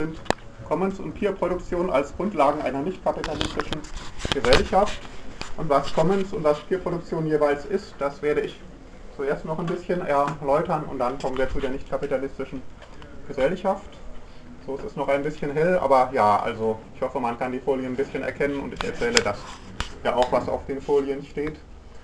sind Commons- und Peer-Produktion als Grundlagen einer nicht-kapitalistischen Gesellschaft. Und was Commons und was Peer-Produktion jeweils ist, das werde ich zuerst noch ein bisschen erläutern und dann kommen wir zu der nicht-kapitalistischen Gesellschaft. So, es ist noch ein bisschen hell, aber ja, also ich hoffe, man kann die Folien ein bisschen erkennen und ich erzähle das ja auch, was auf den Folien steht.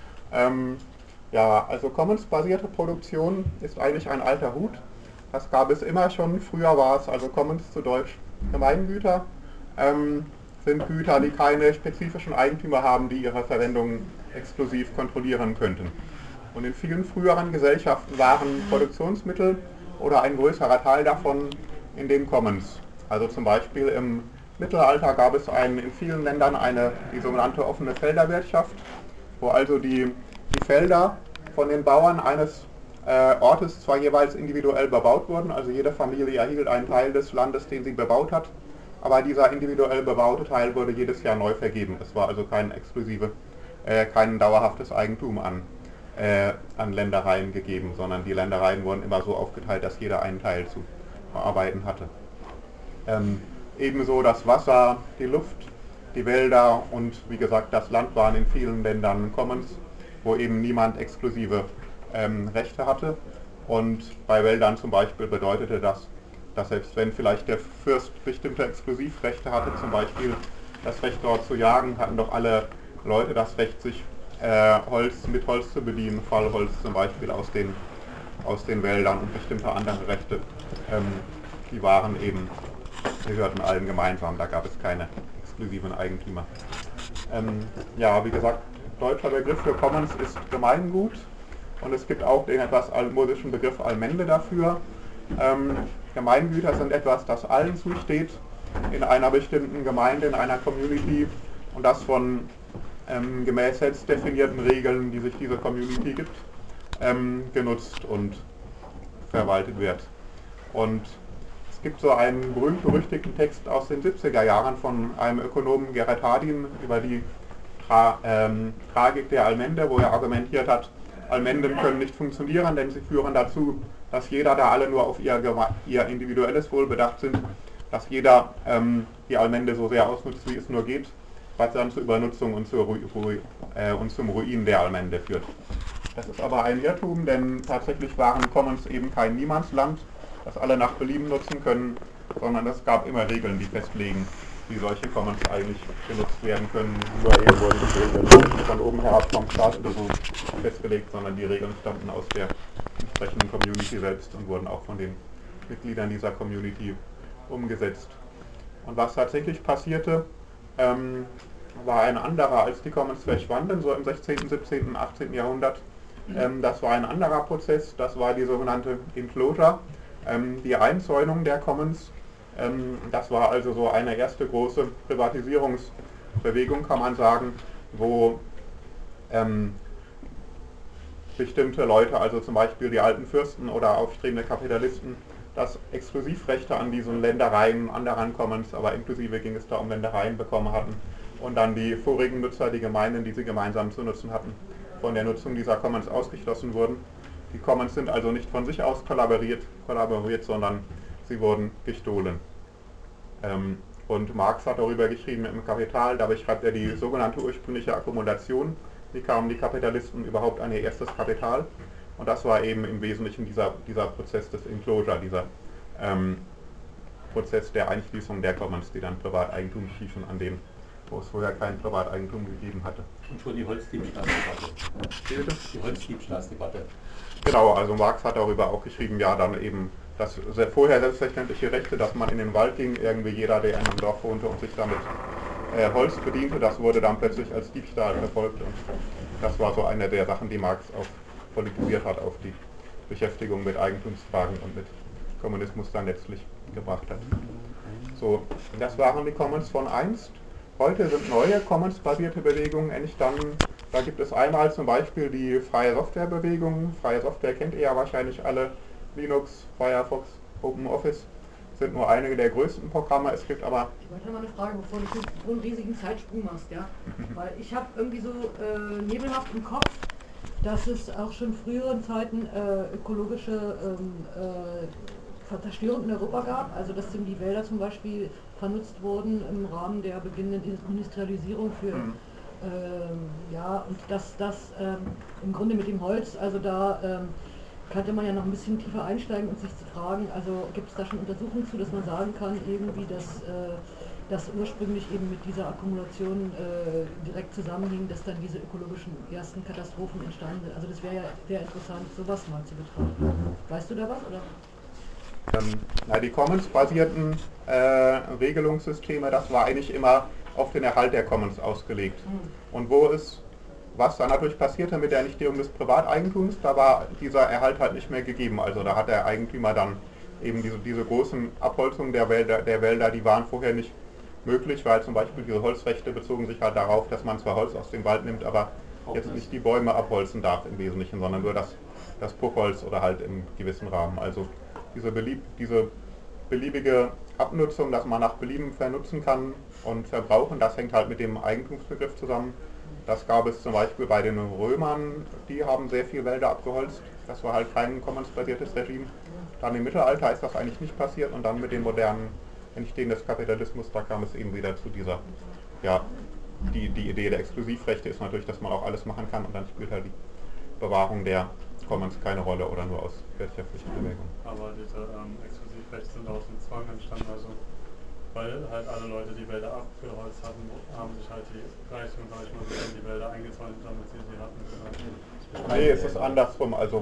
Ja, also Commons-basierte Produktion ist eigentlich ein alter Hut. Das gab es immer schon. Früher war es, also Commons zu Deutsch Gemeingüter, sind Güter, die keine spezifischen Eigentümer haben, die ihre Verwendung exklusiv kontrollieren könnten. Und in vielen früheren Gesellschaften waren Produktionsmittel oder ein größerer Teil davon in den Commons. Also zum Beispiel im Mittelalter gab es in vielen Ländern die sogenannte offene Felderwirtschaft, wo also die Felder von den Bauern eines Ortes zwar jeweils individuell bebaut wurden, also jede Familie erhielt einen Teil des Landes, den sie bebaut hat, aber dieser individuell bebaute Teil wurde jedes Jahr neu vergeben. Es war also kein dauerhaftes Eigentum an Ländereien gegeben, sondern die Ländereien wurden immer so aufgeteilt, dass jeder einen Teil zu verarbeiten hatte. Ebenso das Wasser, die Luft, die Wälder und wie gesagt das Land waren in vielen Ländern Commons, wo eben niemand exklusive Rechte hatte. Und bei Wäldern zum Beispiel bedeutete das, dass selbst wenn vielleicht der Fürst bestimmte Exklusivrechte hatte, zum Beispiel das Recht dort zu jagen, hatten doch alle Leute das Recht, sich mit Holz zu bedienen, Fallholz zum Beispiel aus den Wäldern und bestimmte andere Rechte, die gehörten allen gemeinsam, da gab es keine exklusiven Eigentümer. Ja, wie gesagt, deutscher Begriff für Commons ist Gemeingut und es gibt auch den etwas altmodischen Begriff Allmende dafür. Gemeingüter sind etwas, das allen zusteht in einer bestimmten Gemeinde, in einer Community und das von gemäß selbst definierten Regeln, die sich diese Community gibt, genutzt und verwaltet wird. Und es gibt so einen berühmt-berüchtigten Text aus den 70er Jahren von einem Ökonomen, Gerhard Hardin, über die Tragik der Allmende, wo er argumentiert hat, Allmenden können nicht funktionieren, denn sie führen dazu, dass jeder, da alle nur auf ihr individuelles Wohl bedacht sind, dass jeder die Allmende so sehr ausnutzt, wie es nur geht, was dann zur Übernutzung und zum Ruin der Allmende führt. Das ist aber ein Irrtum, denn tatsächlich waren Commons eben kein Niemandsland, das alle nach Belieben nutzen können, sondern es gab immer Regeln, die festlegen, wie solche Commons eigentlich genutzt werden können. Nur eben wurden die Regeln nicht von oben herab vom Staat oder so festgelegt, sondern die Regeln stammten aus der entsprechenden Community selbst und wurden auch von den Mitgliedern dieser Community umgesetzt. Und was tatsächlich passierte, war ein anderer, als die Commons verschwanden, so im 16., 17., 18. Jahrhundert. Das war ein anderer Prozess, das war die sogenannte Enclosure, die Einzäunung der Commons. Das war also so eine erste große Privatisierungsbewegung, kann man sagen, wo bestimmte Leute, also zum Beispiel die alten Fürsten oder aufstrebende Kapitalisten, das Exklusivrechte an diesen Ländereien, anderen Commons, aber inklusive ging es da um Ländereien, bekommen hatten und dann die vorigen Nutzer, die Gemeinden, die sie gemeinsam zu nutzen hatten, von der Nutzung dieser Commons ausgeschlossen wurden. Die Commons sind also nicht von sich aus kollaboriert, sondern sie wurden gestohlen. Und Marx hat darüber geschrieben im Kapital, dabei schreibt er die sogenannte ursprüngliche Akkumulation. Wie kamen die Kapitalisten überhaupt an ihr erstes Kapital? Und das war eben im Wesentlichen dieser Prozess des Enclosure, dieser Prozess der Einschließung der Commons, die dann Privateigentum schiefen an denen, wo es vorher kein Privateigentum gegeben hatte. Und schon die Holzdiebstahlsdebatte. Die Holzdiebstahlsdebatte. Genau, also Marx hat darüber auch geschrieben, ja, dann eben das vorher selbstverständliche Rechte, dass man in den Wald ging, irgendwie jeder, der in einem Dorf wohnte und sich damit Holz bediente, das wurde dann plötzlich als Diebstahl verfolgt und das war so eine der Sachen, die Marx auch politisiert hat, auf die Beschäftigung mit Eigentumsfragen und mit Kommunismus dann letztlich gebracht hat. So, das waren die Commons von einst. Heute sind neue Commons-basierte Bewegungen entstanden. Da gibt es einmal zum Beispiel die Freie Software-Bewegung. Freie Software kennt ihr ja wahrscheinlich alle. Linux, Firefox, OpenOffice sind nur einige der größten Programme. Es gibt aber... Ich wollte mal eine Frage, bevor du so einen riesigen Zeitsprung machst, ja? Weil ich habe irgendwie so nebelhaft im Kopf, dass es auch schon früheren Zeiten ökologische Zerstörung in Europa gab, also dass eben die Wälder zum Beispiel vernutzt wurden im Rahmen der beginnenden Industrialisierung für ja, und dass das im Grunde mit dem Holz, also da könnte man ja noch ein bisschen tiefer einsteigen und sich zu fragen, also gibt es da schon Untersuchungen zu, dass man sagen kann, irgendwie, dass das ursprünglich eben mit dieser Akkumulation direkt zusammenhing, dass dann diese ökologischen ersten Katastrophen entstanden sind. Also das wäre ja sehr interessant, sowas mal zu betrachten. Weißt du da was, oder? Die Commons-basierten Regelungssysteme, das war eigentlich immer auf den Erhalt der Commons ausgelegt. Und was dann natürlich passierte mit der Nichtierung des Privateigentums, da war dieser Erhalt halt nicht mehr gegeben. Also da hat der Eigentümer dann eben diese großen Abholzungen der Wälder, die waren vorher nicht möglich, weil zum Beispiel diese Holzrechte bezogen sich halt darauf, dass man zwar Holz aus dem Wald nimmt, aber jetzt nicht die Bäume abholzen darf im Wesentlichen, sondern nur das Bruchholz oder halt im gewissen Rahmen. Also diese beliebige Abnutzung, dass man nach Belieben vernutzen kann und verbrauchen, das hängt halt mit dem Eigentumsbegriff zusammen. Das gab es zum Beispiel bei den Römern, die haben sehr viel Wälder abgeholzt. Das war halt kein commons-basiertes Regime. Dann im Mittelalter ist das eigentlich nicht passiert und dann mit dem modernen Entstehen des Kapitalismus, da kam es eben wieder zu dieser, ja, die Idee der Exklusivrechte ist natürlich, dass man auch alles machen kann und dann spielt halt die Bewahrung der Commons keine Rolle oder nur aus wirtschaftlichen Erwägungen. Aber diese Exklusivrechte sind aus dem Zwang entstanden, also weil halt alle Leute die Wälder abgeholzt hatten, haben sich halt die Reichen, sag ich mal, in die Wälder eingezäunt, damit sie sie hatten. Nee, es ist andersrum, also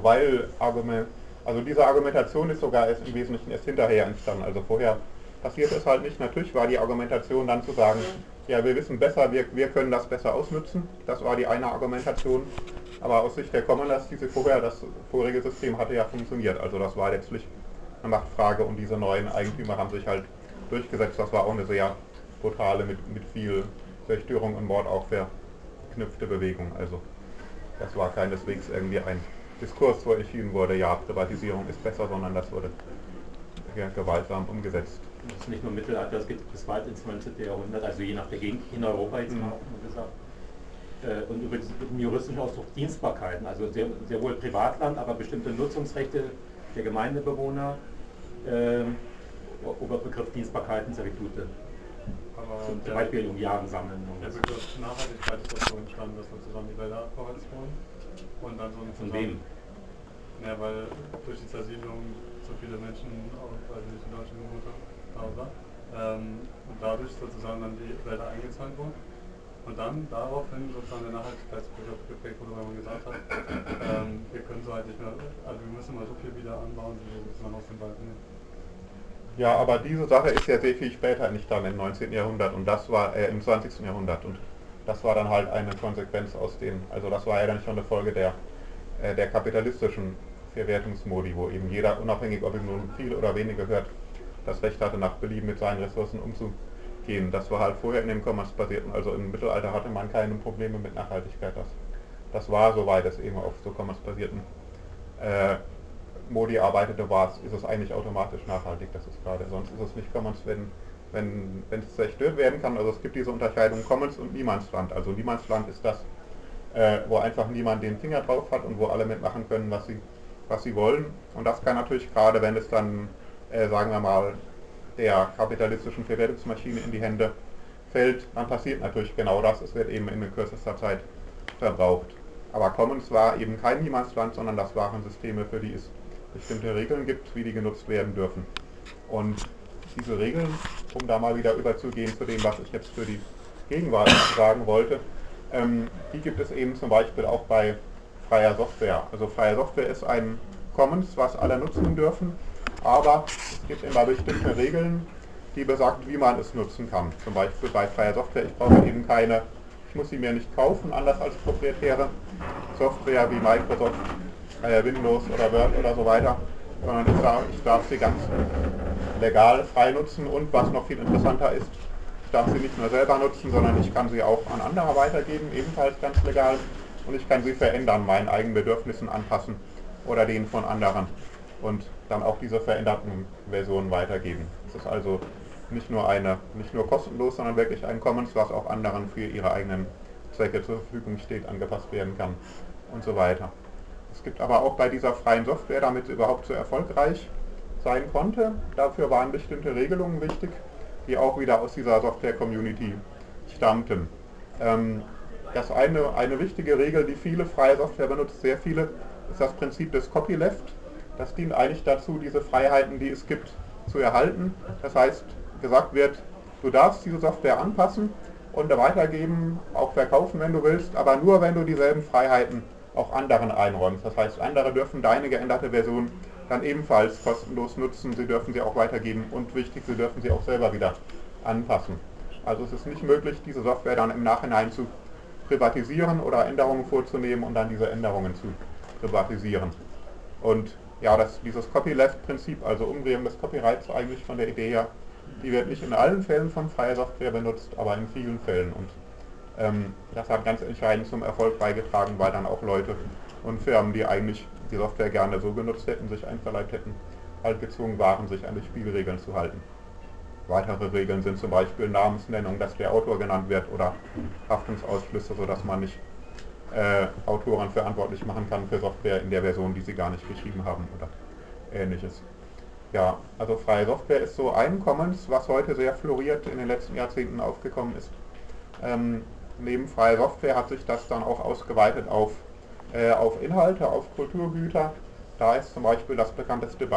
diese Argumentation ist sogar im Wesentlichen erst hinterher entstanden, also vorher passiert es halt nicht. Natürlich war die Argumentation dann zu sagen, ja, wir wissen besser, wir können das besser ausnutzen, das war die eine Argumentation, aber aus Sicht der Commoners, das vorige System hatte ja funktioniert, also das war letztlich eine Machtfrage und diese neuen Eigentümer haben sich halt durchgesetzt, das war auch eine sehr brutale, mit viel Zerstörung und Mord auch verknüpfte Bewegung, also das war keineswegs irgendwie ein Diskurs, wo entschieden wurde, ja, Privatisierung ist besser, sondern das wurde gewaltsam umgesetzt. Das ist nicht nur Mittelalter, das geht bis weit ins 19. Jahrhundert, also je nach der Gegend in Europa jetzt mal gesagt. Und über den juristischen Ausdruck Dienstbarkeiten, also sehr wohl Privatland, aber bestimmte Nutzungsrechte der Gemeindebewohner, Oberbegriff Dienstbarkeiten, Servitute. Zum Beispiel um Jahren sammeln. Der Begriff Nachhaltigkeit ist auch so entstanden, dass dann zusammen die Wälder abgeholzt wurden. Und dann so Von wem? Ja, weil durch die Zersiedlung so viele Menschen, also nicht in Deutschland gewohnt haben, und dadurch sozusagen dann die Wälder eingezäunt wurden. Und dann daraufhin sozusagen der Nachhaltigkeitsbegriff geprägt wurde, weil man gesagt hat, wir können so halt nicht mehr, also wir müssen mal so viel wieder anbauen, wie wir sozusagen aus dem Wald nehmen. Ja, aber diese Sache ist ja sehr viel später entstanden, im 19. Jahrhundert und das war im 20. Jahrhundert und das war dann halt eine Konsequenz aus dem, also das war ja dann schon eine Folge der kapitalistischen Verwertungsmodi, wo eben jeder, unabhängig ob ihm nun viel oder wenig gehört, das Recht hatte, nach Belieben mit seinen Ressourcen umzugehen. Das war halt vorher in dem Commons-basierten, also im Mittelalter hatte man keine Probleme mit Nachhaltigkeit. Das war, soweit es eben auf so Commons-basierten Modi arbeitete, ist es eigentlich automatisch nachhaltig, das ist gerade. Sonst ist es nicht Commons, wenn es zerstört werden kann. Also es gibt diese Unterscheidung Commons und Niemandsland. Also Niemandsland ist das, wo einfach niemand den Finger drauf hat und wo alle mitmachen können, was sie wollen. Und das kann natürlich gerade, wenn es dann, sagen wir mal, der kapitalistischen Verwertungsmaschine in die Hände fällt, dann passiert natürlich genau das. Es wird eben in kürzester Zeit verbraucht. Aber Commons war eben kein Niemandsland, sondern das waren Systeme, für die es bestimmte Regeln gibt, wie die genutzt werden dürfen. Und diese Regeln, um da mal wieder überzugehen zu dem, was ich jetzt für die Gegenwart sagen wollte, die gibt es eben zum Beispiel auch bei freier Software. Also freie Software ist ein Commons, was alle nutzen dürfen, aber es gibt immer bestimmte Regeln, die besagt, wie man es nutzen kann. Zum Beispiel bei freier Software, ich muss sie mir nicht kaufen, anders als proprietäre Software wie Microsoft, Windows oder Word oder so weiter, sondern ich darf sie ganz legal frei nutzen und was noch viel interessanter ist, ich darf sie nicht nur selber nutzen, sondern ich kann sie auch an andere weitergeben, ebenfalls ganz legal, und ich kann sie verändern, meinen eigenen Bedürfnissen anpassen oder denen von anderen und dann auch diese veränderten Versionen weitergeben. Es ist also nicht nur kostenlos, sondern wirklich ein Commons, was auch anderen für ihre eigenen Zwecke zur Verfügung steht, angepasst werden kann und so weiter. Es gibt aber auch bei dieser freien Software, damit sie überhaupt so erfolgreich sein konnte. Dafür waren bestimmte Regelungen wichtig, die auch wieder aus dieser Software-Community stammten. Eine wichtige Regel, die viele freie Software benutzt, sehr viele, ist das Prinzip des Copyleft. Das dient eigentlich dazu, diese Freiheiten, die es gibt, zu erhalten. Das heißt, gesagt wird, du darfst diese Software anpassen und weitergeben, auch verkaufen, wenn du willst, aber nur, wenn du dieselben Freiheiten auch anderen einräumst. Das heißt, andere dürfen deine geänderte Version dann ebenfalls kostenlos nutzen, sie dürfen sie auch weitergeben und wichtig, sie dürfen sie auch selber wieder anpassen. Also es ist nicht möglich, diese Software dann im Nachhinein zu privatisieren oder Änderungen vorzunehmen und dann diese Änderungen zu privatisieren. Und ja, dieses Copyleft-Prinzip, also Umdrehung des Copyrights eigentlich von der Idee her, die wird nicht in allen Fällen von freier Software benutzt, aber in vielen Fällen. Und das hat ganz entscheidend zum Erfolg beigetragen, weil dann auch Leute und Firmen, die eigentlich die Software gerne so genutzt hätten, sich einverleibt hätten, halt gezwungen waren, sich an die Spielregeln zu halten. Weitere Regeln sind zum Beispiel Namensnennung, dass der Autor genannt wird, oder Haftungsausschlüsse, sodass man nicht Autoren verantwortlich machen kann für Software in der Version, die sie gar nicht geschrieben haben oder ähnliches. Ja, also freie Software ist so ein Commons, was heute sehr floriert in den letzten Jahrzehnten aufgekommen ist. Neben freier Software hat sich das dann auch ausgeweitet auf Inhalte, auf Kulturgüter. Da ist zum Beispiel der bekannteste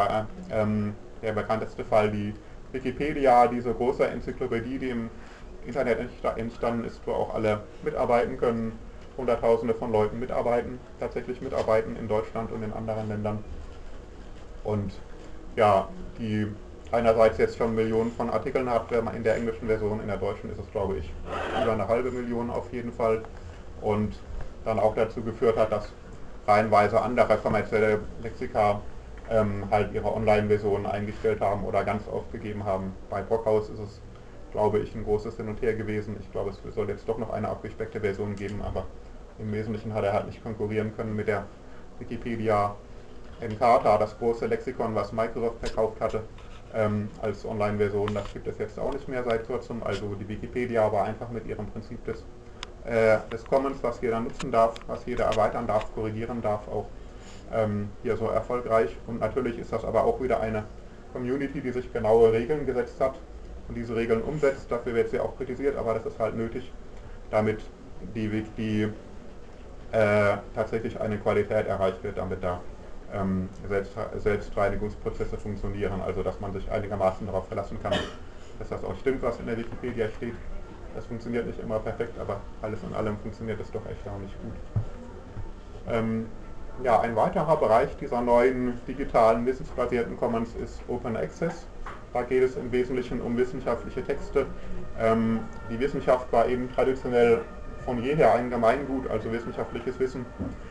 Fall die Wikipedia, diese große Enzyklopädie, die im Internet entstanden ist, wo auch alle mitarbeiten können. Hunderttausende von Leuten tatsächlich mitarbeiten in Deutschland und in anderen Ländern. Und ja, die einerseits jetzt schon Millionen von Artikeln hat, wenn man in der englischen Version, in der deutschen ist es, glaube ich, über 500.000 auf jeden Fall. Und dann auch dazu geführt hat, dass reihenweise andere kommerzielle Lexika halt ihre Online-Versionen eingestellt haben oder ganz aufgegeben haben. Bei Brockhaus ist es, glaube ich, ein großes Hin und Her gewesen. Ich glaube, es soll jetzt doch noch eine abgespeckte Version geben, aber im Wesentlichen hat er halt nicht konkurrieren können mit der Wikipedia. Encarta, das große Lexikon, was Microsoft verkauft hatte, als Online-Version, das gibt es jetzt auch nicht mehr seit kurzem. Also die Wikipedia war einfach mit ihrem Prinzip des Commons, was jeder nutzen darf, was jeder erweitern darf, korrigieren darf, auch hier so erfolgreich. Und natürlich ist das aber auch wieder eine Community, die sich genaue Regeln gesetzt hat und diese Regeln umsetzt. Dafür wird sie auch kritisiert, aber das ist halt nötig, damit die tatsächlich eine Qualität erreicht wird, damit da Selbstreinigungsprozesse funktionieren, also dass man sich einigermaßen darauf verlassen kann, dass das auch stimmt, was in der Wikipedia steht. Das funktioniert nicht immer perfekt, aber alles in allem funktioniert es doch erstaunlich gut. Ja, ein weiterer Bereich dieser neuen digitalen wissensbasierten Commons ist Open Access. Da geht es im Wesentlichen um wissenschaftliche Texte. Die Wissenschaft war eben traditionell von jeher ein Gemeingut, also wissenschaftliches Wissen.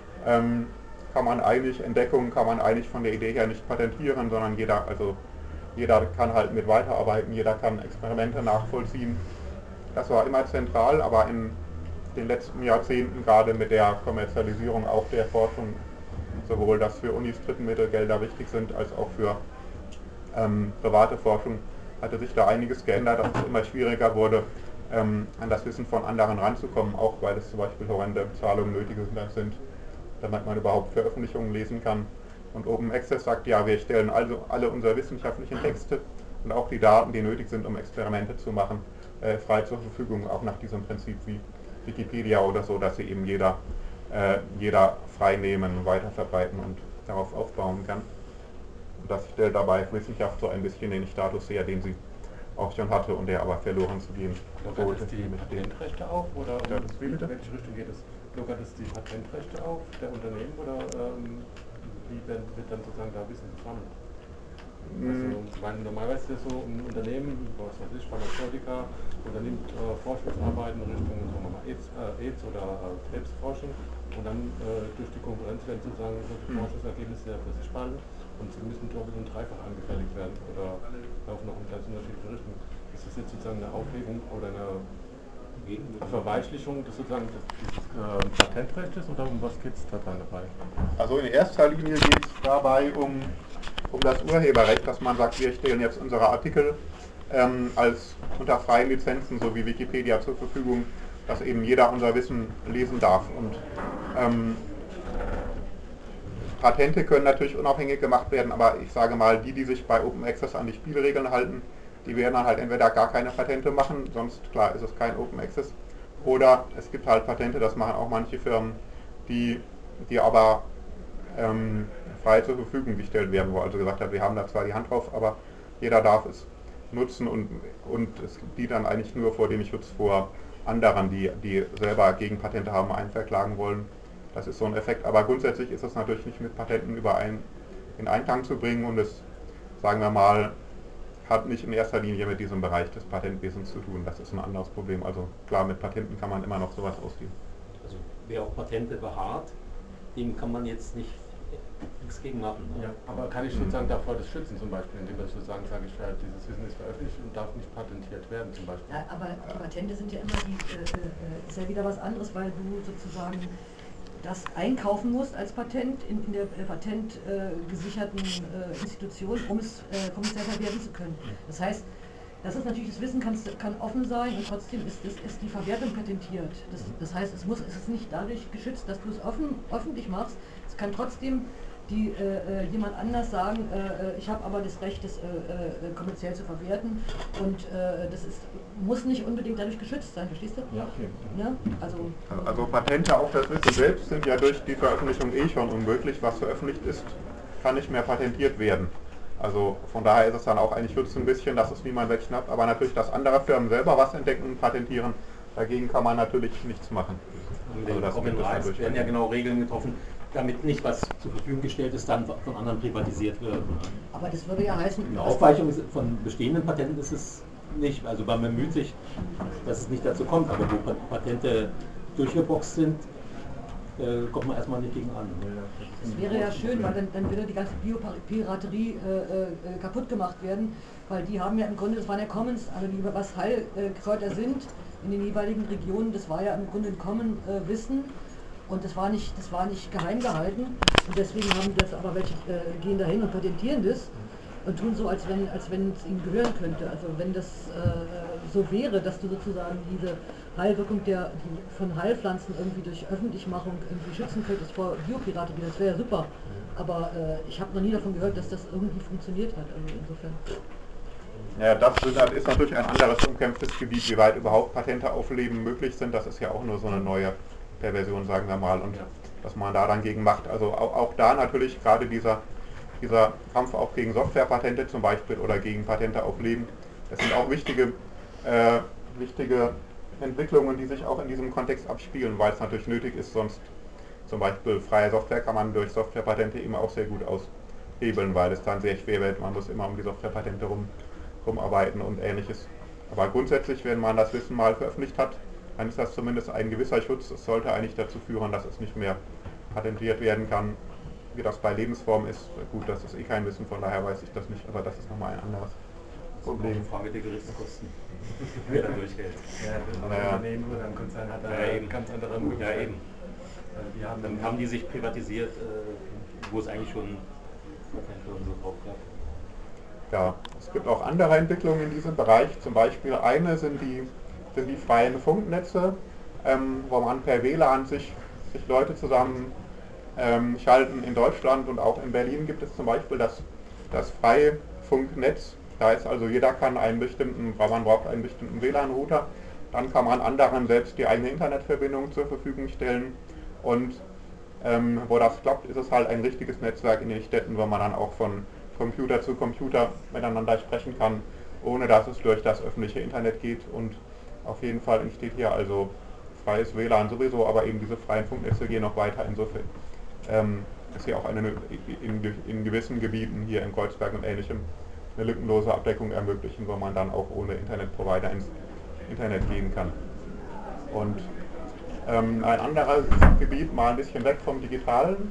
Entdeckungen kann man eigentlich von der Idee her nicht patentieren, sondern jeder kann halt mit weiterarbeiten, jeder kann Experimente nachvollziehen. Das war immer zentral, aber in den letzten Jahrzehnten, gerade mit der Kommerzialisierung auch der Forschung, sowohl dass für Unis Drittmittelgelder wichtig sind, als auch für private Forschung, hatte sich da einiges geändert, dass es immer schwieriger wurde, an das Wissen von anderen ranzukommen, auch weil es zum Beispiel horrende Bezahlungen nötig sind, damit man überhaupt Veröffentlichungen lesen kann. Und Open Access sagt, ja, wir stellen also alle unsere wissenschaftlichen Texte und auch die Daten, die nötig sind, um Experimente zu machen, frei zur Verfügung, auch nach diesem Prinzip wie Wikipedia oder so, dass sie eben jeder frei nehmen, weiterverbreiten und darauf aufbauen kann. Und das stellt dabei Wissenschaft so ein bisschen den Status her, den sie auch schon hatte und der aber verloren zu gehen drohte. Die Patentrechte auf oder ja, in welche Richtung geht es? Lockert es die Patentrechte auf der Unternehmen oder wie wird dann sozusagen da Wissen gesammelt? Also, weil normalerweise ist so ein Unternehmen, was weiß ich, Pharmazeutika, unternimmt Forschungsarbeiten in Richtung AIDS oder Krebsforschung und dann durch die Konkurrenz werden sozusagen solche Forschungsergebnisse für sich behalten und sie müssen doppelt und dreifach angefertigt werden oder laufen noch in ganz unterschiedliche Richtungen. Ist das jetzt sozusagen eine Aufhebung oder eine Verweichlichung des sozusagen des Patentrechts oder um was geht es dabei? Also in erster Linie geht es dabei um das Urheberrecht, dass man sagt, wir stellen jetzt unsere Artikel als unter freien Lizenzen, so wie Wikipedia, zur Verfügung, dass eben jeder unser Wissen lesen darf. Und Patente können natürlich unabhängig gemacht werden, aber ich sage mal, die sich bei Open Access an die Spielregeln halten, die werden dann halt entweder gar keine Patente machen, sonst klar ist es kein Open Access, oder es gibt halt Patente, das machen auch manche Firmen, die aber frei zur Verfügung gestellt werden, wo also gesagt hat, wir haben da zwar die Hand drauf, aber jeder darf es nutzen und es dient dann eigentlich nur vor dem Schutz vor anderen, die selber gegen Patente haben, einverklagen wollen. Das ist so ein Effekt, aber grundsätzlich ist es natürlich nicht mit Patenten in Einklang zu bringen und es, sagen wir mal, hat nicht in erster Linie mit diesem Bereich des Patentwesens zu tun. Das ist ein anderes Problem. Also klar, mit Patenten kann man immer noch sowas ausgeben. Also wer auf Patente beharrt, dem kann man jetzt nichts gegen machen. Ne? Ja, aber kann ich sozusagen davor das schützen, zum Beispiel, indem ich sozusagen sage, dieses Wissen ist veröffentlicht und darf nicht patentiert werden, zum Beispiel? Ja, aber die Patente sind ja immer ist ja wieder was anderes, weil du sozusagen das einkaufen musst als Patent in der patentgesicherten Institution, um es kommerziell verwerten zu können. Das heißt, das ist natürlich, das Wissen kann offen sein und trotzdem ist die Verwertung patentiert. Das heißt, es ist nicht dadurch geschützt, dass du es öffentlich machst. Es kann trotzdem jemand anders sagen, ich habe aber das Recht, das kommerziell zu verwerten und muss nicht unbedingt dadurch geschützt sein, verstehst du? Ja, okay. Ja? Also Patente auf das Wissen selbst sind ja durch die Veröffentlichung schon unmöglich. Was veröffentlicht ist, kann nicht mehr patentiert werden. Also von daher ist es dann auch eigentlich Schutz ein bisschen, dass es niemand wegschnappt, aber natürlich, dass andere Firmen selber was entdecken und patentieren, dagegen kann man natürlich nichts machen. Mit den Common Rights werden ja genau Regeln getroffen, damit nicht was zur Verfügung gestellt ist, dann von anderen privatisiert wird. Aber das würde ja heißen... Eine Aufweichung von bestehenden Patenten ist es nicht. Also man bemüht sich, dass es nicht dazu kommt, aber wo Patente durchgeboxt sind, kommt man erstmal nicht gegen an. Das wäre ja schön, weil dann würde die ganze Biopiraterie kaputt gemacht werden, weil die haben ja im Grunde, das waren ja Commons, also was Heilkräuter sind in den jeweiligen Regionen, das war ja im Grunde ein Common Wissen und das war nicht geheim gehalten und deswegen haben das aber welche gehen dahin und patentieren das und tun so, als wenn es ihnen gehören könnte. Also wenn das so wäre, dass du sozusagen diese Heilwirkung von Heilpflanzen irgendwie durch Öffentlichmachung irgendwie schützen könntest vor Biopiraterie, das wäre ja super. Aber ich habe noch nie davon gehört, dass das irgendwie funktioniert hat. Also insofern. Ja, das ist natürlich ein anderes umkämpftes Gebiet, wie weit überhaupt Patente auf Leben möglich sind. Das ist ja auch nur so eine neue Perversion, sagen wir mal, und was man da dann gegen macht. Also auch da natürlich gerade dieser Kampf auch gegen Softwarepatente zum Beispiel oder gegen Patente auf Leben, das sind auch wichtige Entwicklungen, die sich auch in diesem Kontext abspielen, weil es natürlich nötig ist, sonst zum Beispiel freie Software kann man durch Softwarepatente eben auch sehr gut aushebeln, weil es dann sehr schwer wird, man muss immer um die Softwarepatente rumarbeiten und ähnliches. Aber grundsätzlich, wenn man das Wissen mal veröffentlicht hat, dann ist das zumindest ein gewisser Schutz. Es sollte eigentlich dazu führen, dass es nicht mehr patentiert werden kann, wie das bei Lebensformen ist. Gut, das ist kein Wissen, von daher weiß ich das nicht, aber das ist nochmal ein anderes Problem. Die Frage der Gerichtskosten, wer da durchhält. Ja, wenn man ein Unternehmen oder ein Konzern hat, da ganz andere Möglichkeiten. Ja, eben. Dann haben die sich privatisiert, wo es eigentlich schon Patente und so drauf gab. Ja, es gibt auch andere Entwicklungen in diesem Bereich. Zum Beispiel eine sind die freien Funknetze, wo man per WLAN sich Leute zusammen schalten. In Deutschland und auch in Berlin gibt es zum Beispiel das freie Funknetz. Da ist also jeder man braucht einen bestimmten WLAN-Router, dann kann man anderen selbst die eigene Internetverbindung zur Verfügung stellen und wo das klappt, ist es halt ein richtiges Netzwerk in den Städten, wo man dann auch von Computer zu Computer miteinander sprechen kann, ohne dass es durch das öffentliche Internet geht und auf jeden Fall entsteht hier also freies WLAN sowieso, aber eben diese freien Funknetze gehen noch weiter. Insofern ist hier auch in gewissen Gebieten hier in Kreuzberg und Ähnlichem eine lückenlose Abdeckung ermöglichen, wo man dann auch ohne Internetprovider ins Internet gehen kann. Und ein anderes Gebiet, mal ein bisschen weg vom Digitalen,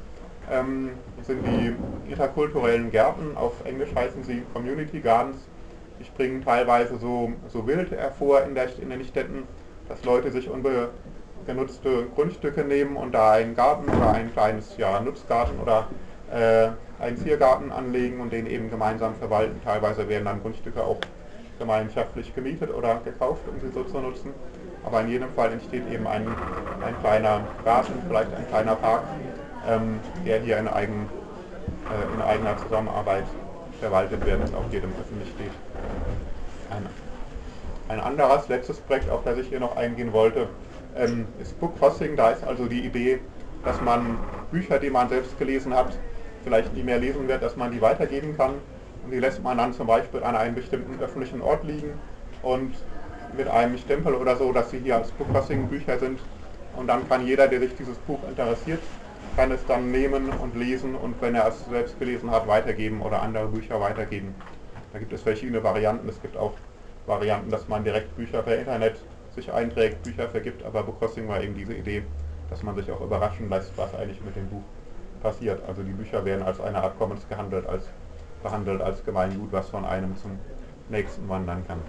sind die interkulturellen Gärten. Auf Englisch heißen sie Community Gardens. Die springen teilweise so wild hervor in den Städten, dass Leute sich unbenutzte Grundstücke nehmen und da einen Garten oder ein kleines Nutzgarten oder einen Ziergarten anlegen und den eben gemeinsam verwalten. Teilweise werden dann Grundstücke auch gemeinschaftlich gemietet oder gekauft, um sie so zu nutzen. Aber in jedem Fall entsteht eben ein kleiner Garten, vielleicht ein kleiner Park, der hier eine in eigener Zusammenarbeit verwaltet werden und auch jedem öffentlich steht. Ein anderes, letztes Projekt, auf das ich hier noch eingehen wollte, ist Book Crossing. Da ist also die Idee, dass man Bücher, die man selbst gelesen hat, vielleicht nie mehr lesen wird, dass man die weitergeben kann. Und die lässt man dann zum Beispiel an einem bestimmten öffentlichen Ort liegen und mit einem Stempel oder so, dass sie hier als Book Crossing Bücher sind. Und dann kann jeder, der sich dieses Buch interessiert, kann es dann nehmen und lesen und wenn er es selbst gelesen hat, weitergeben oder andere Bücher weitergeben. Da gibt es verschiedene Varianten. Es gibt auch Varianten, dass man direkt Bücher per Internet sich einträgt, Bücher vergibt, aber Book Crossing war eben diese Idee, dass man sich auch überraschen lässt, was eigentlich mit dem Buch passiert. Also die Bücher werden als eine Art Commons behandelt als Gemeingut, was von einem zum nächsten wandern kann.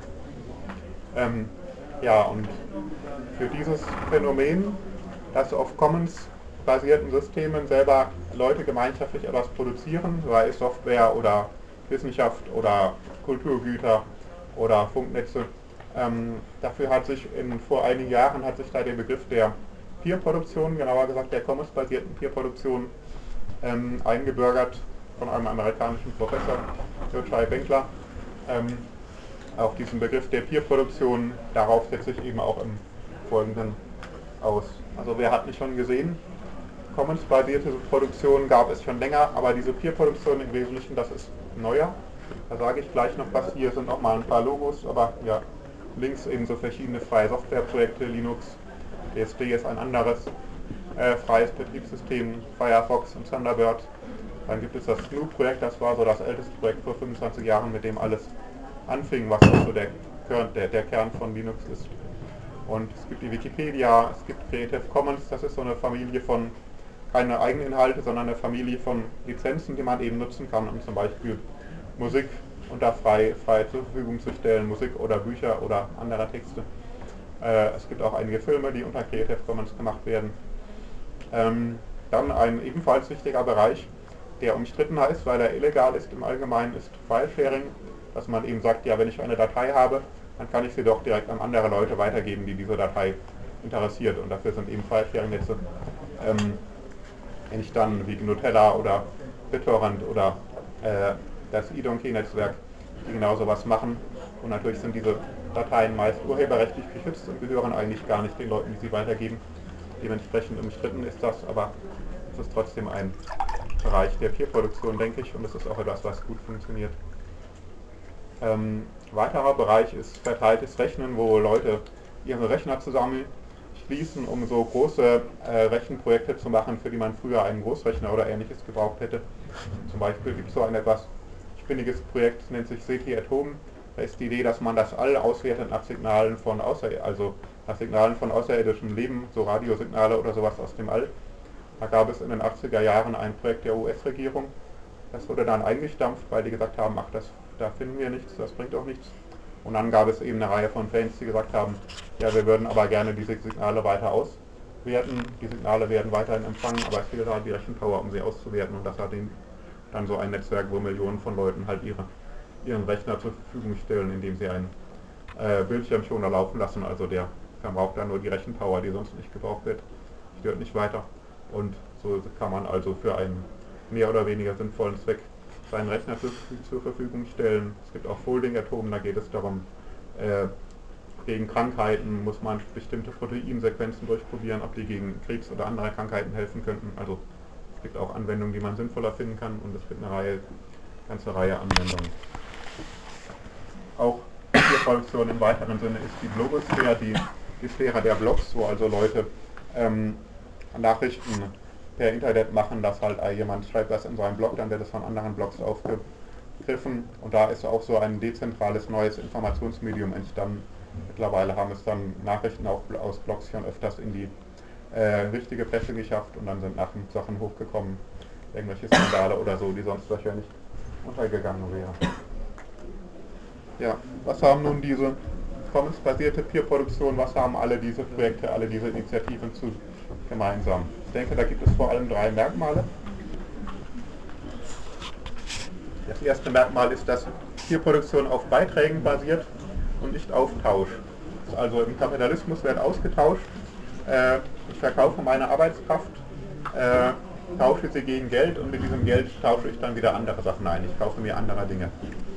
Ja, und für dieses Phänomen, dass auf Commons-basierten Systemen selber Leute gemeinschaftlich etwas produzieren, sei es Software oder Wissenschaft oder Kulturgüter oder Funknetze, dafür hat sich vor einigen Jahren da der Begriff der Peer-Produktion, genauer gesagt der Commons-basierten Peer-Produktion, eingebürgert von einem amerikanischen Professor, Yochai Benkler. Auf diesen Begriff der Peer-Produktion, darauf setze ich eben auch im Folgenden aus. Also wer hat nicht schon gesehen, Commons-basierte Produktion gab es schon länger, aber diese Peer-Produktion im Wesentlichen, das ist neuer. Da sage ich gleich noch was, hier sind auch mal ein paar Logos, aber ja, links eben so verschiedene freie Softwareprojekte, Linux, BSD ist ein anderes freies Betriebssystem, Firefox und Thunderbird. Dann gibt es das GNU-Projekt, das war so das älteste Projekt vor 25 Jahren, mit dem alles anfing, was auch so der Kern von Linux ist. Und es gibt die Wikipedia, es gibt Creative Commons, das ist so eine Familie von, keine Eigeninhalte, sondern eine Familie von Lizenzen, die man eben nutzen kann, um zum Beispiel Musik unter frei zur Verfügung zu stellen, Musik oder Bücher oder andere Texte. Es gibt auch einige Filme, die unter Creative Commons gemacht werden. Dann ein ebenfalls wichtiger Bereich, der umstrittener ist, weil er illegal ist im Allgemeinen, ist File-Sharing, dass man eben sagt, ja, wenn ich eine Datei habe, dann kann ich sie doch direkt an andere Leute weitergeben, die diese Datei interessiert. Und dafür sind eben File-Sharing-Netze, wenn ich dann wie Gnutella oder BitTorrent oder das eDonkey-Netzwerk, die genau sowas machen. Und natürlich sind diese Dateien meist urheberrechtlich geschützt und gehören eigentlich gar nicht den Leuten, die sie weitergeben. Dementsprechend umstritten ist das, aber es ist trotzdem ein Bereich der Peer-Produktion, denke ich, und es ist auch etwas, was gut funktioniert. Weiterer Bereich ist verteiltes Rechnen, wo Leute ihre Rechner zusammenschließen, um so große Rechenprojekte zu machen, für die man früher einen Großrechner oder ähnliches gebraucht hätte. Zum Beispiel gibt es so ein etwas spinniges Projekt, nennt sich SETI at Home. Da ist die Idee, dass man das All auswertet nach Signalen von außerirdischem Leben, so Radiosignale oder sowas aus dem All. Da gab es in den 80er Jahren ein Projekt der US-Regierung. Das wurde dann eingestampft, weil die gesagt haben, ach, da finden wir nichts, das bringt auch nichts. Und dann gab es eben eine Reihe von Fans, die gesagt haben, ja, wir würden aber gerne diese Signale weiter auswerten. Die Signale werden weiterhin empfangen, aber es fehlt halt die Rechenpower, um sie auszuwerten. Und das hat dann so ein Netzwerk, wo Millionen von Leuten halt ihren Rechner zur Verfügung stellen, indem sie einen Bildschirmschoner laufen lassen. Also der verbraucht dann nur die Rechenpower, die sonst nicht gebraucht wird, stört nicht weiter. Und so kann man also für einen mehr oder weniger sinnvollen Zweck seinen Rechner zur Verfügung stellen. Es gibt auch Folding at Home, da geht es darum, gegen Krankheiten muss man bestimmte Proteinsequenzen durchprobieren, ob die gegen Krebs oder andere Krankheiten helfen könnten. Also es gibt auch Anwendungen, die man sinnvoller finden kann, und es gibt eine ganze Reihe Anwendungen. Auch Peer-Produktion im weiteren Sinne ist die Blogosphäre, die Sphäre der Blogs, wo also Leute Nachrichten per Internet machen, dass halt jemand schreibt das in seinem Blog, dann wird es von anderen Blogs aufgegriffen, und da ist auch so ein dezentrales neues Informationsmedium entstanden. Mittlerweile haben es dann Nachrichten auch aus Blogs schon öfters in die richtige Presse geschafft, und dann sind Sachen hochgekommen, irgendwelche Skandale oder so, die sonst wahrscheinlich untergegangen wären. Ja, was haben nun diese Commons-basierte Peer-Produktion, was haben alle diese Projekte, alle diese Initiativen gemeinsam? Ich denke, da gibt es vor allem 3 Merkmale. Das erste Merkmal ist, dass Peer-Produktion auf Beiträgen basiert und nicht auf Tausch. Also im Kapitalismus wird ausgetauscht. Ich verkaufe meine Arbeitskraft tausche sie gegen Geld und mit diesem Geld tausche ich dann wieder andere Sachen ein. Ich kaufe mir andere Dinge.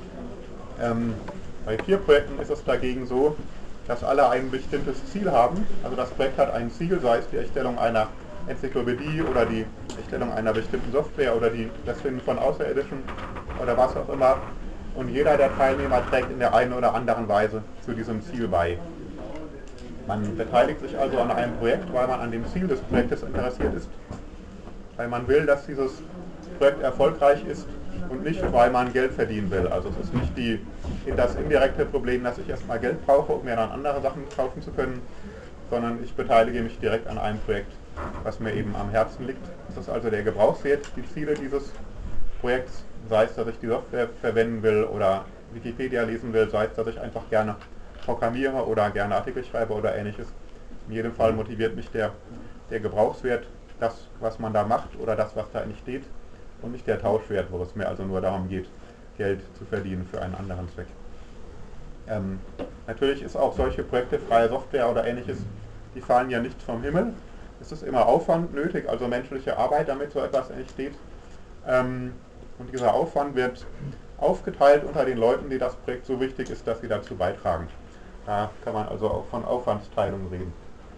Bei Peer-Projekten ist es dagegen so, dass alle ein bestimmtes Ziel haben. Also das Projekt hat ein Ziel, sei es die Erstellung einer Enzyklopädie oder die Erstellung einer bestimmten Software oder das Finden von Außerirdischen oder was auch immer. Und jeder der Teilnehmer trägt in der einen oder anderen Weise zu diesem Ziel bei. Man beteiligt sich also an einem Projekt, weil man an dem Ziel des Projektes interessiert ist, weil man will, dass dieses Projekt erfolgreich ist und nicht, weil man Geld verdienen will. Also es ist nicht das indirekte Problem, dass ich erstmal Geld brauche, um mir dann andere Sachen kaufen zu können, sondern ich beteilige mich direkt an einem Projekt, was mir eben am Herzen liegt. Das ist also der Gebrauchswert, die Ziele dieses Projekts, sei es, dass ich die Software verwenden will oder Wikipedia lesen will, sei es, dass ich einfach gerne programmiere oder gerne Artikel schreibe oder ähnliches. In jedem Fall motiviert mich der Gebrauchswert, das, was man da macht oder das, was da entsteht, und nicht der Tauschwert, wo es mir also nur darum geht, Geld zu verdienen für einen anderen Zweck. Natürlich ist auch solche Projekte, freie Software oder ähnliches, die fallen ja nicht vom Himmel. Es ist immer Aufwand nötig, also menschliche Arbeit, damit so etwas entsteht. Und dieser Aufwand wird aufgeteilt unter den Leuten, die das Projekt so wichtig ist, dass sie dazu beitragen. Da kann man also auch von Aufwandsteilung reden.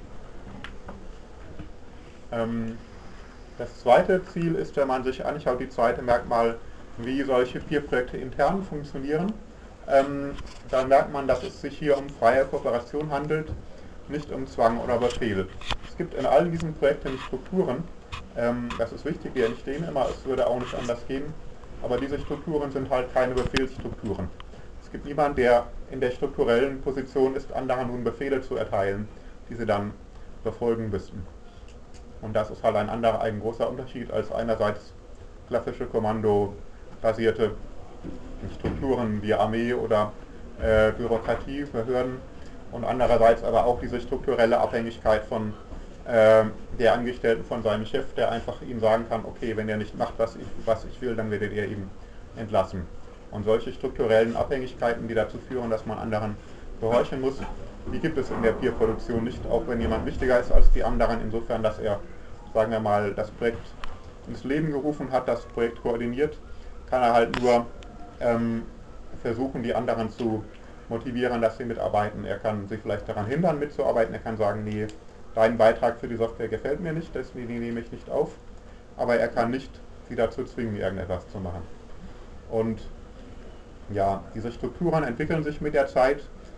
Das zweite Ziel ist, wenn man sich anschaut, die zweite Merkmal, wie solche Peer-Projekte intern funktionieren, dann merkt man, dass es sich hier um freie Kooperation handelt, nicht um Zwang oder Befehl. Es gibt in allen diesen Projekten Strukturen, das ist wichtig, die entstehen immer, es würde auch nicht anders gehen, aber diese Strukturen sind halt keine Befehlsstrukturen. Es gibt niemanden, der in der strukturellen Position ist, anderen nun Befehle zu erteilen, die sie dann befolgen müssten. Und das ist halt ein großer Unterschied als einerseits klassische kommandobasierte Strukturen wie Armee oder Bürokratie, Behörden und andererseits aber auch diese strukturelle Abhängigkeit von der Angestellten von seinem Chef, der einfach ihm sagen kann, okay, wenn er nicht macht, was ich will, dann werdet ihr ihn entlassen. Und solche strukturellen Abhängigkeiten, die dazu führen, dass man anderen gehorchen muss, die gibt es in der Peer-Produktion nicht, auch wenn jemand wichtiger ist als die anderen, insofern, dass er, sagen wir mal, das Projekt ins Leben gerufen hat, das Projekt koordiniert, kann er halt nur versuchen, die anderen zu motivieren, dass sie mitarbeiten. Er kann sie vielleicht daran hindern, mitzuarbeiten, er kann sagen, nee, dein Beitrag für die Software gefällt mir nicht, deswegen nehme ich nicht auf, aber er kann nicht sie dazu zwingen, irgendetwas zu machen. Und ja, diese Strukturen entwickeln sich mit der Zeit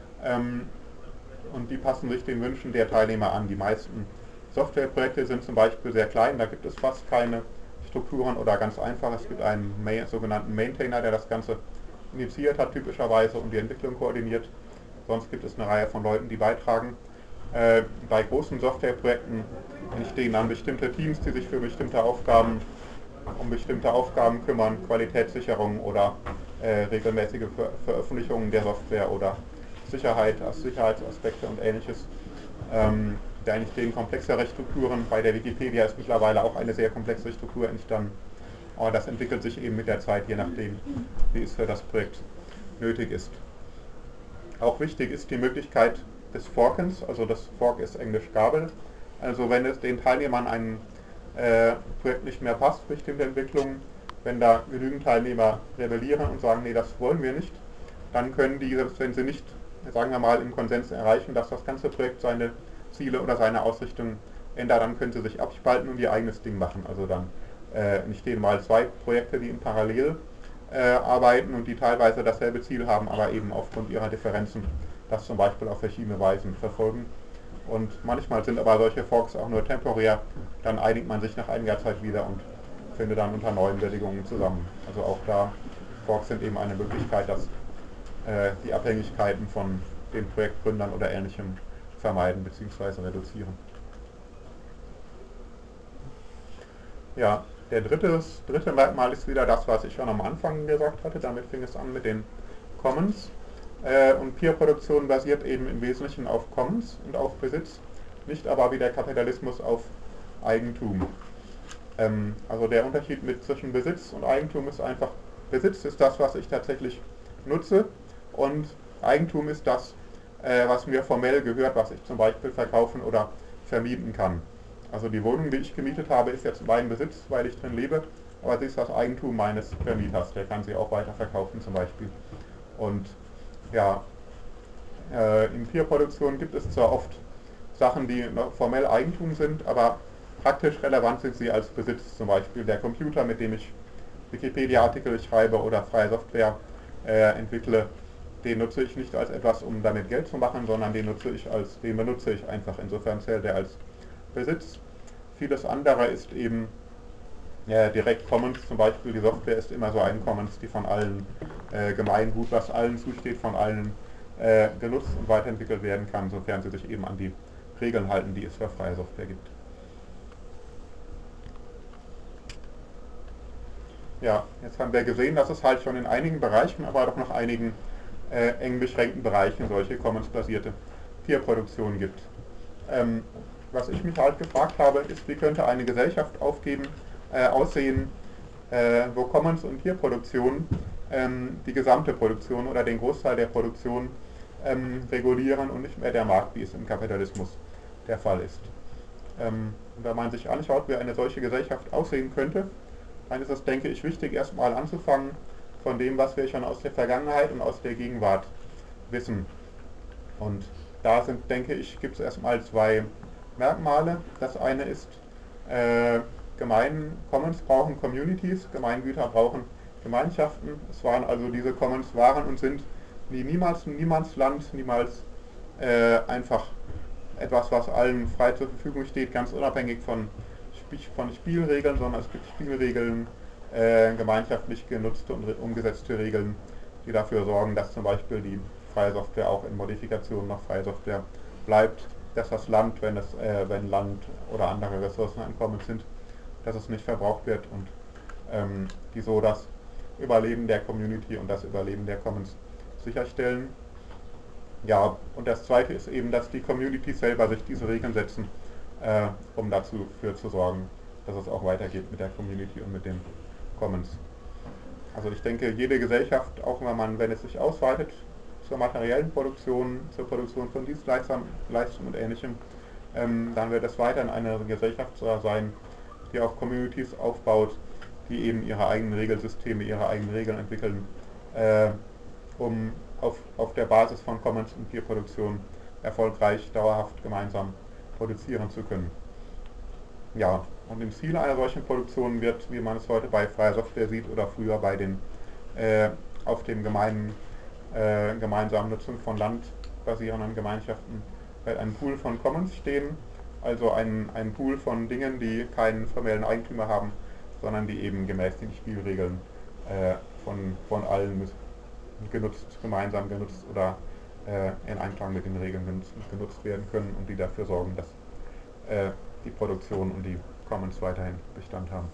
und die passen sich den Wünschen der Teilnehmer an. Die meisten Softwareprojekte sind zum Beispiel sehr klein, da gibt es fast keine Strukturen oder ganz einfach, es gibt einen sogenannten Maintainer, der das Ganze initiiert hat typischerweise und die Entwicklung koordiniert. Sonst gibt es eine Reihe von Leuten, die beitragen. Bei großen Softwareprojekten entstehen dann bestimmte Teams, die sich für bestimmte Aufgaben kümmern, Qualitätssicherung oder regelmäßige Veröffentlichungen der Software oder Sicherheitsaspekte und ähnliches. Da entstehen komplexere Strukturen. Bei der Wikipedia ist mittlerweile auch eine sehr komplexe Struktur entstanden. Aber das entwickelt sich eben mit der Zeit, je nachdem, wie es für das Projekt nötig ist. Auch wichtig ist die Möglichkeit des Forkens, also das Fork ist englisch Gabel. Also wenn es den Teilnehmern ein Projekt nicht mehr passt, bestimmte Entwicklungen, wenn da genügend Teilnehmer rebellieren und sagen, nee, das wollen wir nicht, dann können die, selbst wenn sie nicht, sagen wir mal, im Konsens erreichen, dass das ganze Projekt seine Ziele oder seine Ausrichtung ändert, dann können sie sich abspalten und ihr eigenes Ding machen. Also dann entstehen mal zwei Projekte, die in Parallel arbeiten und die teilweise dasselbe Ziel haben, aber eben aufgrund ihrer Differenzen das zum Beispiel auf verschiedene Weisen verfolgen. Und manchmal sind aber solche Forks auch nur temporär, dann einigt man sich nach einiger Zeit wieder und findet dann unter neuen Bedingungen zusammen. Also auch da, Forks sind eben eine Möglichkeit, dass die Abhängigkeiten von den Projektgründern oder Ähnlichem vermeiden bzw. reduzieren. Ja, der dritte Merkmal ist wieder das, was ich schon am Anfang gesagt hatte. Damit fing es an mit den Commons. Und Peer-Produktion basiert eben im Wesentlichen auf Commons und auf Besitz, nicht aber wie der Kapitalismus auf Eigentum. Also der Unterschied zwischen Besitz und Eigentum ist einfach, Besitz ist das, was ich tatsächlich nutze und Eigentum ist das, was mir formell gehört, was ich zum Beispiel verkaufen oder vermieten kann. Also die Wohnung, die ich gemietet habe, ist jetzt mein Besitz, weil ich drin lebe, aber sie ist das Eigentum meines Vermieters, der kann sie auch weiterverkaufen zum Beispiel. Und ja, in Tierproduktion gibt es zwar oft Sachen, die noch formell Eigentum sind, aber praktisch relevant sind sie als Besitz, zum Beispiel der Computer, mit dem ich Wikipedia-Artikel schreibe oder freie Software entwickle, den nutze ich nicht als etwas, um damit Geld zu machen, sondern den benutze ich einfach. Insofern zählt er als Besitz. Vieles andere ist eben direkt Commons, zum Beispiel die Software ist immer so ein Commons, die von allen Gemeingut, was allen zusteht, von allen genutzt und weiterentwickelt werden kann, sofern sie sich eben an die Regeln halten, die es für freie Software gibt. Ja, jetzt haben wir gesehen, dass es halt schon in einigen Bereichen, aber doch noch einigen eng beschränkten Bereichen solche Commons-basierte Tierproduktion gibt. Was ich mich halt gefragt habe, ist, wie könnte eine Gesellschaft aussehen, wo Commons und Tierproduktion die gesamte Produktion oder den Großteil der Produktion regulieren und nicht mehr der Markt, wie es im Kapitalismus der Fall ist. Und wenn man sich anschaut, wie eine solche Gesellschaft aussehen könnte, dann ist es, denke ich, wichtig, erstmal anzufangen von dem, was wir schon aus der Vergangenheit und aus der Gegenwart wissen. Und da sind, denke ich, gibt es erstmal zwei Merkmale. Das eine ist, Commons brauchen Communities, Gemeingüter brauchen Gemeinschaften. Es waren also diese Commons waren und sind niemals Niemandsland, niemals einfach etwas, was allen frei zur Verfügung steht, ganz unabhängig von Spielregeln, sondern es gibt Spielregeln, gemeinschaftlich genutzte und umgesetzte Regeln, die dafür sorgen, dass zum Beispiel die freie Software auch in Modifikationen noch freie Software bleibt, dass das Land, wenn Land oder andere Ressourcen ein Commons sind, dass es nicht verbraucht wird und die so das Überleben der Community und das Überleben der Commons sicherstellen. Ja, und das zweite ist eben, dass die Communities selber sich diese Regeln setzen, um dafür zu sorgen, dass es auch weitergeht mit der Community und mit den Commons. Also ich denke, jede Gesellschaft, auch wenn es sich ausweitet zur materiellen Produktion, zur Produktion von Dienstleistungen und Ähnlichem, dann wird es weiterhin eine Gesellschaft sein, die auf Communities aufbaut, die eben ihre eigenen Regelsysteme, ihre eigenen Regeln entwickeln, um auf der Basis von Commons und Tierproduktion erfolgreich, dauerhaft gemeinsam produzieren zu können. Ja, und im Ziel einer solchen Produktion wird, wie man es heute bei freier Software sieht oder früher bei den auf dem gemeinsamen Nutzung von Land basierenden Gemeinschaften ein Pool von Commons stehen, also ein Pool von Dingen, die keinen formellen Eigentümer haben, sondern die eben gemäß den Spielregeln von allen gemeinsam genutzt oder in Einklang mit den Regeln genutzt werden können und die dafür sorgen, dass die Produktion und die Commons weiterhin Bestand haben.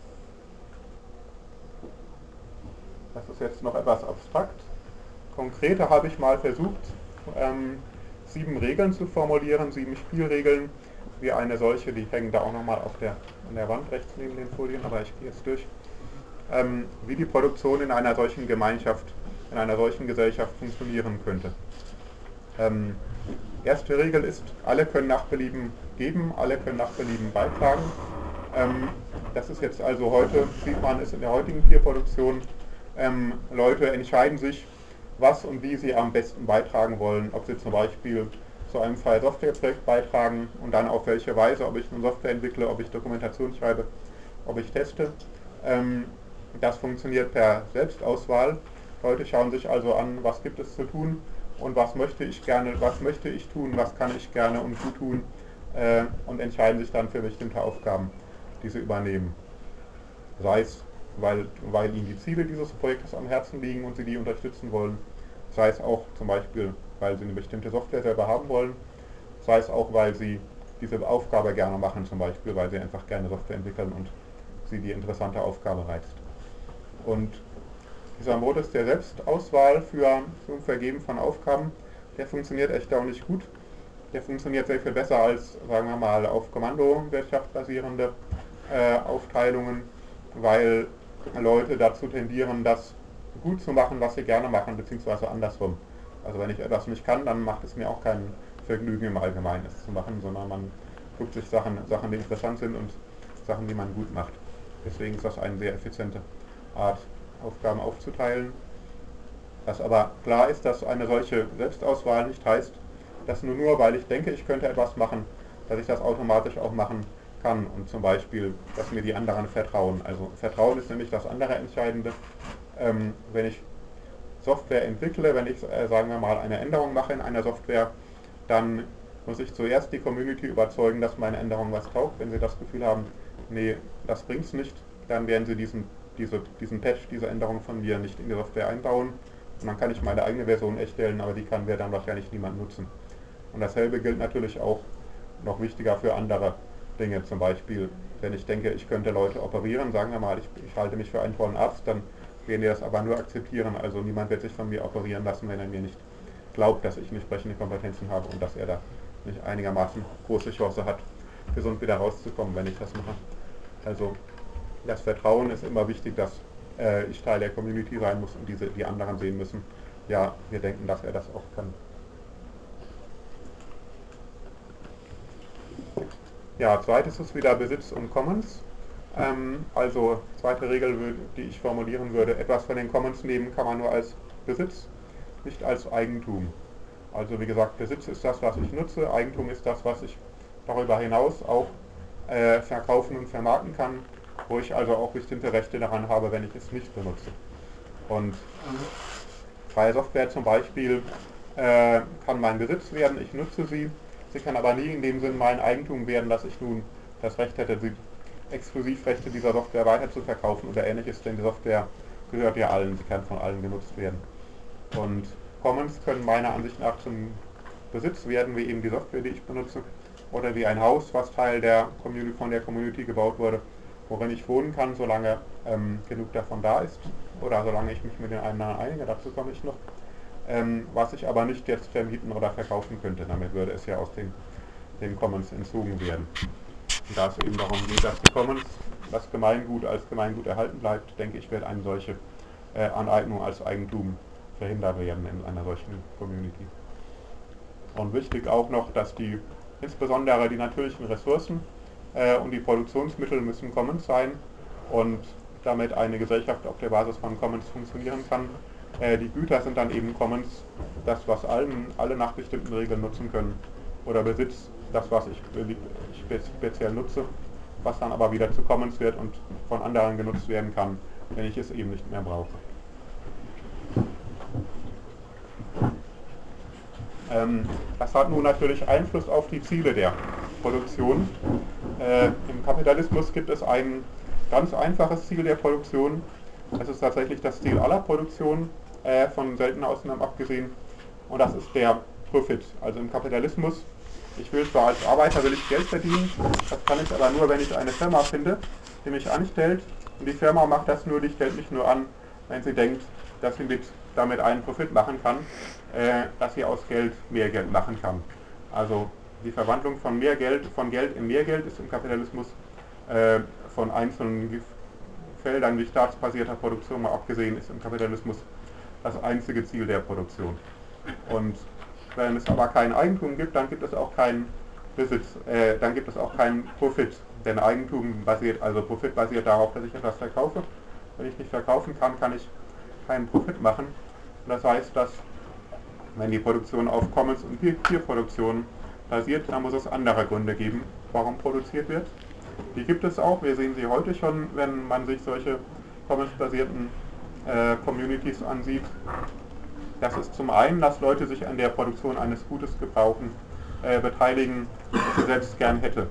Das ist jetzt noch etwas abstrakt. Konkreter habe ich mal versucht, 7 Regeln zu formulieren, 7 Spielregeln, wie eine solche, die hängen da auch nochmal an der Wand rechts neben den Folien, aber ich gehe jetzt durch, wie die Produktion in einer solchen Gemeinschaft, in einer solchen Gesellschaft funktionieren könnte. Erste Regel ist, alle können nach Belieben geben, alle können nach Belieben beitragen. Das ist jetzt also heute, sieht man es in der heutigen Tierproduktion, Leute entscheiden sich, was und wie sie am besten beitragen wollen, ob sie zum Beispiel zu einem freien Softwareprojekt beitragen und dann auf welche Weise, ob ich eine Software entwickle, ob ich Dokumentation schreibe, ob ich teste. Das funktioniert per Selbstauswahl. Leute schauen sich also an, was gibt es zu tun und was möchte ich tun, was kann ich gerne und gut tun und entscheiden sich dann für bestimmte Aufgaben, die sie übernehmen. Sei es, weil ihnen die Ziele dieses Projektes am Herzen liegen und sie die unterstützen wollen, sei es auch zum Beispiel, weil sie eine bestimmte Software selber haben wollen, sei es auch, weil sie diese Aufgabe gerne machen, zum Beispiel, weil sie einfach gerne Software entwickeln und sie die interessante Aufgabe reizt. Und dieser Modus der Selbstauswahl zum Vergeben von Aufgaben, der funktioniert erstaunlich gut. Der funktioniert sehr viel besser als, sagen wir mal, auf Kommandowirtschaft basierende Aufteilungen, weil Leute dazu tendieren, das gut zu machen, was sie gerne machen, beziehungsweise andersrum. Also wenn ich etwas nicht kann, dann macht es mir auch kein Vergnügen im Allgemeinen, es zu machen, sondern man guckt sich Sachen, die interessant sind und Sachen, die man gut macht. Deswegen ist das eine sehr effiziente Art, Aufgaben aufzuteilen. Was aber klar ist, dass eine solche Selbstauswahl nicht heißt, dass nur weil ich denke, ich könnte etwas machen, dass ich das automatisch auch machen kann und zum Beispiel, dass mir die anderen vertrauen. Also Vertrauen ist nämlich das andere Entscheidende. Wenn ich Software entwickle, wenn ich, sagen wir mal, eine Änderung mache in einer Software, dann muss ich zuerst die Community überzeugen, dass meine Änderung was taugt. Wenn sie das Gefühl haben, nee, das bringt's nicht, dann werden sie diesen Patch, diese Änderung von mir nicht in die Software einbauen. Und dann kann ich meine eigene Version erstellen, aber die kann dann wahrscheinlich niemand nutzen. Und dasselbe gilt natürlich auch noch wichtiger für andere Dinge. Zum Beispiel, wenn ich denke, ich könnte Leute operieren, sagen wir mal, ich halte mich für einen tollen Arzt, dann werden die das aber nur akzeptieren. Also niemand wird sich von mir operieren lassen, wenn er mir nicht glaubt, dass ich entsprechende Kompetenzen habe und dass er da nicht einigermaßen große Chance hat, gesund wieder rauszukommen, wenn ich das mache. Also das Vertrauen ist immer wichtig, dass ich Teil der Community sein muss und die anderen sehen müssen, ja, wir denken, dass er das auch kann. Ja, zweites ist wieder Besitz und Commons. Also zweite Regel, die ich formulieren würde, etwas von den Commons nehmen kann man nur als Besitz, nicht als Eigentum. Also wie gesagt, Besitz ist das, was ich nutze, Eigentum ist das, was ich darüber hinaus auch verkaufen und vermarkten kann, wo ich also auch bestimmte Rechte daran habe, wenn ich es nicht benutze. Und freie Software zum Beispiel kann mein Besitz werden, ich nutze sie. Sie kann aber nie in dem Sinn mein Eigentum werden, dass ich nun das Recht hätte, die Exklusivrechte dieser Software weiter zu verkaufen oder ähnliches, denn die Software gehört ja allen, sie kann von allen genutzt werden. Und Commons können meiner Ansicht nach zum Besitz werden, wie eben die Software, die ich benutze, oder wie ein Haus, was Teil der von der Community gebaut wurde, worin ich wohnen kann, solange genug davon da ist, oder solange ich mich mit den anderen einige, dazu komme ich noch. Was ich aber nicht jetzt vermieten oder verkaufen könnte, damit würde es ja aus den Commons entzogen werden. Und da es eben darum geht, dass die Commons, das Gemeingut als Gemeingut erhalten bleibt, denke ich, wird eine solche Aneignung als Eigentum verhindert werden in einer solchen Community. Und wichtig auch noch, dass insbesondere die natürlichen Ressourcen und die Produktionsmittel müssen Commons sein und damit eine Gesellschaft auf der Basis von Commons funktionieren kann. Die Güter sind dann eben Commons, das was alle nach bestimmten Regeln nutzen können. Oder Besitz, das was ich speziell nutze, was dann aber wieder zu Commons wird und von anderen genutzt werden kann, wenn ich es eben nicht mehr brauche. Das hat nun natürlich Einfluss auf die Ziele der Produktion. Im Kapitalismus gibt es ein ganz einfaches Ziel der Produktion. Das ist tatsächlich das Ziel aller Produktion, von seltenen Ausnahmen abgesehen. Und das ist der Profit. Also im Kapitalismus, ich will zwar als Arbeiter will ich Geld verdienen, das kann ich aber nur, wenn ich eine Firma finde, die mich anstellt. Und die Firma macht das nur, die stellt mich nur an, wenn sie denkt, dass sie damit einen Profit machen kann, dass sie aus Geld mehr Geld machen kann. Also die Verwandlung von Geld in mehr Geld ist im Kapitalismus von einzelnen Feldern wie staatsbasierter Produktion mal abgesehen, ist im Kapitalismus das einzige Ziel der Produktion. Und wenn es aber kein Eigentum gibt, dann gibt es auch keinen Besitz, dann gibt es auch keinen Profit. Denn Profit basiert darauf, dass ich etwas verkaufe. Wenn ich nicht verkaufen kann, kann ich keinen Profit machen. Und das heißt, dass wenn die Produktion auf Commons und Peer-Produktion basiert, dann muss es andere Gründe geben, warum produziert wird. Die gibt es auch, wir sehen sie heute schon, wenn man sich solche Commons-basierten Communities ansieht. Das ist zum einen, dass Leute sich an der Produktion eines Gutes beteiligen, das sie selbst gern hätte.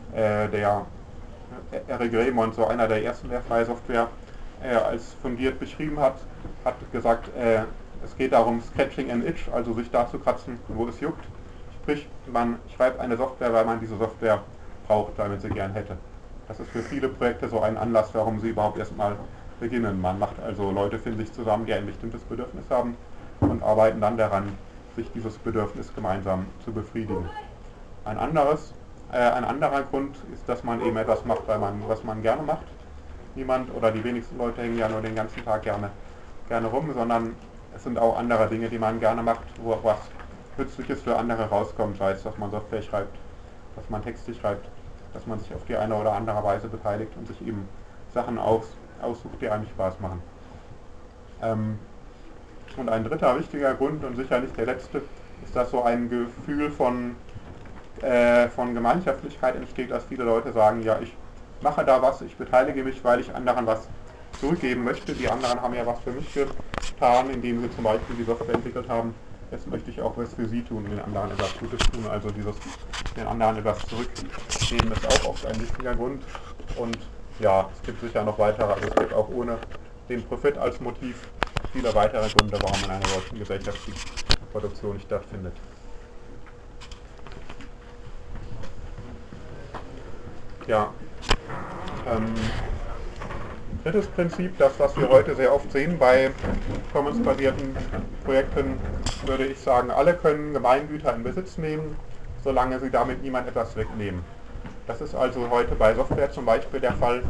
Der Eric Raymond, so einer der ersten, der freie Software als fundiert beschrieben hat, hat gesagt, es geht darum, scratching an itch, also sich da zu kratzen, wo es juckt. Sprich, man schreibt eine Software, weil man diese Software braucht, damit sie gern hätte. Das ist für viele Projekte so ein Anlass, warum sie überhaupt erstmal beginnen. Man macht also, Leute finden sich zusammen, die ein bestimmtes Bedürfnis haben und arbeiten dann daran, sich dieses Bedürfnis gemeinsam zu befriedigen. Ein anderer Grund ist, dass man eben etwas macht, was man gerne macht. Niemand oder die wenigsten Leute hängen ja nur den ganzen Tag gerne rum, sondern es sind auch andere Dinge, die man gerne macht, wo was Nützliches für andere rauskommt, sei es, dass man Software schreibt dass man Texte schreibt, dass man sich auf die eine oder andere Weise beteiligt und sich eben Sachen aussucht, die einem Spaß machen. Und ein dritter wichtiger Grund und sicher nicht der letzte, ist, dass so ein Gefühl von Gemeinschaftlichkeit entsteht, dass viele Leute sagen, ja, ich mache da was, ich beteilige mich, weil ich anderen was zurückgeben möchte. Die anderen haben ja was für mich getan, indem sie zum Beispiel die Software entwickelt haben. Jetzt möchte ich auch was für sie tun und den anderen etwas Gutes tun. Also dieses den anderen etwas zurückgeben ist auch oft ein wichtiger Grund. Und ja, es gibt sicher noch weitere, also es gibt auch ohne den Profit als Motiv viele weitere Gründe, warum in einer solchen Gesellschaft die Produktion nicht stattfindet. Ja. Drittes Prinzip, das was wir heute sehr oft sehen bei Commons-basierten Projekten, würde ich sagen, alle können Gemeingüter in Besitz nehmen, solange sie damit niemand etwas wegnehmen. Das ist also heute bei Software zum Beispiel der Fall.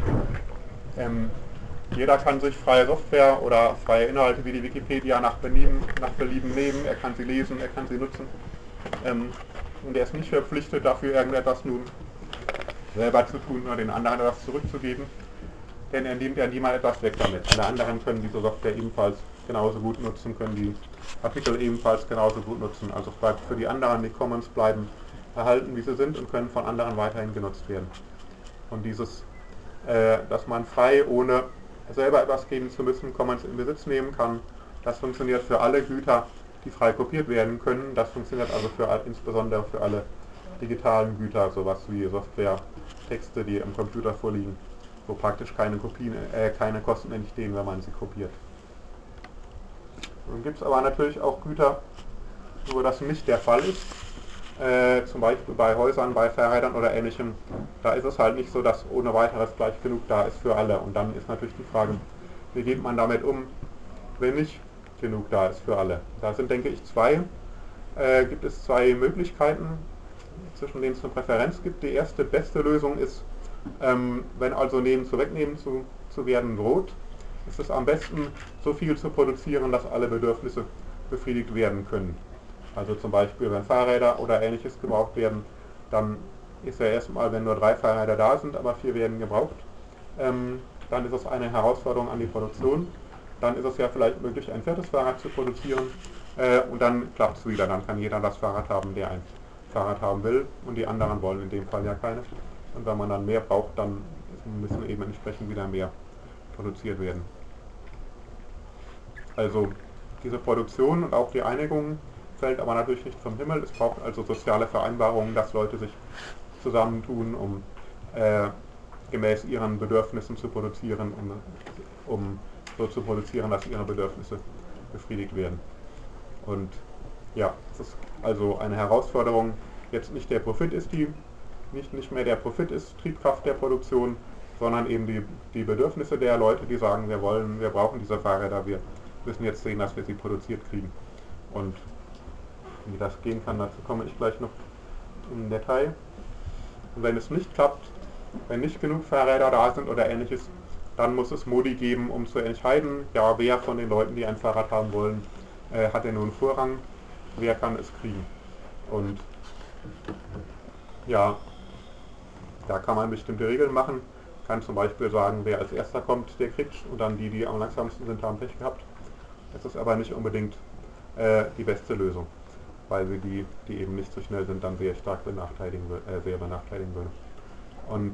Jeder kann sich freie Software oder freie Inhalte wie die Wikipedia nach Belieben nehmen, er kann sie lesen, er kann sie nutzen. Und er ist nicht verpflichtet, dafür irgendetwas nun selber zu tun oder den anderen etwas zurückzugeben, denn er nimmt ja niemand etwas weg damit. Alle anderen können diese Software ebenfalls genauso gut nutzen, können die Artikel ebenfalls genauso gut nutzen. Also es bleibt für die anderen, die Commons bleiben erhalten, wie sie sind und können von anderen weiterhin genutzt werden. Und dieses, dass man frei, ohne selber etwas geben zu müssen, Commons in Besitz nehmen kann, das funktioniert für alle Güter, die frei kopiert werden können. Das funktioniert also insbesondere für alle digitalen Güter, sowas wie Software, Texte, die am Computer vorliegen, wo praktisch keine Kosten entstehen, wenn man sie kopiert. Dann gibt es aber natürlich auch Güter, wo das nicht der Fall ist. Zum Beispiel bei Häusern, bei Fahrrädern oder Ähnlichem. Da ist es halt nicht so, dass ohne weiteres gleich genug da ist für alle. Und dann ist natürlich die Frage, wie geht man damit um, wenn nicht genug da ist für alle. Da sind, denke ich, gibt es zwei Möglichkeiten, zwischen denen es eine Präferenz gibt. Die erste, beste Lösung ist, wenn also Nehmen zu wegnehmen zu werden droht, ist es am besten, so viel zu produzieren, dass alle Bedürfnisse befriedigt werden können. Also zum Beispiel, wenn Fahrräder oder Ähnliches gebraucht werden, dann ist ja erstmal, wenn nur 3 Fahrräder da sind, aber 4 werden gebraucht, dann ist es eine Herausforderung an die Produktion. Dann ist es ja vielleicht möglich, ein 4. Fahrrad zu produzieren und dann klappt es wieder. Dann kann jeder das Fahrrad haben, der ein Fahrrad haben will und die anderen wollen in dem Fall ja keines. Und wenn man dann mehr braucht, dann müssen eben entsprechend wieder mehr produziert werden. Also diese Produktion und auch die Einigung fällt aber natürlich nicht vom Himmel. Es braucht also soziale Vereinbarungen, dass Leute sich zusammentun, um gemäß ihren Bedürfnissen zu produzieren, um so zu produzieren, dass ihre Bedürfnisse befriedigt werden. Und ja, es ist also eine Herausforderung, jetzt nicht der Profit ist nicht mehr der Profit ist Triebkraft der Produktion, sondern eben die Bedürfnisse der Leute, die sagen, wir brauchen diese Fahrräder, wir müssen jetzt sehen, dass wir sie produziert kriegen. Und wie das gehen kann, dazu komme ich gleich noch im Detail. Und wenn es nicht klappt, wenn nicht genug Fahrräder da sind oder Ähnliches, dann muss es Modi geben, um zu entscheiden, ja, wer von den Leuten, die ein Fahrrad haben wollen, hat denn nun Vorrang, wer kann es kriegen. Und ja, da kann man bestimmte Regeln machen, kann zum Beispiel sagen, wer als erster kommt, der kriegt, und dann die am langsamsten sind, haben Pech gehabt. Das ist aber nicht unbedingt die beste Lösung, weil sie die eben nicht so schnell sind, dann sehr stark benachteiligen würde. Und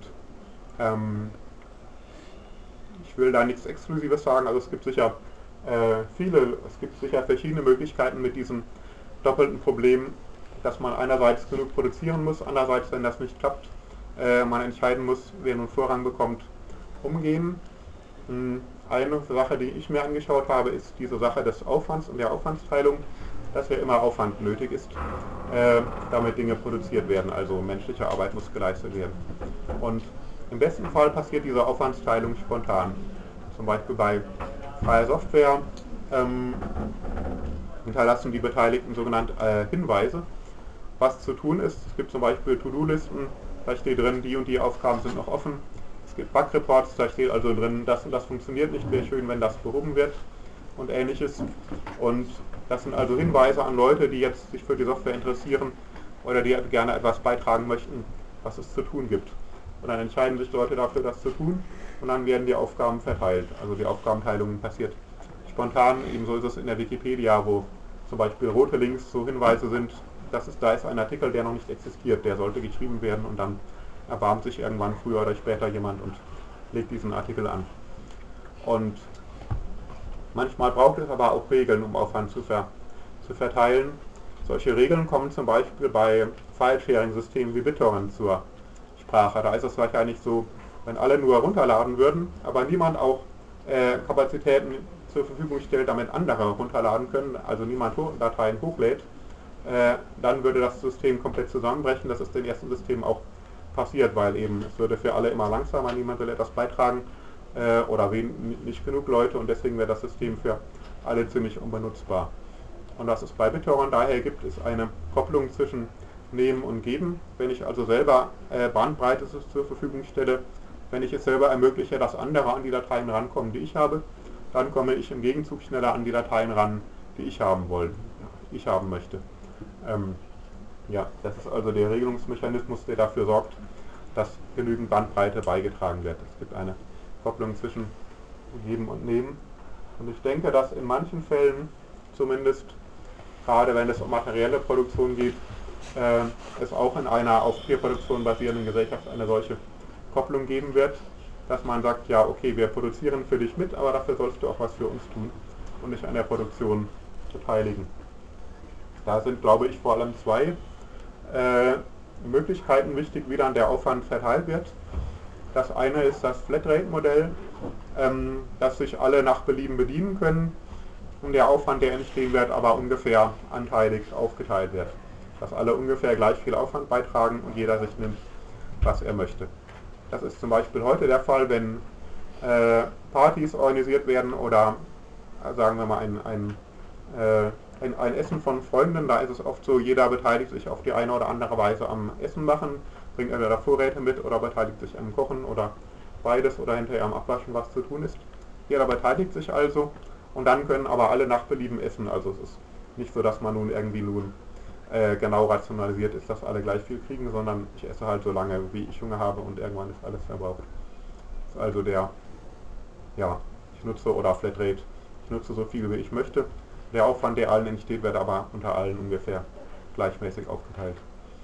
ich will da nichts Exklusives sagen, also es gibt sicher verschiedene Möglichkeiten mit diesem doppelten Problem, dass man einerseits genug produzieren muss, andererseits, wenn das nicht klappt, man entscheiden muss, wer nun Vorrang bekommt, umgehen. Eine Sache, die ich mir angeschaut habe, ist diese Sache des Aufwands und der Aufwandsteilung, dass ja immer Aufwand nötig ist, damit Dinge produziert werden, also menschliche Arbeit muss geleistet werden. Und im besten Fall passiert diese Aufwandsteilung spontan. Zum Beispiel bei freier Software hinterlassen die Beteiligten sogenannte Hinweise, was zu tun ist. Es gibt zum Beispiel To-Do-Listen, da steht drin, die und die Aufgaben sind noch offen. Es gibt Bug-Reports, da steht also drin, das und das funktioniert nicht, wäre schön, wenn das behoben wird und Ähnliches. Und das sind also Hinweise an Leute, die jetzt sich für die Software interessieren oder die gerne etwas beitragen möchten, was es zu tun gibt. Und dann entscheiden sich Leute dafür, das zu tun und dann werden die Aufgaben verteilt. Also die Aufgabenteilung passiert spontan, ebenso ist es in der Wikipedia, wo zum Beispiel rote Links so Hinweise sind, da ist ein Artikel, der noch nicht existiert, der sollte geschrieben werden und dann erbarmt sich irgendwann früher oder später jemand und legt diesen Artikel an. Und manchmal braucht es aber auch Regeln, um Aufwand zu verteilen. Solche Regeln kommen zum Beispiel bei File-Sharing-Systemen wie BitTorrent zur Sprache. Da ist es wahrscheinlich so, wenn alle nur runterladen würden, aber niemand auch Kapazitäten zur Verfügung stellt, damit andere runterladen können, also niemand Dateien hochlädt, dann würde das System komplett zusammenbrechen. Das ist den ersten Systemen auch passiert, weil eben es würde für alle immer langsamer, niemand will etwas beitragen oder nicht genug Leute und deswegen wäre das System für alle ziemlich unbenutzbar. Und was es bei BitTorrent daher gibt, ist eine Kopplung zwischen Nehmen und Geben. Wenn ich also selber Bandbreite zur Verfügung stelle, wenn ich es selber ermögliche, dass andere an die Dateien rankommen, die ich habe, dann komme ich im Gegenzug schneller an die Dateien ran, die ich haben möchte. Ja, das ist also der Regelungsmechanismus, der dafür sorgt, dass genügend Bandbreite beigetragen wird. Es gibt eine Kopplung zwischen Geben und Nehmen. Und ich denke, dass in manchen Fällen, zumindest gerade wenn es um materielle Produktion geht, es auch in einer auf Peer-Produktion basierenden Gesellschaft eine solche Kopplung geben wird, dass man sagt, ja okay, wir produzieren für dich mit, aber dafür sollst du auch was für uns tun und dich an der Produktion beteiligen. Da sind, glaube ich, vor allem zwei Möglichkeiten wichtig, wie dann der Aufwand verteilt wird. Das eine ist das Flatrate-Modell, dass sich alle nach Belieben bedienen können und der Aufwand, der entstehen wird, aber ungefähr anteilig aufgeteilt wird. Dass alle ungefähr gleich viel Aufwand beitragen und jeder sich nimmt, was er möchte. Das ist zum Beispiel heute der Fall, wenn Partys organisiert werden oder sagen wir mal ein Essen von Freunden, da ist es oft so, jeder beteiligt sich auf die eine oder andere Weise am Essen machen, bringt entweder Vorräte mit oder beteiligt sich am Kochen oder beides oder hinterher am Abwaschen, was zu tun ist. Jeder beteiligt sich also und dann können aber alle nach Belieben essen. Also es ist nicht so, dass man nun genau rationalisiert ist, dass alle gleich viel kriegen, sondern ich esse halt so lange, wie ich Hunger habe und irgendwann ist alles verbraucht. Das ist also ich nutze, oder Flatrate, ich nutze so viel, wie ich möchte. Der Aufwand, der allen entsteht, wird aber unter allen ungefähr gleichmäßig aufgeteilt.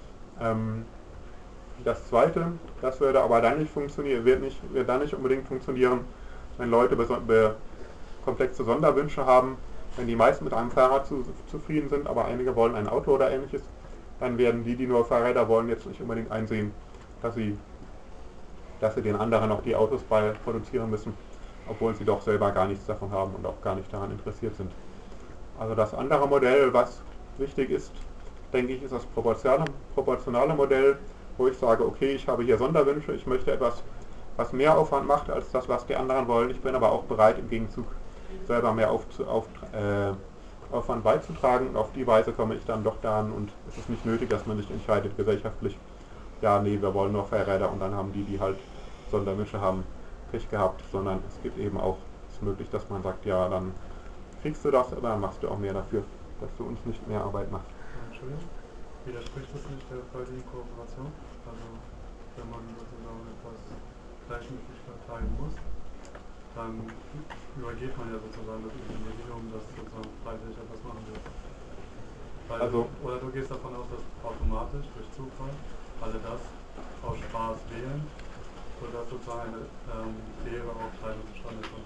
Das zweite, das würde aber dann nicht funktionieren, wird dann nicht unbedingt funktionieren, wenn Leute komplexe Sonderwünsche haben. Wenn die meisten mit einem Fahrrad zufrieden sind, aber einige wollen ein Auto oder ähnliches, dann werden die nur Fahrräder wollen, jetzt nicht unbedingt einsehen, dass sie den anderen noch die Autos produzieren müssen, obwohl sie doch selber gar nichts davon haben und auch gar nicht daran interessiert sind. Also das andere Modell, was wichtig ist, denke ich, ist das proportionale Modell, wo ich sage, okay, ich habe hier Sonderwünsche, ich möchte etwas, was mehr Aufwand macht als das, was die anderen wollen. Ich bin aber auch bereit, im Gegenzug selber mehr Aufwand beizutragen und auf die Weise komme ich dann doch daran und es ist nicht nötig, dass man sich entscheidet gesellschaftlich, ja nee, wir wollen nur Fahrräder und dann haben die halt Sonderwünsche haben, Pech gehabt, sondern es gibt eben auch, es ist möglich, dass man sagt, ja dann kriegst du das, aber dann machst du auch mehr dafür, dass du uns nicht mehr Arbeit machst. Entschuldigung, widerspricht das nicht der freiwilligen Kooperation? Also wenn man sozusagen etwas gleichmäßig verteilen muss, dann übergeht man ja sozusagen das Individuum, das sozusagen freiwillig etwas machen will. Oder du gehst davon aus, dass automatisch durch Zufall alle das aus Spaß wählen, sodass sozusagen eine faire Aufteilung zustande kommt.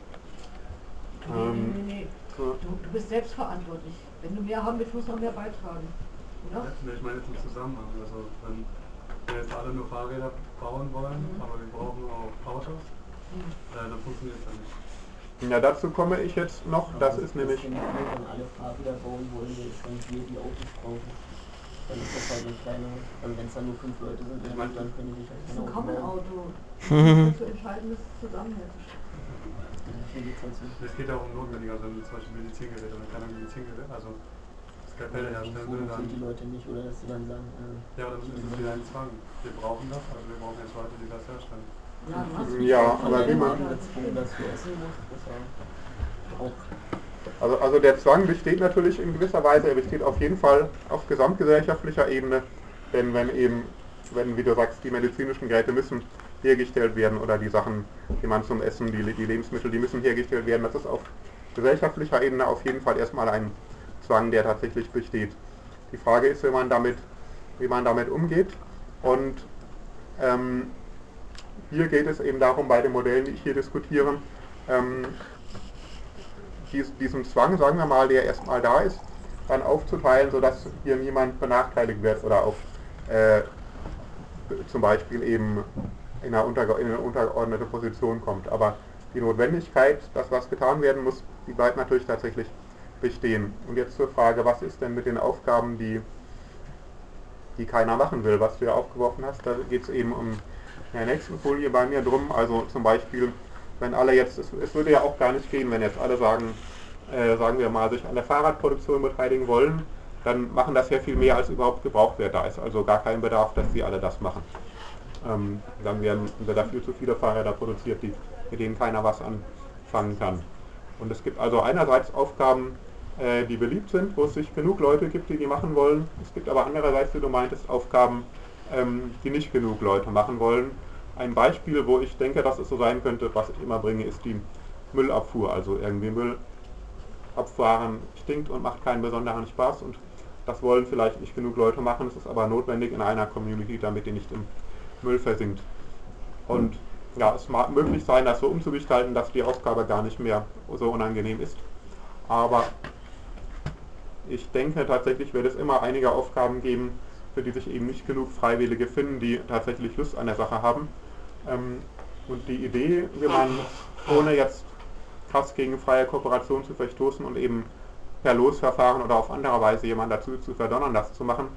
Nee. Du bist selbstverantwortlich. Wenn du mehr haben willst, musst du auch mehr beitragen. Oder? Ja, ich meine jetzt im Zusammenhang. Also wenn wir jetzt alle nur Fahrräder bauen wollen, aber wir brauchen auch Autos, dann funktioniert das nicht. Ja, dazu komme ich jetzt noch, das ist nämlich... Wenn alle Fahrräder bauen wollen, dann wir die Autos brauchen. Dann ist das halt ein kleiner, wenn es dann nur 5 Leute sind, dann können die sich halt Das ist ein Common-Auto. Zu entscheiden, das zusammen herzustellen. Es geht auch um notwendig, also wenn du zum Beispiel Medizingeräte oder keine Medizingeräte, also Skalpelle herstellen will, dann... die Leute nicht, oder dass sie dann sagen... ja, aber dann ist es wieder ein Zwang. Wir brauchen das, also wir brauchen jetzt Leute, die das herstellen. Ja, aber wie man... Also der Zwang besteht natürlich in gewisser Weise, er besteht auf jeden Fall auf gesamtgesellschaftlicher Ebene, denn wenn eben wenn, wie du sagst, die medizinischen Geräte müssen hergestellt werden oder die Sachen, die man zum Essen, die Lebensmittel, die müssen hergestellt werden. Das ist auf gesellschaftlicher Ebene auf jeden Fall erstmal ein Zwang, der tatsächlich besteht. Die Frage ist, wie man damit umgeht. Und hier geht es eben darum, bei den Modellen, die ich hier diskutiere, diesen Zwang, sagen wir mal, der erstmal da ist, dann aufzuteilen, sodass hier niemand benachteiligt wird oder auf zum Beispiel eben in eine untergeordnete Position kommt. Aber die Notwendigkeit, dass was getan werden muss, die bleibt natürlich tatsächlich bestehen. Und jetzt zur Frage, was ist denn mit den Aufgaben, die keiner machen will, was du ja aufgeworfen hast, da geht es eben um in der nächsten Folie bei mir drum, also zum Beispiel, wenn alle jetzt, es würde ja auch gar nicht gehen, wenn jetzt alle sagen wir mal, sich an der Fahrradproduktion beteiligen wollen, dann machen das ja viel mehr, als überhaupt gebraucht wird. Da ist also gar kein Bedarf, dass sie alle das machen. Dann werden da viel zu viele Fahrräder produziert, mit denen keiner was anfangen kann. Und es gibt also einerseits Aufgaben, die beliebt sind, wo es sich genug Leute gibt, die machen wollen. Es gibt aber andererseits, wie du meintest, Aufgaben, die nicht genug Leute machen wollen. Ein Beispiel, wo ich denke, dass es so sein könnte, was ich immer bringe, ist die Müllabfuhr. Also irgendwie Müll abfahren stinkt und macht keinen besonderen Spaß und das wollen vielleicht nicht genug Leute machen. Es ist aber notwendig in einer Community, damit die nicht im Müll versinkt. Und ja, es mag möglich sein, das so umzugestalten, dass die Aufgabe gar nicht mehr so unangenehm ist. Aber ich denke tatsächlich wird es immer einige Aufgaben geben, für die sich eben nicht genug Freiwillige finden, die tatsächlich Lust an der Sache haben. Und die Idee, wie man ohne jetzt krass gegen freie Kooperation zu verstoßen und eben per Losverfahren oder auf andere Weise jemanden dazu zu verdonnern, das zu machen,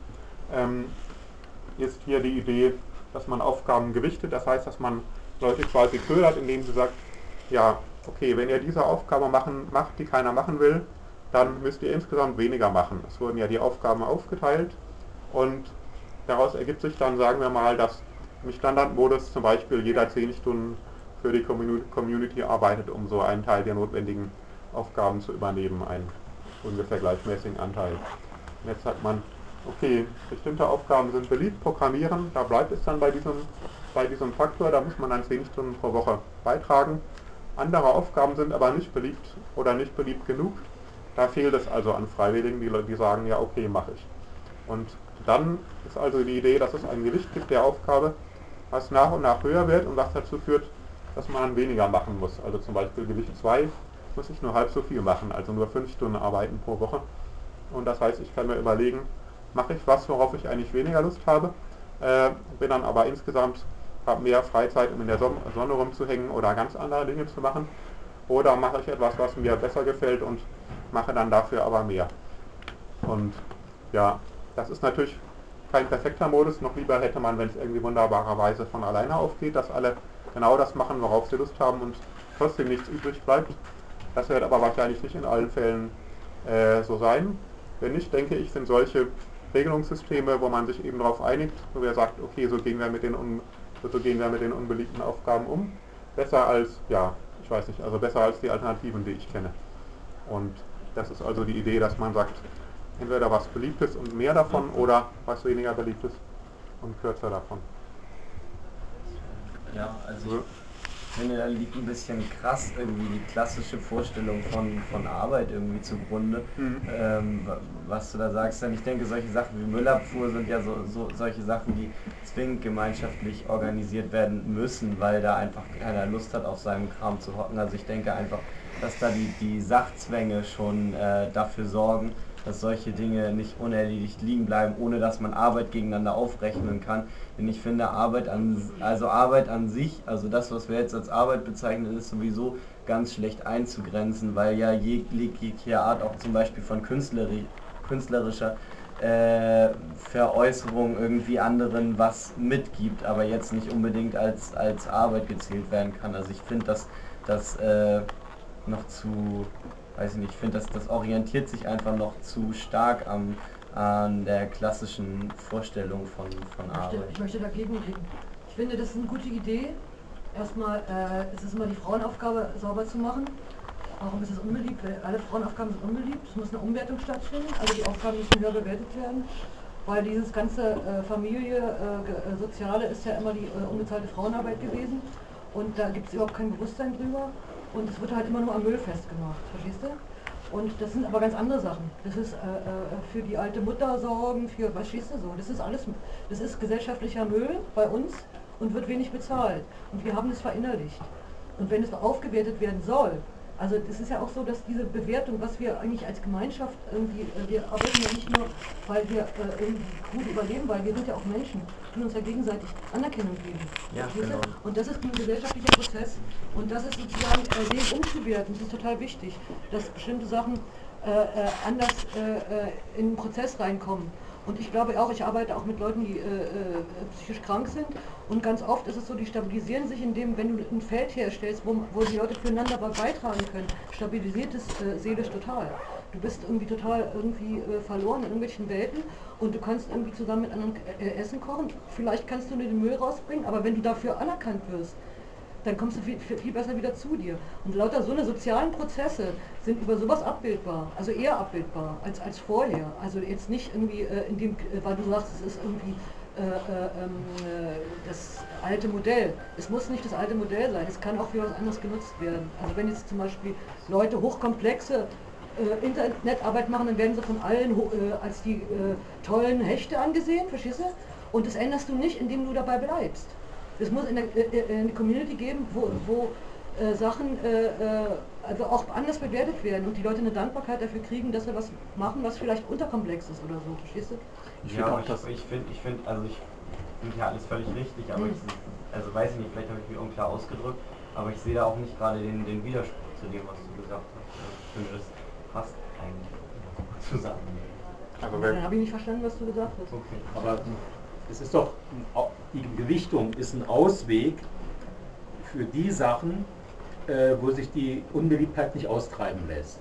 ist hier die Idee, dass man Aufgaben gewichtet. Das heißt, dass man Leute quasi ködert, indem sie sagt, ja, okay, wenn ihr diese Aufgabe macht, die keiner machen will, dann müsst ihr insgesamt weniger machen. Es wurden ja die Aufgaben aufgeteilt und daraus ergibt sich dann, sagen wir mal, dass im Standardmodus zum Beispiel jeder 10 Stunden für die Community arbeitet, um so einen Teil der notwendigen Aufgaben zu übernehmen, einen ungefähr gleichmäßigen Anteil. Und jetzt sagt man, okay, bestimmte Aufgaben sind beliebt, Programmieren, da bleibt es dann bei diesem Faktor, da muss man dann 10 Stunden pro Woche beitragen. Andere Aufgaben sind aber nicht beliebt oder nicht beliebt genug, da fehlt es also an Freiwilligen, die sagen, ja okay, mache ich. Und dann ist also die Idee, dass es ein Gewicht gibt der Aufgabe, was nach und nach höher wird und was dazu führt, dass man dann weniger machen muss. Also zum Beispiel Gewicht 2 muss ich nur halb so viel machen, also nur 5 Stunden arbeiten pro Woche. Und das heißt, ich kann mir überlegen, mache ich was, worauf ich eigentlich weniger Lust habe, bin dann aber insgesamt, habe mehr Freizeit, um in der Sonne rumzuhängen oder ganz andere Dinge zu machen. Oder mache ich etwas, was mir besser gefällt und mache dann dafür aber mehr. Und ja, das ist natürlich kein perfekter Modus, noch lieber hätte man, wenn es irgendwie wunderbarerweise von alleine aufgeht, dass alle genau das machen, worauf sie Lust haben und trotzdem nichts übrig bleibt. Das wird aber wahrscheinlich nicht in allen Fällen so sein. Wenn nicht, denke ich, sind solche Regelungssysteme, wo man sich eben darauf einigt, wo wir sagt, okay, so gehen wir mit den unbeliebten Aufgaben um, besser als, ja, ich weiß nicht, also besser als die Alternativen, die ich kenne. Und das ist also die Idee, dass man sagt, entweder was Beliebtes und mehr davon oder was weniger Beliebtes und kürzer davon. Ja, also ich finde, da liegt ein bisschen krass irgendwie die klassische Vorstellung von Arbeit irgendwie zugrunde, was du da sagst. Denn ich denke, solche Sachen wie Müllabfuhr sind ja solche Sachen, die zwingend gemeinschaftlich organisiert werden müssen, weil da einfach keiner Lust hat, auf seinem Kram zu hocken. Also ich denke einfach, dass da die Sachzwänge schon dafür sorgen, dass solche Dinge nicht unerledigt liegen bleiben, ohne dass man Arbeit gegeneinander aufrechnen kann. Denn ich finde, Arbeit an sich, also das, was wir jetzt als Arbeit bezeichnen, ist sowieso ganz schlecht einzugrenzen, weil ja jegliche Art auch zum Beispiel von künstlerischer Veräußerung irgendwie anderen was mitgibt, aber jetzt nicht unbedingt als Arbeit gezählt werden kann. Also ich finde, dass das noch zu... weiß ich nicht, ich finde, das orientiert sich einfach noch zu stark an der klassischen Vorstellung von Arbeit. Ich möchte dagegen reden. Ich finde, das ist eine gute Idee. Erstmal, es ist immer die Frauenaufgabe, sauber zu machen. Warum ist es unbeliebt? Weil alle Frauenaufgaben sind unbeliebt. Es muss eine Umwertung stattfinden, also die Aufgaben müssen höher bewertet werden. weil dieses ganze Familie, Soziale ist ja immer die unbezahlte Frauenarbeit gewesen und da gibt es überhaupt kein Bewusstsein drüber und es wird halt immer nur am Müll festgemacht, verstehst du? Und das sind aber ganz andere Sachen. Das ist für die alte Mutter sorgen, für, verstehst du so? Das ist alles, das ist gesellschaftlicher Müll bei uns und wird wenig bezahlt. Und wir haben das verinnerlicht. Und wenn es aufgewertet werden soll, also das ist ja auch so, dass diese Bewertung, was wir eigentlich als Gemeinschaft irgendwie, wir arbeiten ja nicht nur, weil wir irgendwie gut überleben, weil wir sind ja auch Menschen, tun uns ja gegenseitig Anerkennung geben. Ja, Verstehst du? genau. Und das ist ein gesellschaftlicher Prozess und das ist sozusagen den umzuwerten, das ist total wichtig, dass bestimmte Sachen anders in den Prozess reinkommen. Und ich glaube auch, ich arbeite auch mit Leuten, die psychisch krank sind und ganz oft ist es so, die stabilisieren sich, indem, wenn du ein Feld herstellst, wo die Leute füreinander beitragen können, stabilisiert es seelisch total. Du bist irgendwie total verloren in irgendwelchen Welten und du kannst irgendwie zusammen mit anderen Essen kochen. Vielleicht kannst du nur den Müll rausbringen, aber wenn du dafür anerkannt wirst, dann kommst du viel besser wieder zu dir. Und lauter so eine sozialen Prozesse sind über sowas abbildbar, also eher abbildbar als vorher. Also jetzt nicht irgendwie, weil du sagst, es ist irgendwie das alte Modell. Es muss nicht das alte Modell sein, es kann auch für was anderes genutzt werden. Also wenn jetzt zum Beispiel Leute hochkomplexe Internetarbeit machen, dann werden sie von allen als die tollen Hechte angesehen, verstehst du? Und das änderst du nicht, indem du dabei bleibst. Es muss eine Community geben, wo Sachen also auch anders bewertet werden und die Leute eine Dankbarkeit dafür kriegen, dass sie was machen, was vielleicht unterkomplex ist oder so, verstehst du? Ich finde ja alles völlig richtig, aber also weiß ich nicht, vielleicht habe ich mich unklar ausgedrückt, aber ich sehe da auch nicht gerade den Widerspruch zu dem, was du gesagt hast. Ich finde, das passt eigentlich zusammen. Also Dann habe ich nicht verstanden, was du gesagt hast. Okay. Aber es ist doch, die Gewichtung ist ein Ausweg für die Sachen, wo sich die Unbeliebtheit nicht austreiben lässt.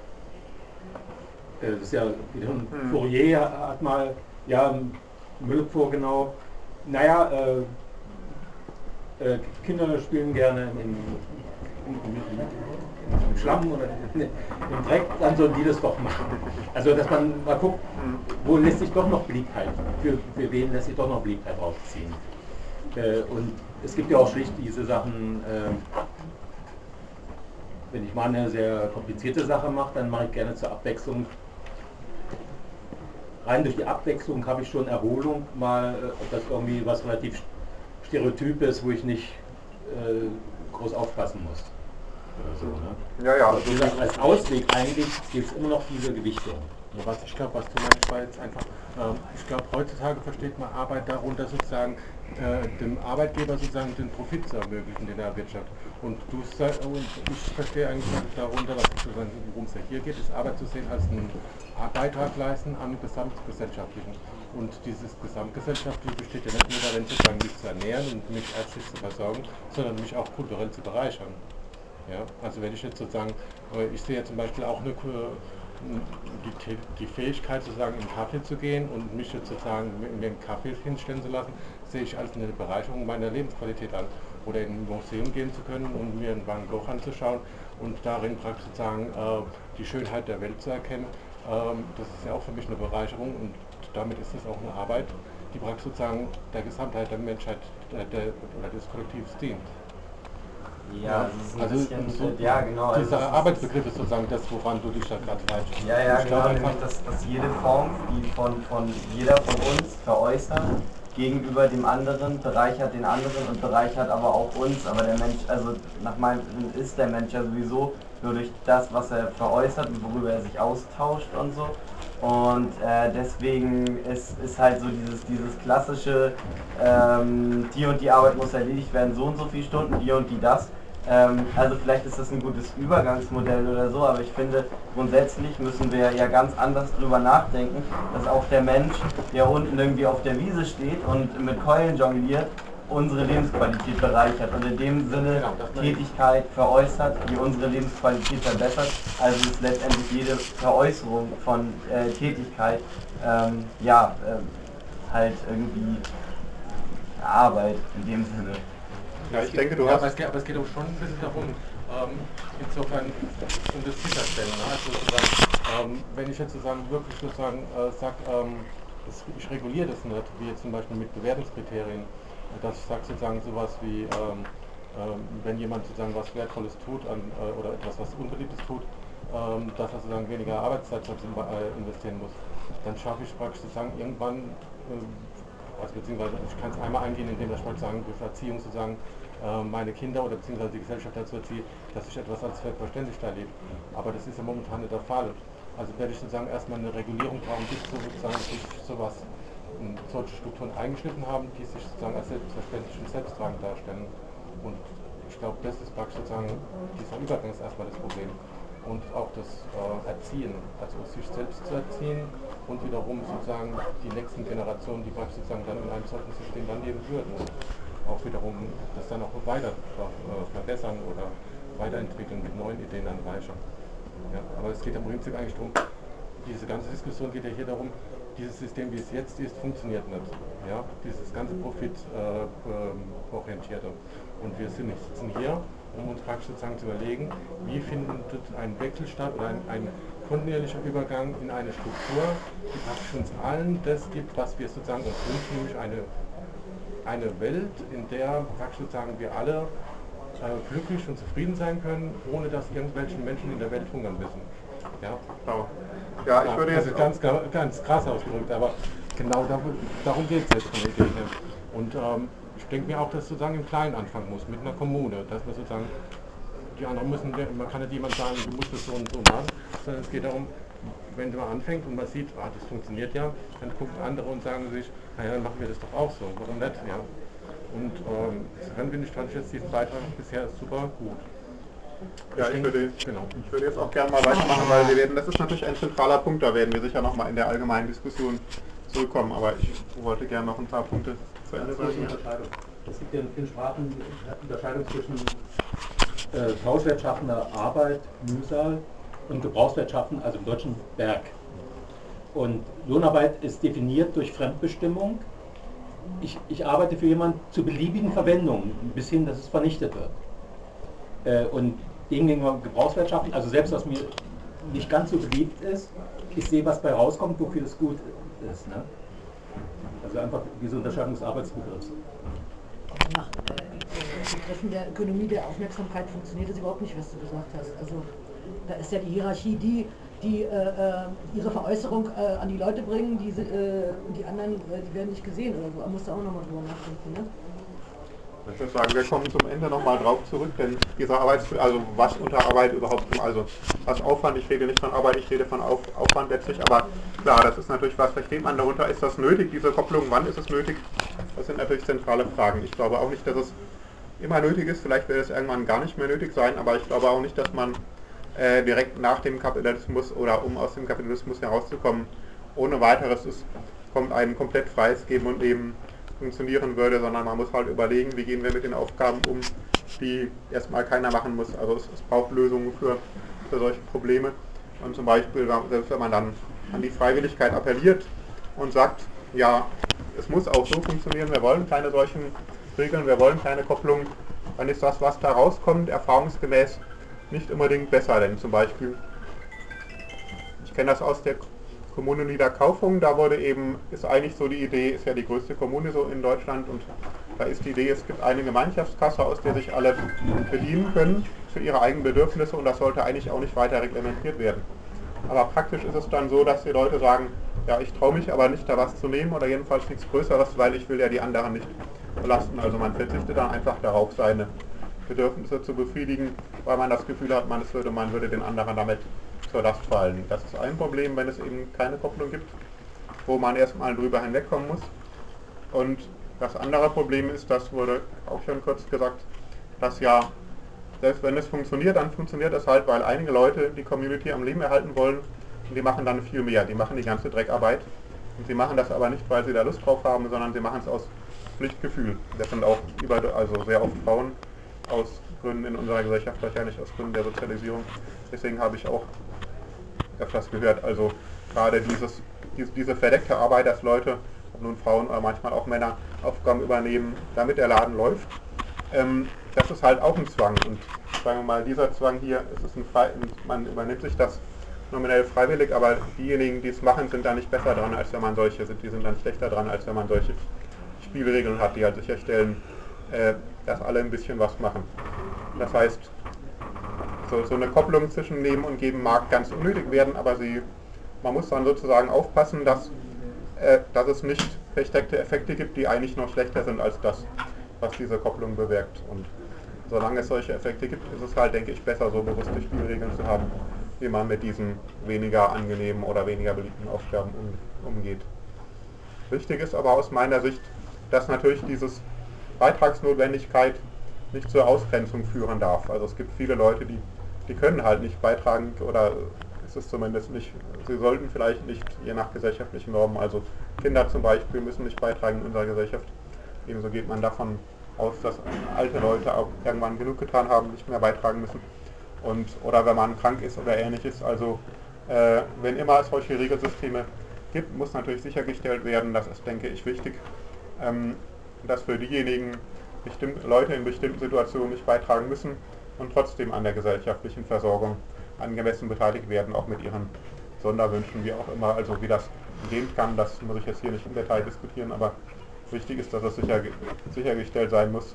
Das ist ja, Fourier hat mal, ja, Müllabfuhr genau, naja, Kinder spielen gerne im Schlamm oder im Dreck, dann sollen die das doch machen. Also dass man mal guckt, wo lässt sich doch noch Beliebtheit, für wen lässt sich doch noch Beliebtheit rausziehen. Und es gibt ja auch schlicht diese Sachen, wenn ich mal eine sehr komplizierte Sache mache, dann mache ich gerne zur Abwechslung. Rein durch die Abwechslung habe ich schon Erholung, mal ob das irgendwie was relativ Stereotypes, wo ich nicht groß aufpassen muss. Oder so, ne? Ja, ja. Also wie gesagt, als Ausweg eigentlich gibt es immer noch diese Gewichtung. Was ich glaube, was du meinst, war jetzt einfach, ich glaube, heutzutage versteht man Arbeit darunter sozusagen, dem Arbeitgeber sozusagen den Profit zu ermöglichen, den er erwirtschaftet. Und ich verstehe eigentlich darunter, worum es ja hier geht, ist Arbeit zu sehen als einen Beitrag leisten am Gesamtgesellschaftlichen. Und dieses Gesamtgesellschaftliche besteht ja nicht nur darin, sozusagen mich zu ernähren und mich ärztlich zu versorgen, sondern mich auch kulturell zu bereichern. Ja? Also wenn ich jetzt sozusagen, ich sehe ja zum Beispiel auch die Fähigkeit sozusagen in den Kaffee zu gehen und mich jetzt sozusagen mir einen Kaffee hinstellen zu lassen, sehe ich als eine Bereicherung meiner Lebensqualität an. Oder in ein Museum gehen zu können und mir einen Van Gogh anzuschauen und darin praktisch sozusagen die Schönheit der Welt zu erkennen, das ist ja auch für mich eine Bereicherung und damit ist es auch eine Arbeit, die praktisch sozusagen der Gesamtheit der Menschheit oder des Kollektivs dient. Ja, das ist ein bisschen, ja genau. Dieser Arbeitsbegriff ist sozusagen das, woran du dich da gerade treibst. Ja, genau, nämlich dass jede Form, die von jeder von uns veräußert, gegenüber dem anderen, bereichert den anderen und bereichert aber auch uns. Aber der Mensch, also nach meinem ist der Mensch ja sowieso nur durch das, was er veräußert und worüber er sich austauscht und so. Und deswegen ist halt so dieses klassische, die und die Arbeit muss erledigt werden, so und so viele Stunden, die und die das. Also vielleicht ist das ein gutes Übergangsmodell oder so, aber ich finde, grundsätzlich müssen wir ja ganz anders drüber nachdenken, dass auch der Mensch, der unten irgendwie auf der Wiese steht und mit Keulen jongliert, unsere Lebensqualität bereichert und in dem Sinne Tätigkeit veräußert, die unsere Lebensqualität verbessert. Also ist letztendlich jede Veräußerung von Tätigkeit halt irgendwie Arbeit in dem Sinne. Ja, ich denke, du ja, hast... aber es geht auch schon ein bisschen darum, insofern um das sicherstellen. Also sozusagen, wenn ich jetzt sozusagen wirklich sozusagen sage, ich reguliere das nicht, wie jetzt zum Beispiel mit Bewertungskriterien, dass ich sage sozusagen sowas wie, wenn jemand sozusagen was Wertvolles tut oder etwas, was Unbeliebtes tut, dass er sozusagen weniger Arbeitszeit investieren muss. Dann schaffe ich praktisch sozusagen irgendwann, also beziehungsweise ich kann es einmal eingehen, indem ich praktisch sagen, durch Erziehung sozusagen meine Kinder oder beziehungsweise die Gesellschaft dazu erziehe, dass sich etwas als selbstverständlich erlebt. Aber das ist ja momentan nicht der Fall. Also werde ich sozusagen erstmal eine Regulierung brauchen, bis sozusagen sich solche Strukturen eingeschnitten haben, die sich sozusagen als selbstverständlich und selbsttragend darstellen. Und ich glaube, das ist praktisch sozusagen, dieser Übergang ist erstmal das Problem. Und auch das Erziehen, also sich selbst zu erziehen und wiederum sozusagen die nächsten Generationen, die praktisch sozusagen dann in einem solchen System dann leben würden. Und auch wiederum das dann auch weiter verbessern oder weiterentwickeln mit neuen Ideen anreichern. Ja, aber es geht im Prinzip eigentlich darum, diese ganze Diskussion geht ja hier darum, dieses System, wie es jetzt ist, funktioniert nicht. Ja? Dieses ganze Profitorientierte. Und wir sitzen hier, um uns praktisch sozusagen zu überlegen, wie findet ein Wechsel statt oder ein kontinuierlicher Übergang in eine Struktur, die praktisch uns allen das gibt, was wir sozusagen uns wünschen, nämlich eine Welt, in der praktisch sozusagen wir alle glücklich und zufrieden sein können, ohne dass irgendwelche Menschen in der Welt hungern müssen. Ja, Genau. Ja, ich würde jetzt also ganz krass ausgedrückt, aber genau darum geht es jetzt von der Idee her. Und ich denke mir auch, dass sozusagen im Kleinen anfangen muss, mit einer Kommune, dass man sozusagen, die anderen müssen, man kann nicht jemand sagen, du musst das so und so machen, sondern es geht darum, wenn man anfängt und man sieht, das funktioniert ja, dann gucken andere und sagen sich, naja, dann machen wir das doch auch so, warum nicht? Ja. Und insofern finde ich jetzt diesen Beitrag bisher super gut. Ja, ich würde jetzt auch gerne mal weitermachen, weil das ist natürlich ein zentraler Punkt, da werden wir sicher nochmal in der allgemeinen Diskussion zurückkommen, aber ich wollte gerne noch ein paar Punkte zu Ende bringen. Es gibt ja in vielen Sprachen die Unterscheidung zwischen tauschwertschaffender Arbeit, Mühsal, und Gebrauchswertschaffen, also im Deutschen Werk. Und Lohnarbeit ist definiert durch Fremdbestimmung. Ich arbeite für jemanden zu beliebigen Verwendungen, bis hin, dass es vernichtet wird. Und demgegenüber Gebrauchswirtschaften, also selbst was mir nicht ganz so beliebt ist, ich sehe, was bei rauskommt, wofür es gut ist. Ne? Also einfach diese Unterscheidung des Arbeitsbegriffs. Nach Begriffen der Ökonomie der Aufmerksamkeit funktioniert das überhaupt nicht, was du gesagt hast. Also da ist ja die Hierarchie, die ihre Veräußerung an die Leute bringen, die anderen, die werden nicht gesehen oder so. Da musst du auch nochmal drüber nachdenken. Ne? Ich würde sagen, wir kommen zum Ende nochmal drauf zurück, denn diese also was unter Arbeit überhaupt, also was Aufwand, ich rede nicht von Arbeit, ich rede von Aufwand letztlich, aber klar, das ist natürlich, was versteht man darunter, ist das nötig, diese Kopplung, wann ist es nötig? Das sind natürlich zentrale Fragen. Ich glaube auch nicht, dass es immer nötig ist, vielleicht wird es irgendwann gar nicht mehr nötig sein, aber ich glaube auch nicht, dass man direkt nach dem Kapitalismus oder um aus dem Kapitalismus herauszukommen, ohne weiteres kommt ein komplett freies Geben und Nehmen funktionieren würde, sondern man muss halt überlegen, wie gehen wir mit den Aufgaben um, die erstmal keiner machen muss. Also es braucht Lösungen für solche Probleme. Und zum Beispiel, selbst wenn man dann an die Freiwilligkeit appelliert und sagt, ja, es muss auch so funktionieren, wir wollen keine solchen Regeln, wir wollen keine Kopplung, dann ist das, was da rauskommt, erfahrungsgemäß nicht unbedingt besser, denn zum Beispiel, ich kenne das aus der Kommune Niederkaufung, da ist eigentlich so die Idee, ist ja die größte Kommune so in Deutschland und da ist die Idee, es gibt eine Gemeinschaftskasse, aus der sich alle bedienen können für ihre eigenen Bedürfnisse und das sollte eigentlich auch nicht weiter reglementiert werden. Aber praktisch ist es dann so, dass die Leute sagen, ja, ich traue mich aber nicht, da was zu nehmen oder jedenfalls nichts Größeres, weil ich will ja die anderen nicht belasten. Also man verzichtet dann einfach darauf, seine Bedürfnisse zu befriedigen, weil man das Gefühl hat, man würde den anderen damit zur Last fallen. Das ist ein Problem, wenn es eben keine Kopplung gibt, wo man erstmal drüber hinwegkommen muss. Und das andere Problem ist, das wurde auch schon kurz gesagt, dass ja, selbst wenn es funktioniert, dann funktioniert es halt, weil einige Leute die Community am Leben erhalten wollen und die machen dann viel mehr, die machen die ganze Dreckarbeit und sie machen das aber nicht, weil sie da Lust drauf haben, sondern sie machen es aus Pflichtgefühl. Das sind auch sehr oft Frauen, aus Gründen in unserer Gesellschaft, wahrscheinlich aus Gründen der Sozialisierung. Deswegen habe ich auch öfters gehört, also gerade diese verdeckte Arbeit, dass Leute, ob nun Frauen oder manchmal auch Männer, Aufgaben übernehmen, damit der Laden läuft, das ist halt auch ein Zwang. Und sagen wir mal, dieser Zwang hier, man übernimmt sich das nominell freiwillig, aber diejenigen, die es machen, sind da nicht besser dran, als wenn man solche sind. Die sind dann schlechter dran, als wenn man solche Spielregeln hat, die halt sicherstellen, dass alle ein bisschen was machen. Das heißt, so eine Kopplung zwischen Nehmen und Geben mag ganz unnötig werden, aber man muss dann sozusagen aufpassen, dass es nicht versteckte Effekte gibt, die eigentlich noch schlechter sind als das, was diese Kopplung bewirkt. Und solange es solche Effekte gibt, ist es halt, denke ich, besser, so bewusste Spielregeln zu haben, wie man mit diesen weniger angenehmen oder weniger beliebten Aufgaben umgeht. Wichtig ist aber aus meiner Sicht, dass natürlich dieses Beitragsnotwendigkeit nicht zur Ausgrenzung führen darf. Also es gibt viele Leute, die können halt nicht beitragen, oder ist es zumindest nicht, sie sollten vielleicht nicht, je nach gesellschaftlichen Normen, also Kinder zum Beispiel müssen nicht beitragen in unserer Gesellschaft. Ebenso geht man davon aus, dass alte Leute auch irgendwann genug getan haben, nicht mehr beitragen müssen. Oder wenn man krank ist oder ähnliches. Also wenn immer es solche Regelsysteme gibt, muss natürlich sichergestellt werden, das ist, denke ich, wichtig, dass für diejenigen Leute in bestimmten Situationen nicht beitragen müssen und trotzdem an der gesellschaftlichen Versorgung angemessen beteiligt werden, auch mit ihren Sonderwünschen, wie auch immer, also wie das gehen kann, das muss ich jetzt hier nicht im Detail diskutieren, aber wichtig ist, dass es sichergestellt sein muss,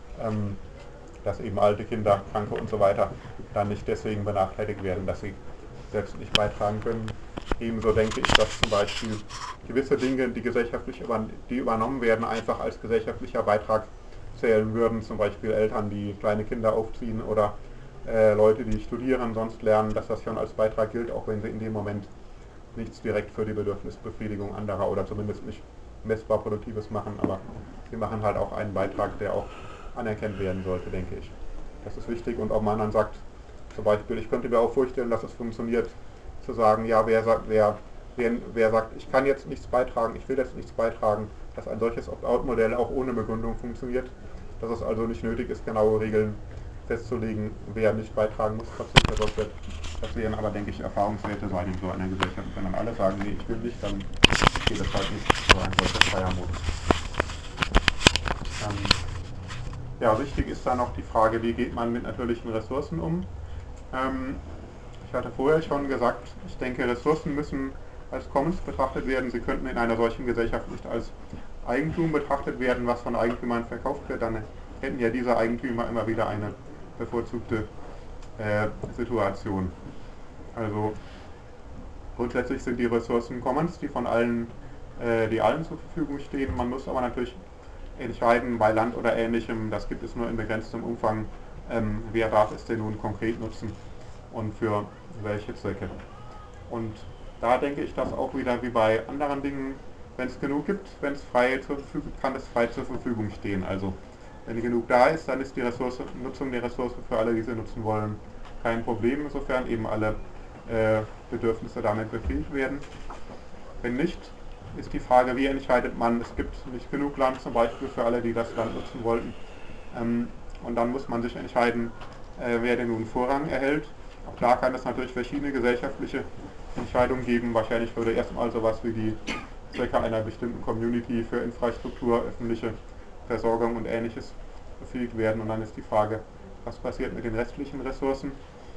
dass eben alte Kinder, Kranke und so weiter dann nicht deswegen benachteiligt werden, dass sie selbst nicht beitragen können. Ebenso denke ich, dass zum Beispiel gewisse Dinge, die übernommen werden, einfach als gesellschaftlicher Beitrag zählen würden, zum Beispiel Eltern, die kleine Kinder aufziehen oder Leute, die studieren, sonst lernen, dass das schon als Beitrag gilt, auch wenn sie in dem Moment nichts direkt für die Bedürfnisbefriedigung anderer oder zumindest nicht messbar Produktives machen, aber sie machen halt auch einen Beitrag, der auch anerkannt werden sollte, denke ich. Das ist wichtig, und ob man dann sagt, zum Beispiel, ich könnte mir auch vorstellen, dass es funktioniert, zu sagen, ja, wer sagt, ich kann jetzt nichts beitragen, ich will jetzt nichts beitragen, dass ein solches Opt-out-Modell auch ohne Begründung funktioniert, dass es also nicht nötig ist, genaue Regeln festzulegen, wer nicht beitragen muss, trotzdem versorgt wird. Das wären aber, denke ich, Erfahrungswerte sein in so einer Gesellschaft. Wenn dann alle sagen, nee, ich will nicht, dann geht es halt nicht, so ein solcher freier Modus. Ja, wichtig ist dann noch die Frage, wie geht man mit natürlichen Ressourcen um. Ich hatte vorher schon gesagt, ich denke, Ressourcen müssen als Commons betrachtet werden. Sie könnten in einer solchen Gesellschaft nicht als Eigentum betrachtet werden, was von Eigentümern verkauft wird. Dann hätten ja diese Eigentümer immer wieder eine bevorzugte Situation. Also grundsätzlich sind die Ressourcen Commons, die allen zur Verfügung stehen. Man muss aber natürlich entscheiden, bei Land oder Ähnlichem, das gibt es nur in begrenztem Umfang, wer darf es denn nun konkret nutzen und für welche Zwecke. Und da denke ich, dass auch wieder wie bei anderen Dingen, wenn es genug gibt, kann es frei zur Verfügung stehen. Also wenn genug da ist, dann ist die Nutzung der Ressource für alle, die sie nutzen wollen, kein Problem, insofern eben alle Bedürfnisse damit befriedigt werden. Wenn nicht, ist die Frage, wie entscheidet man, es gibt nicht genug Land zum Beispiel für alle, die das Land nutzen wollten. Und dann muss man sich entscheiden, wer denn nun Vorrang erhält. Auch da kann es natürlich verschiedene gesellschaftliche Entscheidungen geben. Wahrscheinlich würde erstmal sowas wie die Zwecke einer bestimmten Community für Infrastruktur, öffentliche Versorgung und Ähnliches befriedigt werden. Und dann ist die Frage, was passiert mit den restlichen Ressourcen.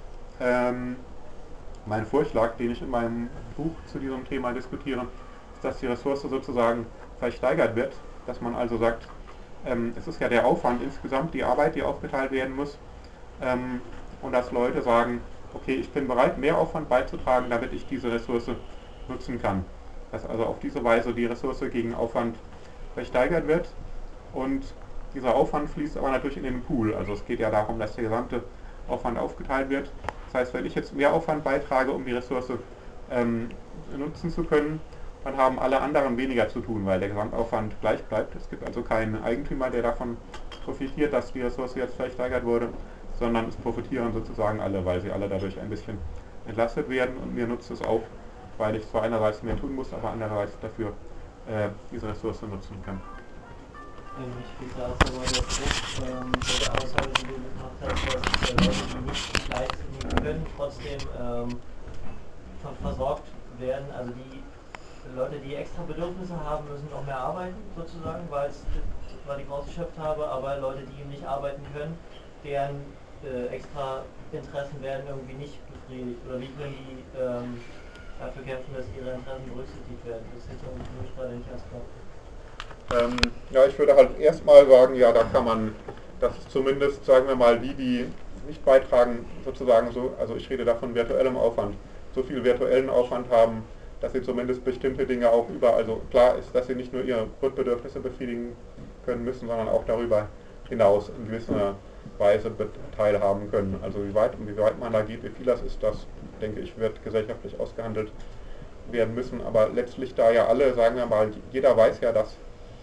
Mein Vorschlag, den ich in meinem Buch zu diesem Thema diskutiere, ist, dass die Ressource sozusagen versteigert wird, dass man also sagt, es ist ja der Aufwand insgesamt, die Arbeit, die aufgeteilt werden muss, und dass Leute sagen, okay, ich bin bereit, mehr Aufwand beizutragen, damit ich diese Ressource nutzen kann. Dass also auf diese Weise die Ressource gegen Aufwand versteigert wird, und dieser Aufwand fließt aber natürlich in den Pool. Also es geht ja darum, dass der gesamte Aufwand aufgeteilt wird. Das heißt, wenn ich jetzt mehr Aufwand beitrage, um die Ressource nutzen zu können, dann haben alle anderen weniger zu tun, weil der Gesamtaufwand gleich bleibt. Es gibt also keinen Eigentümer, der davon profitiert, dass die Ressource jetzt versteigert wurde, sondern es profitieren sozusagen alle, weil sie alle dadurch ein bisschen entlastet werden, und mir nutzt es auch, weil ich zwar einerseits mehr tun muss, aber andererseits dafür diese Ressource nutzen kann. Ich finde da ist aber der Druck, der Aussage, die du gemacht hast, dass Leute, die nicht leisten können, trotzdem versorgt werden. Also die Leute, die extra Bedürfnisse haben, müssen noch mehr arbeiten, sozusagen, weil ich die rausgeschöpft habe, aber Leute, die nicht arbeiten können, deren extra Interessen werden irgendwie nicht befriedigt? Oder wie können die dafür kämpfen, dass ihre Interessen berücksichtigt werden? Das ist jetzt irgendwie für mich gerade nicht ganz klar. Ja, ich würde halt erstmal sagen, ja, da kann man, dass zumindest, sagen wir mal, die nicht beitragen, sozusagen so, also ich rede da von virtuellem Aufwand, so viel virtuellen Aufwand haben, dass sie zumindest bestimmte Dinge auch also klar ist, dass sie nicht nur ihre Grundbedürfnisse befriedigen können müssen, sondern auch darüber hinaus in gewisser Weise teilhaben können. Also wie weit man da geht, wie viel das ist, das denke ich, wird gesellschaftlich ausgehandelt werden müssen. Aber letztlich da ja alle, sagen wir mal, jeder weiß ja, dass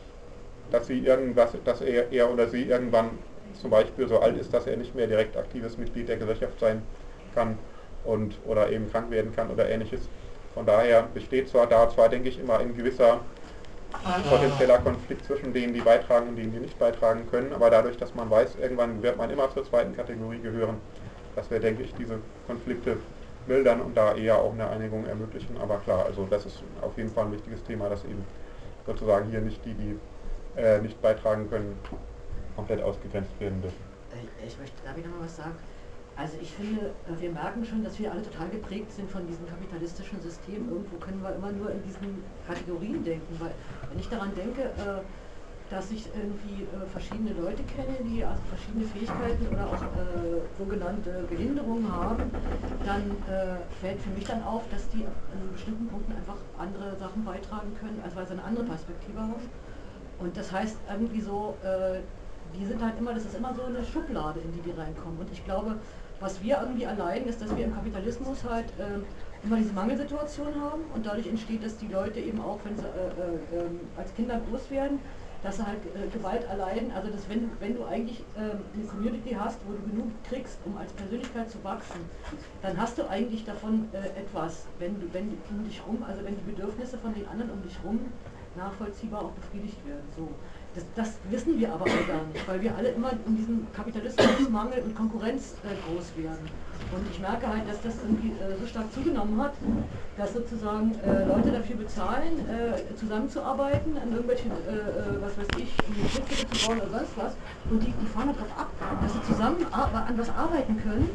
er oder sie irgendwann zum Beispiel so alt ist, dass er nicht mehr direkt aktives Mitglied der Gesellschaft sein kann oder eben krank werden kann oder ähnliches. Von daher besteht zwar, denke ich, immer ein gewisser potenzieller Konflikt zwischen denen, die beitragen und denen, die nicht beitragen können, aber dadurch, dass man weiß, irgendwann wird man immer zur zweiten Kategorie gehören, dass wir, denke ich, diese Konflikte mildern und da eher auch eine Einigung ermöglichen. Aber klar, also das ist auf jeden Fall ein wichtiges Thema, dass eben sozusagen hier nicht die nicht beitragen können, komplett ausgegrenzt werden dürfen. Darf ich noch mal was sagen? Also ich finde, wir merken schon, dass wir alle total geprägt sind von diesem kapitalistischen System. Irgendwo können wir immer nur in diesen Kategorien denken, weil wenn ich daran denke, dass ich irgendwie verschiedene Leute kenne, die also verschiedene Fähigkeiten oder auch sogenannte Behinderungen haben, dann fällt für mich dann auf, dass die an bestimmten Punkten einfach andere Sachen beitragen können, also weil sie eine andere Perspektive haben. Und das heißt irgendwie so, die sind halt immer, das ist immer so eine Schublade, in die reinkommen. Und ich glaube, was wir irgendwie erleiden, ist, dass wir im Kapitalismus halt immer diese Mangelsituation haben und dadurch entsteht, dass die Leute eben auch, wenn sie als Kinder groß werden, dass sie halt Gewalt erleiden. Also dass wenn du eigentlich eine Community hast, wo du genug kriegst, um als Persönlichkeit zu wachsen, dann hast du eigentlich davon etwas, wenn um dich rum, also wenn die Bedürfnisse von den anderen um dich rum nachvollziehbar auch befriedigt werden. So. Das wissen wir aber alle gar nicht, weil wir alle immer in diesem Kapitalismusmangel und Konkurrenz groß werden. Und ich merke halt, dass das irgendwie so stark zugenommen hat, dass sozusagen Leute dafür bezahlen, zusammenzuarbeiten, an irgendwelchen, was weiß ich, Schriftstücke zu bauen oder sonst was. Und die fahren darauf ab, dass sie zusammen an was arbeiten können,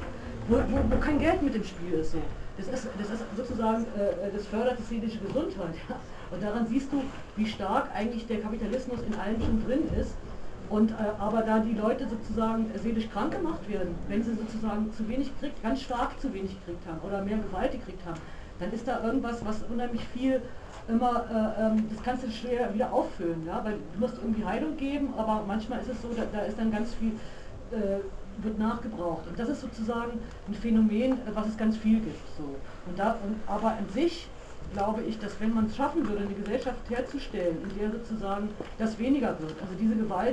wo kein Geld mit im Spiel ist. So. Das ist sozusagen, das fördert die seelische Gesundheit. Ja. Und daran siehst du, wie stark eigentlich der Kapitalismus in allem schon drin ist. Und aber da die Leute sozusagen seelisch krank gemacht werden, wenn sie sozusagen zu wenig gekriegt, ganz stark zu wenig gekriegt haben oder mehr Gewalt gekriegt haben, dann ist da irgendwas, was unheimlich viel immer, das kannst du schwer wieder auffüllen, ja? Weil du musst irgendwie Heilung geben, aber manchmal ist es so, da ist dann ganz viel, wird nachgebraucht. Und das ist sozusagen ein Phänomen, was es ganz viel gibt. So. Aber an sich glaube ich, dass wenn man es schaffen würde, eine Gesellschaft herzustellen, in der sozusagen das weniger wird, also diese Gewalt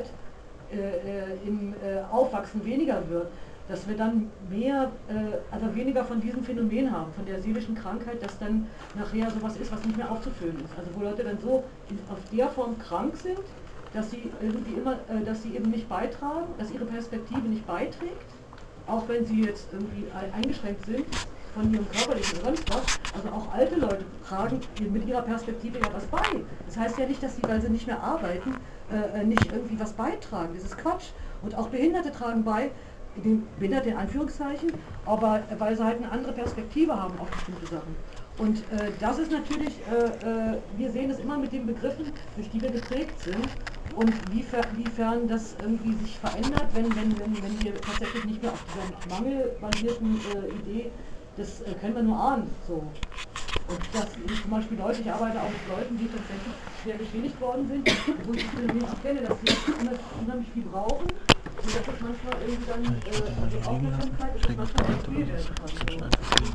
im Aufwachsen weniger wird, dass wir dann mehr, also weniger von diesem Phänomen haben, von der seelischen Krankheit, dass dann nachher sowas ist, was nicht mehr aufzufüllen ist. Also wo Leute dann so auf der Form krank sind, dass sie irgendwie immer, dass sie eben nicht beitragen, dass ihre Perspektive nicht beiträgt, auch wenn sie jetzt irgendwie eingeschränkt sind von ihrem körperlichen oder sonst was. Also auch alte Leute tragen mit ihrer Perspektive ja was bei. Das heißt ja nicht, dass sie, weil sie nicht mehr arbeiten, nicht irgendwie was beitragen. Das ist Quatsch. Und auch Behinderte tragen bei, Behinderte in Anführungszeichen, aber weil sie halt eine andere Perspektive haben auf bestimmte Sachen. Und das ist natürlich, wir sehen es immer mit den Begriffen, durch die wir geprägt sind und wiefern das irgendwie sich verändert, wenn wir tatsächlich nicht mehr auf dieser mangelbasierten Idee, das können wir nur ahnen. So. Und das sind zum Beispiel Leute, ich arbeite auch mit Leuten, die tatsächlich schwer geschädigt worden sind, wo ich auch kenne, dass sie unheimlich viel brauchen. Und das ist manchmal irgendwie dann, also Aufmerksamkeit ist manchmal nicht viel werden kann. Ich sehe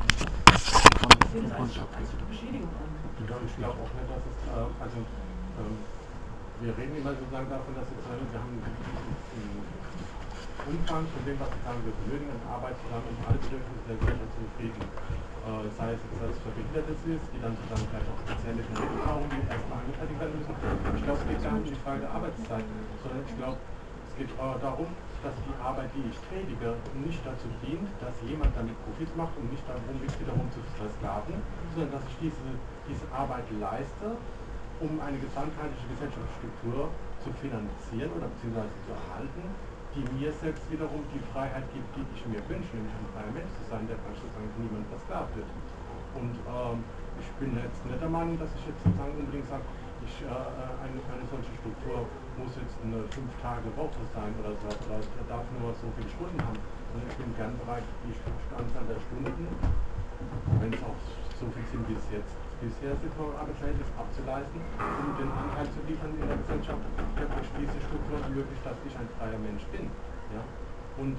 das als Beschädigung an. Ich glaube auch nicht, dass es, wir reden immer sozusagen davon, dass wir haben einen Umfang von dem, was wir benötigen an Arbeit zusammen, um alle Bedürfnisse der Gesellschaft zu befriedigen. Sei es, dass es für Behinderte ist, die dann sozusagen vielleicht auch spezielle Geräte brauchen, die erstmal angefertigt werden müssen. Ich glaube, es geht gar nicht um die Frage der Arbeitszeit, sondern ich glaube, es geht darum, dass die Arbeit, die ich tätige, nicht dazu dient, dass jemand damit Profit macht und mich darum wiederum zu versklaven, sondern dass ich diese Arbeit leiste, um eine gesamtheitliche Gesellschaftsstruktur zu finanzieren oder beziehungsweise zu erhalten, die mir selbst wiederum die Freiheit gibt, die ich mir wünsche, nämlich ein freier Mensch zu sein, der kann sozusagen von niemandem versklavt wird. Und ich bin jetzt nicht der Meinung, dass ich jetzt sozusagen unbedingt sage, eine solche Struktur muss jetzt eine 5-Tage-Woche sein oder so, oder darf nur so viele Stunden haben. Und ich bin gern bereit, die Anzahl der Stunden, wenn es auch so viel sind wie es jetzt bisher sind, Arbeitsverhältnis abzuleisten, um den Anteil zu liefern in der Gesellschaft, der durch diese Struktur ermöglicht, dass ich ein freier Mensch bin. Ja? Und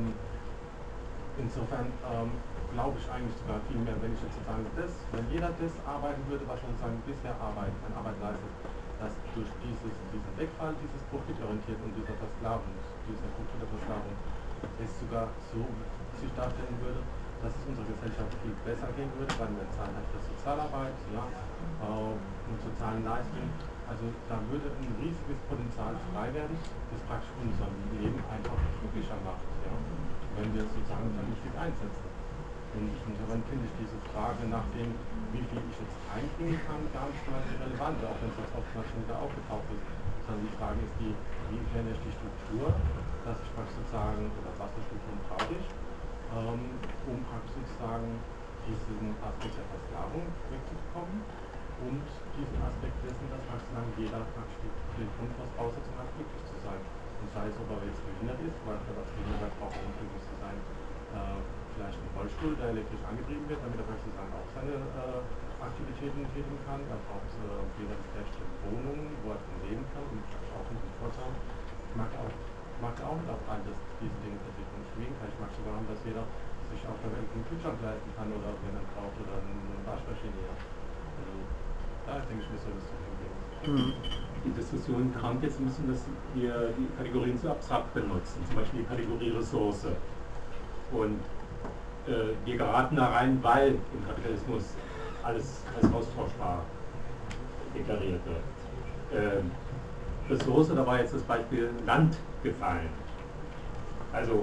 insofern glaube ich eigentlich sogar viel mehr, wenn ich jetzt sozusagen wenn jeder das arbeiten würde, was sozusagen bisher Arbeit leistet, dass durch diesen Wegfall dieses profitorientiert und dieser Versklavung, dieser Kultur der Versklavung, es sogar so sich darstellen würde, dass es unserer Gesellschaft viel besser gehen würde, weil wir zahlen halt für Sozialarbeit, ja, und sozialen Leistungen. Also da würde ein riesiges Potenzial frei werden, das praktisch unser Leben einfach glücklicher macht, ja, wenn wir es sozusagen vernünftig einsetzen. Und insofern finde ich diese Frage nach dem, wie viel ich jetzt einbringen kann, gar nicht mal so relevant, auch wenn es jetzt oftmals schon wieder aufgetaucht ist. Sondern die Frage ist wie kenne ich die Struktur, dass ich praktisch sozusagen, oder was für Strukturen brauche ich, um praktisch sozusagen diesen Aspekt der Versklavung wegzubekommen und diesen Aspekt dessen, dass praktisch jeder praktisch den Grundvoraussetzung hat, glücklich zu sein. Und sei es, ob er jetzt behindert ist, weil er als Behindert braucht, um glücklich zu sein, vielleicht ein Rollstuhl, der elektrisch angetrieben wird, damit er praktisch auch seine Aktivitäten tätigen kann. Er braucht federgerechte Wohnungen, wo er drin leben kann und auch einen Vorteil. Ich mag auch nicht auf all diese Dinge verzichten. Ich mag sogar haben, dass jeder sich auf der Welt einen Kühlschrank leisten kann oder wenn er braucht oder eine Waschmaschine. Ja. Also da denke ich mir so, das ist ein Die Diskussion kam jetzt ein bisschen, dass wir die Kategorien zu abstrakt benutzen, zum Beispiel die Kategorie Ressource. Und wir geraten da rein, weil im Kapitalismus alles als austauschbar deklariert wird. Ressource, da war jetzt das Beispiel Land gefallen. Also,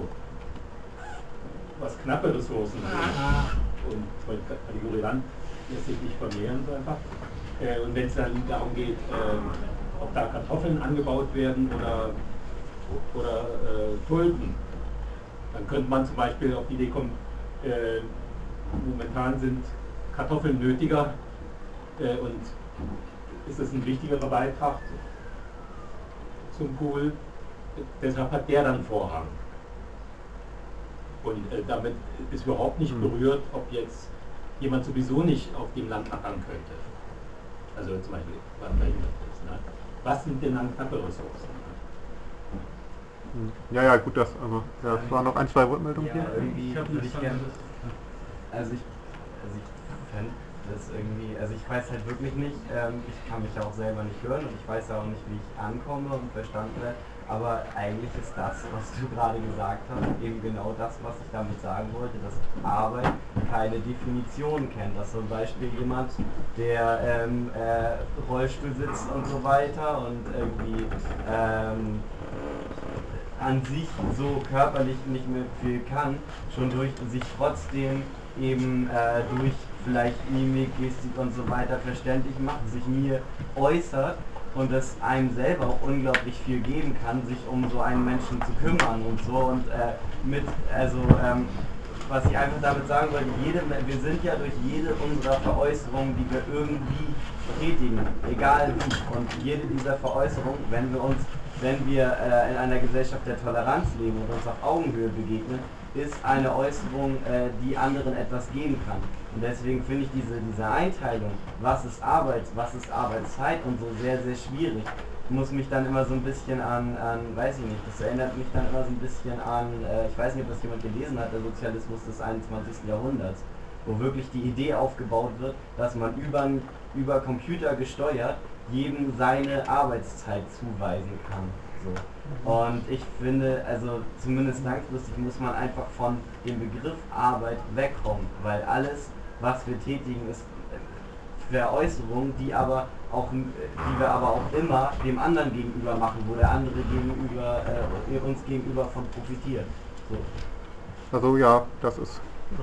was knappe Ressourcen sind und die Kategorie Land lässt sich nicht vermehren so einfach. Und wenn es dann darum geht, ob da Kartoffeln angebaut werden oder Tulpen, dann könnte man zum Beispiel auf die Idee kommen, momentan sind Kartoffeln nötiger und ist es ein wichtigerer Beitrag zum Pool, deshalb hat der dann Vorrang. Und damit ist überhaupt nicht berührt, ob jetzt jemand sowieso nicht auf dem Land ackern könnte. Also zum Beispiel, was sind denn dann knappe Ressourcen? Ja, gut, das waren noch 1, 2 Rückmeldungen hier. Ja, irgendwie würde ich gerne. Also ich fände das irgendwie, also ich weiß halt wirklich nicht, ich kann mich ja auch selber nicht hören und ich weiß ja auch nicht, wie ich ankomme und verstanden werde, aber eigentlich ist das, was du gerade gesagt hast, eben genau das, was ich damit sagen wollte, dass Arbeit keine Definition kennt, dass zum Beispiel jemand, der Rollstuhl sitzt und so weiter und irgendwie an sich so körperlich nicht mehr viel kann, schon durch sich trotzdem eben durch vielleicht Mimik, Gestik und so weiter verständlich macht, sich mir äußert und es einem selber auch unglaublich viel geben kann, sich um so einen Menschen zu kümmern und so und was ich einfach damit sagen wollte, wir sind ja durch jede unserer Veräußerungen, die wir irgendwie tätigen, egal wie, und jede dieser Veräußerungen, wenn wir in einer Gesellschaft der Toleranz leben und uns auf Augenhöhe begegnen, ist eine Äußerung, die anderen etwas geben kann. Und deswegen finde ich diese Einteilung, was ist Arbeit, was ist Arbeitszeit und so sehr, sehr schwierig. Ich muss mich dann immer so ein bisschen an, weiß ich nicht, das erinnert mich dann immer so ein bisschen an, ich weiß nicht, ob das jemand gelesen hat, der Sozialismus des 21. Jahrhunderts, wo wirklich die Idee aufgebaut wird, dass man über Computer gesteuert jedem seine Arbeitszeit zuweisen kann. So. Und ich finde, also zumindest langfristig muss man einfach von dem Begriff Arbeit wegkommen, weil alles, was wir tätigen, ist Veräußerungen, die wir aber auch immer dem anderen gegenüber machen, wo der andere uns gegenüber von profitiert. So. Also ja, das ist,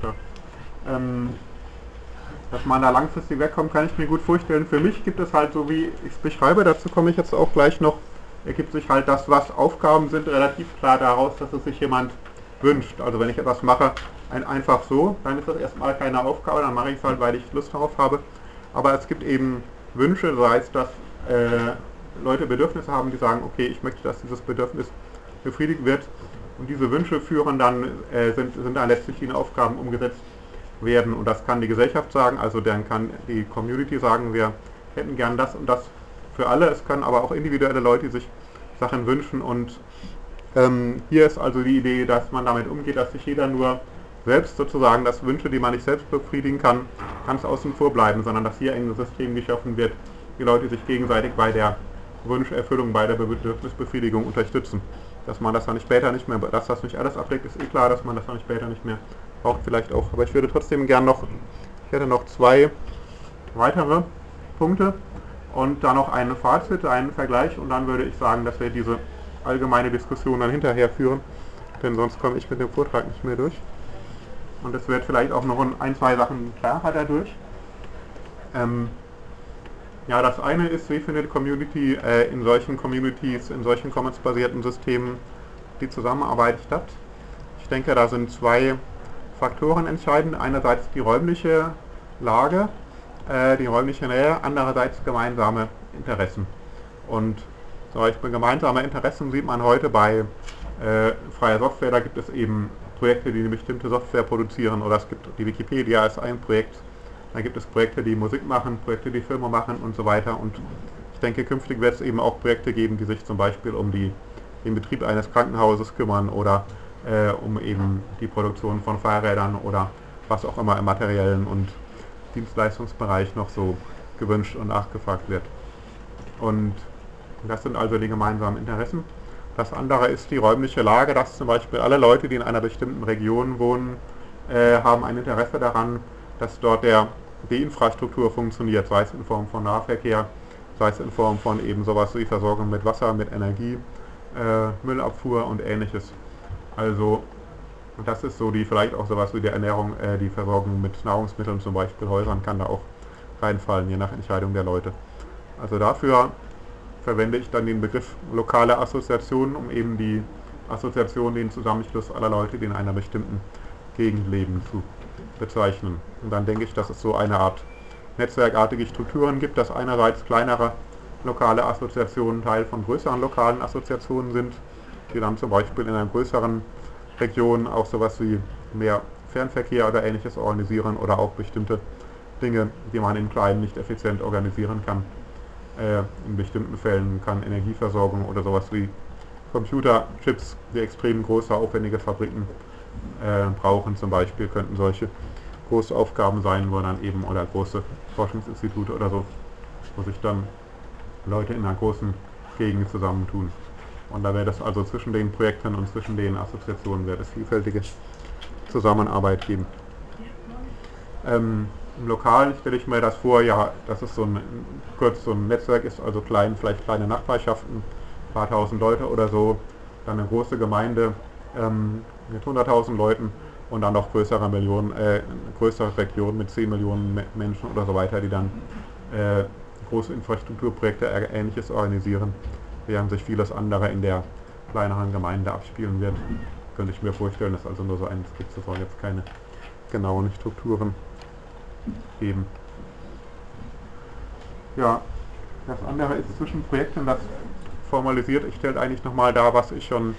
dass man da langfristig wegkommt, kann ich mir gut vorstellen. Für mich gibt es halt, so wie ich es beschreibe, dazu komme ich jetzt auch gleich noch, ergibt sich halt das, was Aufgaben sind, relativ klar daraus, dass es sich jemand wünscht. Also wenn ich etwas mache, einfach so, dann ist das erstmal keine Aufgabe, dann mache ich es halt, weil ich Lust darauf habe. Aber es gibt eben Wünsche, sei es, dass Leute Bedürfnisse haben, die sagen, okay, ich möchte, dass dieses Bedürfnis befriedigt wird. Und diese Wünsche führen dann, sind dann letztlich in Aufgaben umgesetzt werden. Und das kann die Gesellschaft sagen, also dann kann die Community sagen, wir hätten gern das und das für alle. Es können aber auch individuelle Leute, die sich Sachen wünschen. Und hier ist also die Idee, dass man damit umgeht, dass sich jeder nur selbst sozusagen, dass Wünsche, die man nicht selbst befriedigen kann, ganz außen vor bleiben, sondern dass hier ein System geschaffen wird, die Leute sich gegenseitig bei der Wunscherfüllung, bei der Bedürfnisbefriedigung unterstützen. Dass man das dann später nicht mehr, dass das nicht alles abdeckt, ist klar, dass man das dann später nicht mehr braucht, vielleicht auch. Aber ich würde trotzdem gern noch, ich hätte noch 2 weitere Punkte und dann noch ein Fazit, einen Vergleich und dann würde ich sagen, dass wir diese allgemeine Diskussion dann hinterher führen, denn sonst komme ich mit dem Vortrag nicht mehr durch. Und es wird vielleicht auch noch ein, 2 Sachen klarer dadurch. Ja, das eine ist, wie findet Community in solchen Communities, in solchen Commons-basierten Systemen die Zusammenarbeit statt? Ich denke, da sind 2 Faktoren entscheidend. Einerseits die räumliche Lage, die räumliche Nähe, andererseits gemeinsame Interessen. Und zum Beispiel gemeinsame Interessen sieht man heute bei freier Software, da gibt es eben Projekte, die eine bestimmte Software produzieren, oder es gibt die Wikipedia ist ein Projekt. Da gibt es Projekte, die Musik machen, Projekte, die Filme machen und so weiter. Und ich denke, künftig wird es eben auch Projekte geben, die sich zum Beispiel um den Betrieb eines Krankenhauses kümmern oder um eben die Produktion von Fahrrädern oder was auch immer im materiellen und Dienstleistungsbereich noch so gewünscht und nachgefragt wird. Und das sind also die gemeinsamen Interessen. Das andere ist die räumliche Lage, dass zum Beispiel alle Leute, die in einer bestimmten Region wohnen, haben ein Interesse daran, dass dort die Infrastruktur funktioniert, sei es in Form von Nahverkehr, sei es in Form von eben sowas wie Versorgung mit Wasser, mit Energie, Müllabfuhr und ähnliches. Also das ist so vielleicht auch sowas wie die Ernährung, die Versorgung mit Nahrungsmitteln, zum Beispiel Häusern, kann da auch reinfallen, je nach Entscheidung der Leute. Also dafür verwende ich dann den Begriff lokale Assoziation, um eben die Assoziation, den Zusammenschluss aller Leute, die in einer bestimmten Gegend leben, zu bezeichnen. Und dann denke ich, dass es so eine Art netzwerkartige Strukturen gibt, dass einerseits kleinere lokale Assoziationen Teil von größeren lokalen Assoziationen sind, die dann zum Beispiel in einer größeren Region auch sowas wie mehr Fernverkehr oder ähnliches organisieren oder auch bestimmte Dinge, die man in kleinen nicht effizient organisieren kann. In bestimmten Fällen kann Energieversorgung oder sowas wie Computerchips, die extrem große, aufwendige Fabriken brauchen zum Beispiel, könnten solche große Aufgaben sein, wo dann eben, oder große Forschungsinstitute oder so, wo sich dann Leute in einer großen Gegend zusammentun. Und da wird es also zwischen den Projekten und zwischen den Assoziationen wird es vielfältige Zusammenarbeit geben. Im Lokal stelle ich mir das vor, ja, dass es so ein Netzwerk ist, also vielleicht kleine Nachbarschaften, ein paar tausend Leute oder so, dann eine große Gemeinde mit 100.000 Leuten und dann noch größere Regionen mit 10 Millionen Menschen oder so weiter, die dann große Infrastrukturprojekte Ähnliches organisieren, während sich vieles andere in der kleineren Gemeinde abspielen wird. Könnte ich mir vorstellen, dass also nur so eine Skizze, soll jetzt keine genauen Strukturen geben. Ja, das andere ist zwischen Projekten, das formalisiert. Ich stelle eigentlich nochmal dar, was ich schon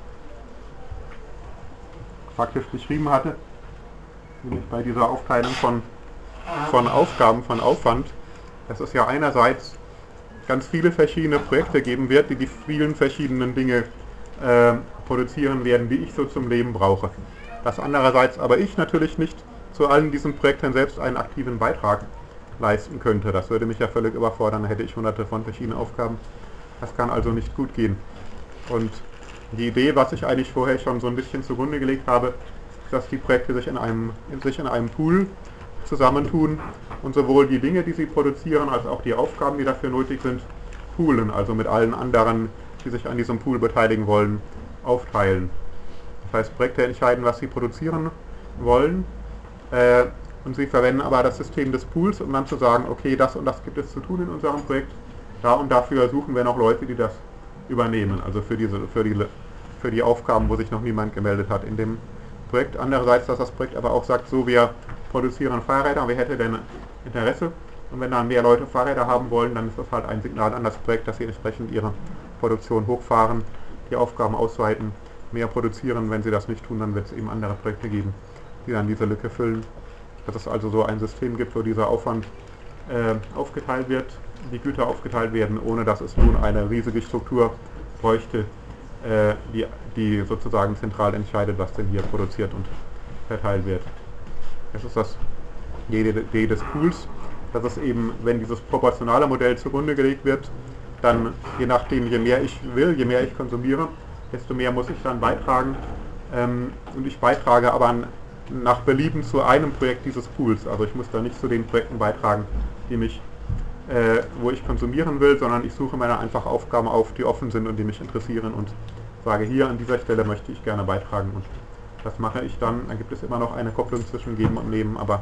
praktisch beschrieben hatte, nämlich bei dieser Aufteilung von Aufgaben, von Aufwand, dass es ja einerseits ganz viele verschiedene Projekte geben wird, die vielen verschiedenen Dinge produzieren werden, die ich so zum Leben brauche. Dass andererseits aber ich natürlich nicht zu allen diesen Projekten selbst einen aktiven Beitrag leisten könnte. Das würde mich ja völlig überfordern, dann hätte ich hunderte von verschiedenen Aufgaben. Das kann also nicht gut gehen. Und die Idee, was ich eigentlich vorher schon so ein bisschen zugrunde gelegt habe, ist, dass die Projekte sich in einem Pool zusammentun und sowohl die Dinge, die sie produzieren, als auch die Aufgaben, die dafür nötig sind, poolen, also mit allen anderen, die sich an diesem Pool beteiligen wollen, aufteilen. Das heißt, Projekte entscheiden, was sie produzieren wollen, und sie verwenden aber das System des Pools, um dann zu sagen, okay, das und das gibt es zu tun in unserem Projekt, da und dafür suchen wir noch Leute, die das übernehmen, also für die Aufgaben, wo sich noch niemand gemeldet hat in dem Projekt. Andererseits, dass das Projekt aber auch sagt, so, wir produzieren Fahrräder, wer hätte denn Interesse? Und wenn dann mehr Leute Fahrräder haben wollen, dann ist das halt ein Signal an das Projekt, dass sie entsprechend ihre Produktion hochfahren, die Aufgaben ausweiten, mehr produzieren. Wenn sie das nicht tun, dann wird es eben andere Projekte geben, die dann diese Lücke füllen. Dass es also so ein System gibt, wo dieser Aufwand aufgeteilt wird, die Güter aufgeteilt werden, ohne dass es nun eine riesige Struktur bräuchte, die sozusagen zentral entscheidet, was denn hier produziert und verteilt wird. Das ist das die Idee des Pools, dass es eben, wenn dieses proportionale Modell zugrunde gelegt wird, dann je nachdem, je mehr ich will, je mehr ich konsumiere, desto mehr muss ich dann beitragen. Und ich beitrage aber nach Belieben zu einem Projekt dieses Pools. Also ich muss da nicht zu den Projekten beitragen, wo ich konsumieren will, sondern ich suche mir dann einfach Aufgaben auf, die offen sind und die mich interessieren und sage, hier an dieser Stelle möchte ich gerne beitragen. Und das mache ich dann. Dann gibt es immer noch eine Kopplung zwischen Geben und Nehmen, aber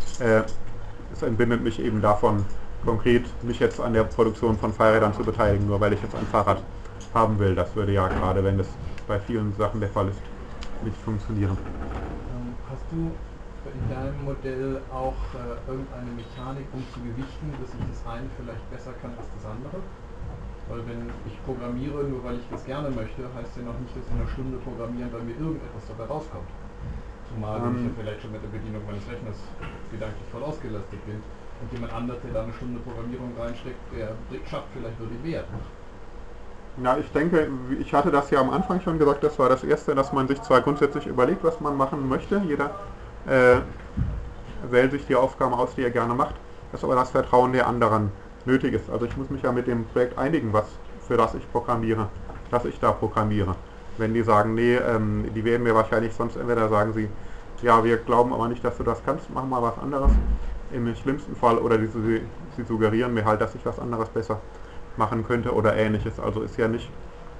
es entbindet mich eben davon, konkret mich jetzt an der Produktion von Fahrrädern zu beteiligen, nur weil ich jetzt ein Fahrrad haben will. Das würde ja, gerade wenn es bei vielen Sachen der Fall ist, nicht funktionieren. Hast du in deinem Modell auch irgendeine Mechanik, um zu gewichten, dass ich das eine vielleicht besser kann als das andere? Weil wenn ich programmiere, nur weil ich das gerne möchte, heißt ja noch nicht, dass in einer Stunde Programmieren bei mir irgendetwas dabei rauskommt. Zumal ich ja vielleicht schon mit der Bedienung meines Rechners gedanklich voll ausgelastet bin. Und jemand anderes, der da eine Stunde Programmierung reinsteckt, der schafft vielleicht nur den Wert. Ja, ich denke, ich hatte das ja am Anfang schon gesagt, das war das Erste, dass man sich zwar grundsätzlich überlegt, was man machen möchte, jeder wählt sich die Aufgaben aus, die er gerne macht, dass aber das Vertrauen der anderen nötig ist. Also ich muss mich ja mit dem Projekt einigen, für das ich programmiere, dass ich da programmiere. Wenn die sagen, nee, die werden mir wahrscheinlich sonst entweder sagen sie, ja, wir glauben aber nicht, dass du das kannst, mach mal was anderes. Im schlimmsten Fall, oder sie suggerieren mir halt, dass ich was anderes besser machen könnte oder ähnliches. Also ist ja nicht,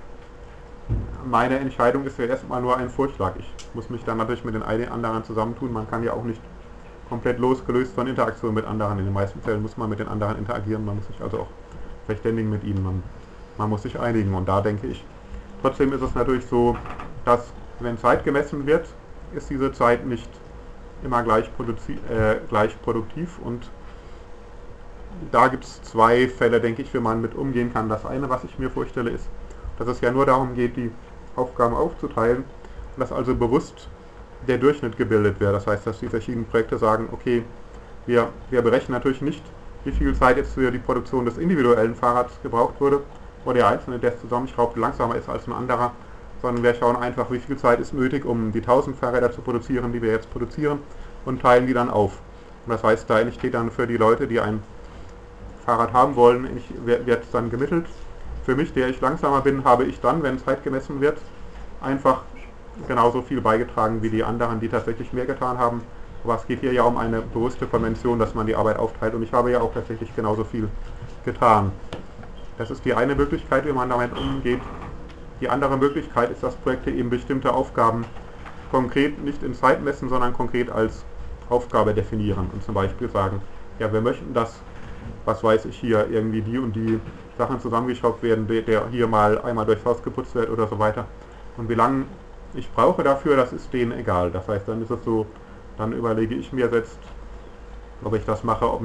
meine Entscheidung ist ja erstmal nur ein Vorschlag. Ich muss mich dann natürlich mit den anderen zusammentun. Man kann ja auch nicht komplett losgelöst von Interaktion mit anderen. In den meisten Fällen muss man mit den anderen interagieren. Man muss sich also auch verständigen mit ihnen. Man muss sich einigen. Und da denke ich, trotzdem ist es natürlich so, dass wenn Zeit gemessen wird, ist diese Zeit nicht immer gleich produktiv. Und da gibt es zwei Fälle, denke ich, wie man mit umgehen kann. Das eine, was ich mir vorstelle, ist, dass es ja nur darum geht, die Aufgaben aufzuteilen, dass also bewusst der Durchschnitt gebildet wird. Das heißt, dass die verschiedenen Projekte sagen, okay, wir berechnen natürlich nicht, wie viel Zeit jetzt für die Produktion des individuellen Fahrrads gebraucht wurde, wo der Einzelne, der es zusammenschraubt, langsamer ist als ein anderer, sondern wir schauen einfach, wie viel Zeit ist nötig, um die 1000 Fahrräder zu produzieren, die wir jetzt produzieren, und teilen die dann auf. Und das heißt, da entsteht dann für die Leute, die ein Fahrrad haben wollen, wird dann gemittelt. Für mich, der ich langsamer bin, habe ich dann, wenn Zeit gemessen wird, einfach genauso viel beigetragen wie die anderen, die tatsächlich mehr getan haben. Aber es geht hier ja um eine bewusste Konvention, dass man die Arbeit aufteilt, und ich habe ja auch tatsächlich genauso viel getan. Das ist die eine Möglichkeit, wie man damit umgeht. Die andere Möglichkeit ist, dass Projekte eben bestimmte Aufgaben konkret nicht in Zeit messen, sondern konkret als Aufgabe definieren und zum Beispiel sagen, ja, wir möchten, dass, was weiß ich, hier irgendwie die und die Sachen zusammengeschraubt werden, der hier mal einmal durchs Haus geputzt wird oder so weiter. Und wie lange ich brauche dafür, das ist denen egal. Das heißt, dann ist es so, dann überlege ich mir selbst, ob ich das mache, ob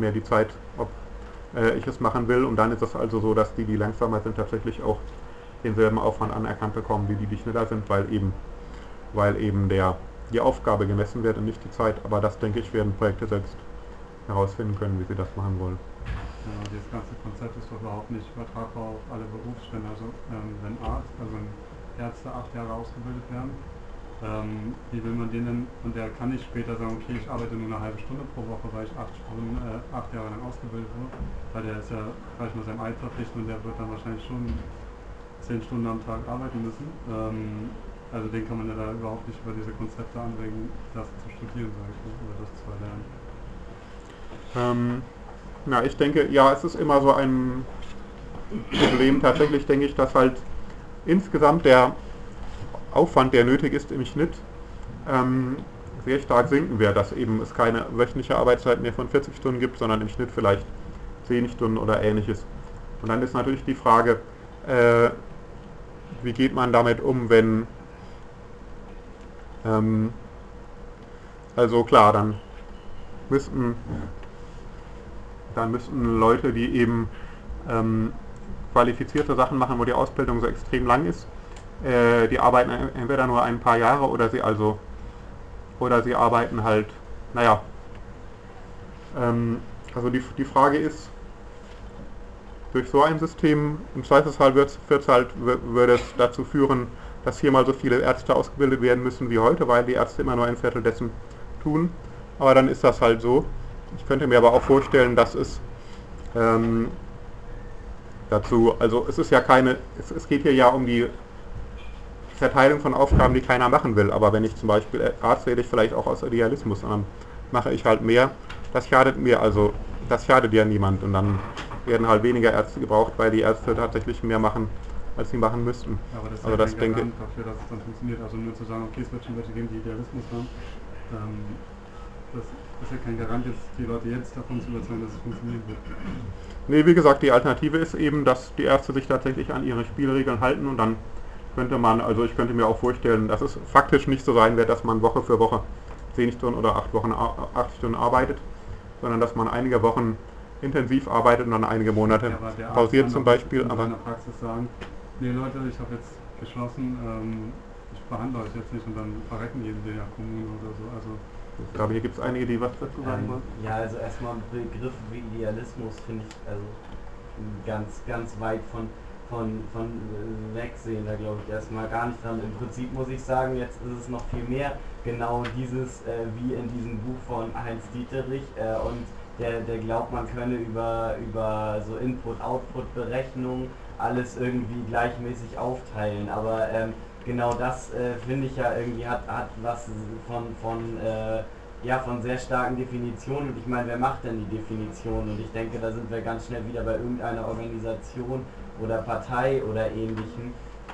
ich es machen will. Und dann ist es also so, dass die langsamer sind, tatsächlich auch denselben Aufwand anerkannt bekommen, wie die schneller sind, weil eben die Aufgabe gemessen wird und nicht die Zeit. Aber das, denke ich, werden Projekte selbst herausfinden können, wie sie das machen wollen. Ja, dieses ganze Konzept ist doch überhaupt nicht übertragbar auf alle Berufsstände. Also wenn Ärzte 8 Jahre ausgebildet werden, wie will man denen, und der kann nicht später sagen, okay, ich arbeite nur eine halbe Stunde pro Woche, weil ich 8 Jahre lang ausgebildet wurde, weil der ist ja gleich mal seinem Eid verpflichtet und der wird dann wahrscheinlich schon 10 Stunden am Tag arbeiten müssen. Also den kann man ja da überhaupt nicht über diese Konzepte anregen, das zu studieren, sage ich mal, oder das zu erlernen. Ich denke, ja, es ist immer so ein Problem. Tatsächlich denke ich, dass halt insgesamt der Aufwand, der nötig ist im Schnitt, sehr stark sinken wird, dass eben es keine wöchentliche Arbeitszeit mehr von 40 Stunden gibt, sondern im Schnitt vielleicht 10 Stunden oder ähnliches. Und dann ist natürlich die Frage, wie geht man damit um, wenn, also klar, müssten Leute, die eben qualifizierte Sachen machen, wo die Ausbildung so extrem lang ist, die arbeiten entweder nur ein paar Jahre oder sie arbeiten halt, naja, also die Frage ist, durch so ein System, im Zweifelsfall würde es dazu führen, dass hier mal so viele Ärzte ausgebildet werden müssen wie heute, weil die Ärzte immer nur ein Viertel dessen tun. Aber dann ist das halt so. Ich könnte mir aber auch vorstellen, dass es also es ist ja es geht hier ja um die Verteilung von Aufgaben, die keiner machen will. Aber wenn ich zum Beispiel Arzt werde, ich vielleicht auch aus Idealismus, und dann mache ich halt mehr. Das schadet mir, also das schadet ja niemand. Und dann werden halt weniger Ärzte gebraucht, weil die Ärzte tatsächlich mehr machen, als sie machen müssten. Aber das ist also ja das kein Garant dafür, dass es dann funktioniert. Also nur zu sagen, okay, es wird schon welche geben, die Idealismus haben, das ist ja kein Garant, die Leute jetzt davon zu überzeugen, dass es funktionieren wird. Nee, wie gesagt, die Alternative ist eben, dass die Ärzte sich tatsächlich an ihre Spielregeln halten, und dann könnte man, also ich könnte mir auch vorstellen, dass es faktisch nicht so sein wird, dass man Woche für Woche 10 Stunden oder 8 Stunden arbeitet, sondern dass man einige Wochen intensiv arbeitet und dann einige Monate pausiert zum Beispiel. Aber in der Praxis sagen, nee Leute, ich habe jetzt beschlossen, ich behandle euch jetzt nicht, und dann verrecken die in der Kommune oder so. Also ich glaube, hier gibt es einige, die was dazu sagen wollen. Ja, also erstmal Begriff wie Idealismus finde ich also ganz, ganz weit von wegsehen, da glaube ich erstmal gar nicht dran. Im Prinzip muss ich sagen, jetzt ist es noch viel mehr genau dieses, wie in diesem Buch von Heinz Dieterich, und der glaubt, man könne über so Input-Output-Berechnung alles irgendwie gleichmäßig aufteilen, aber genau das finde ich ja irgendwie hat was von sehr starken Definitionen, und ich meine, wer macht denn die Definition? Und ich denke, da sind wir ganz schnell wieder bei irgendeiner Organisation oder Partei oder ähnlichem.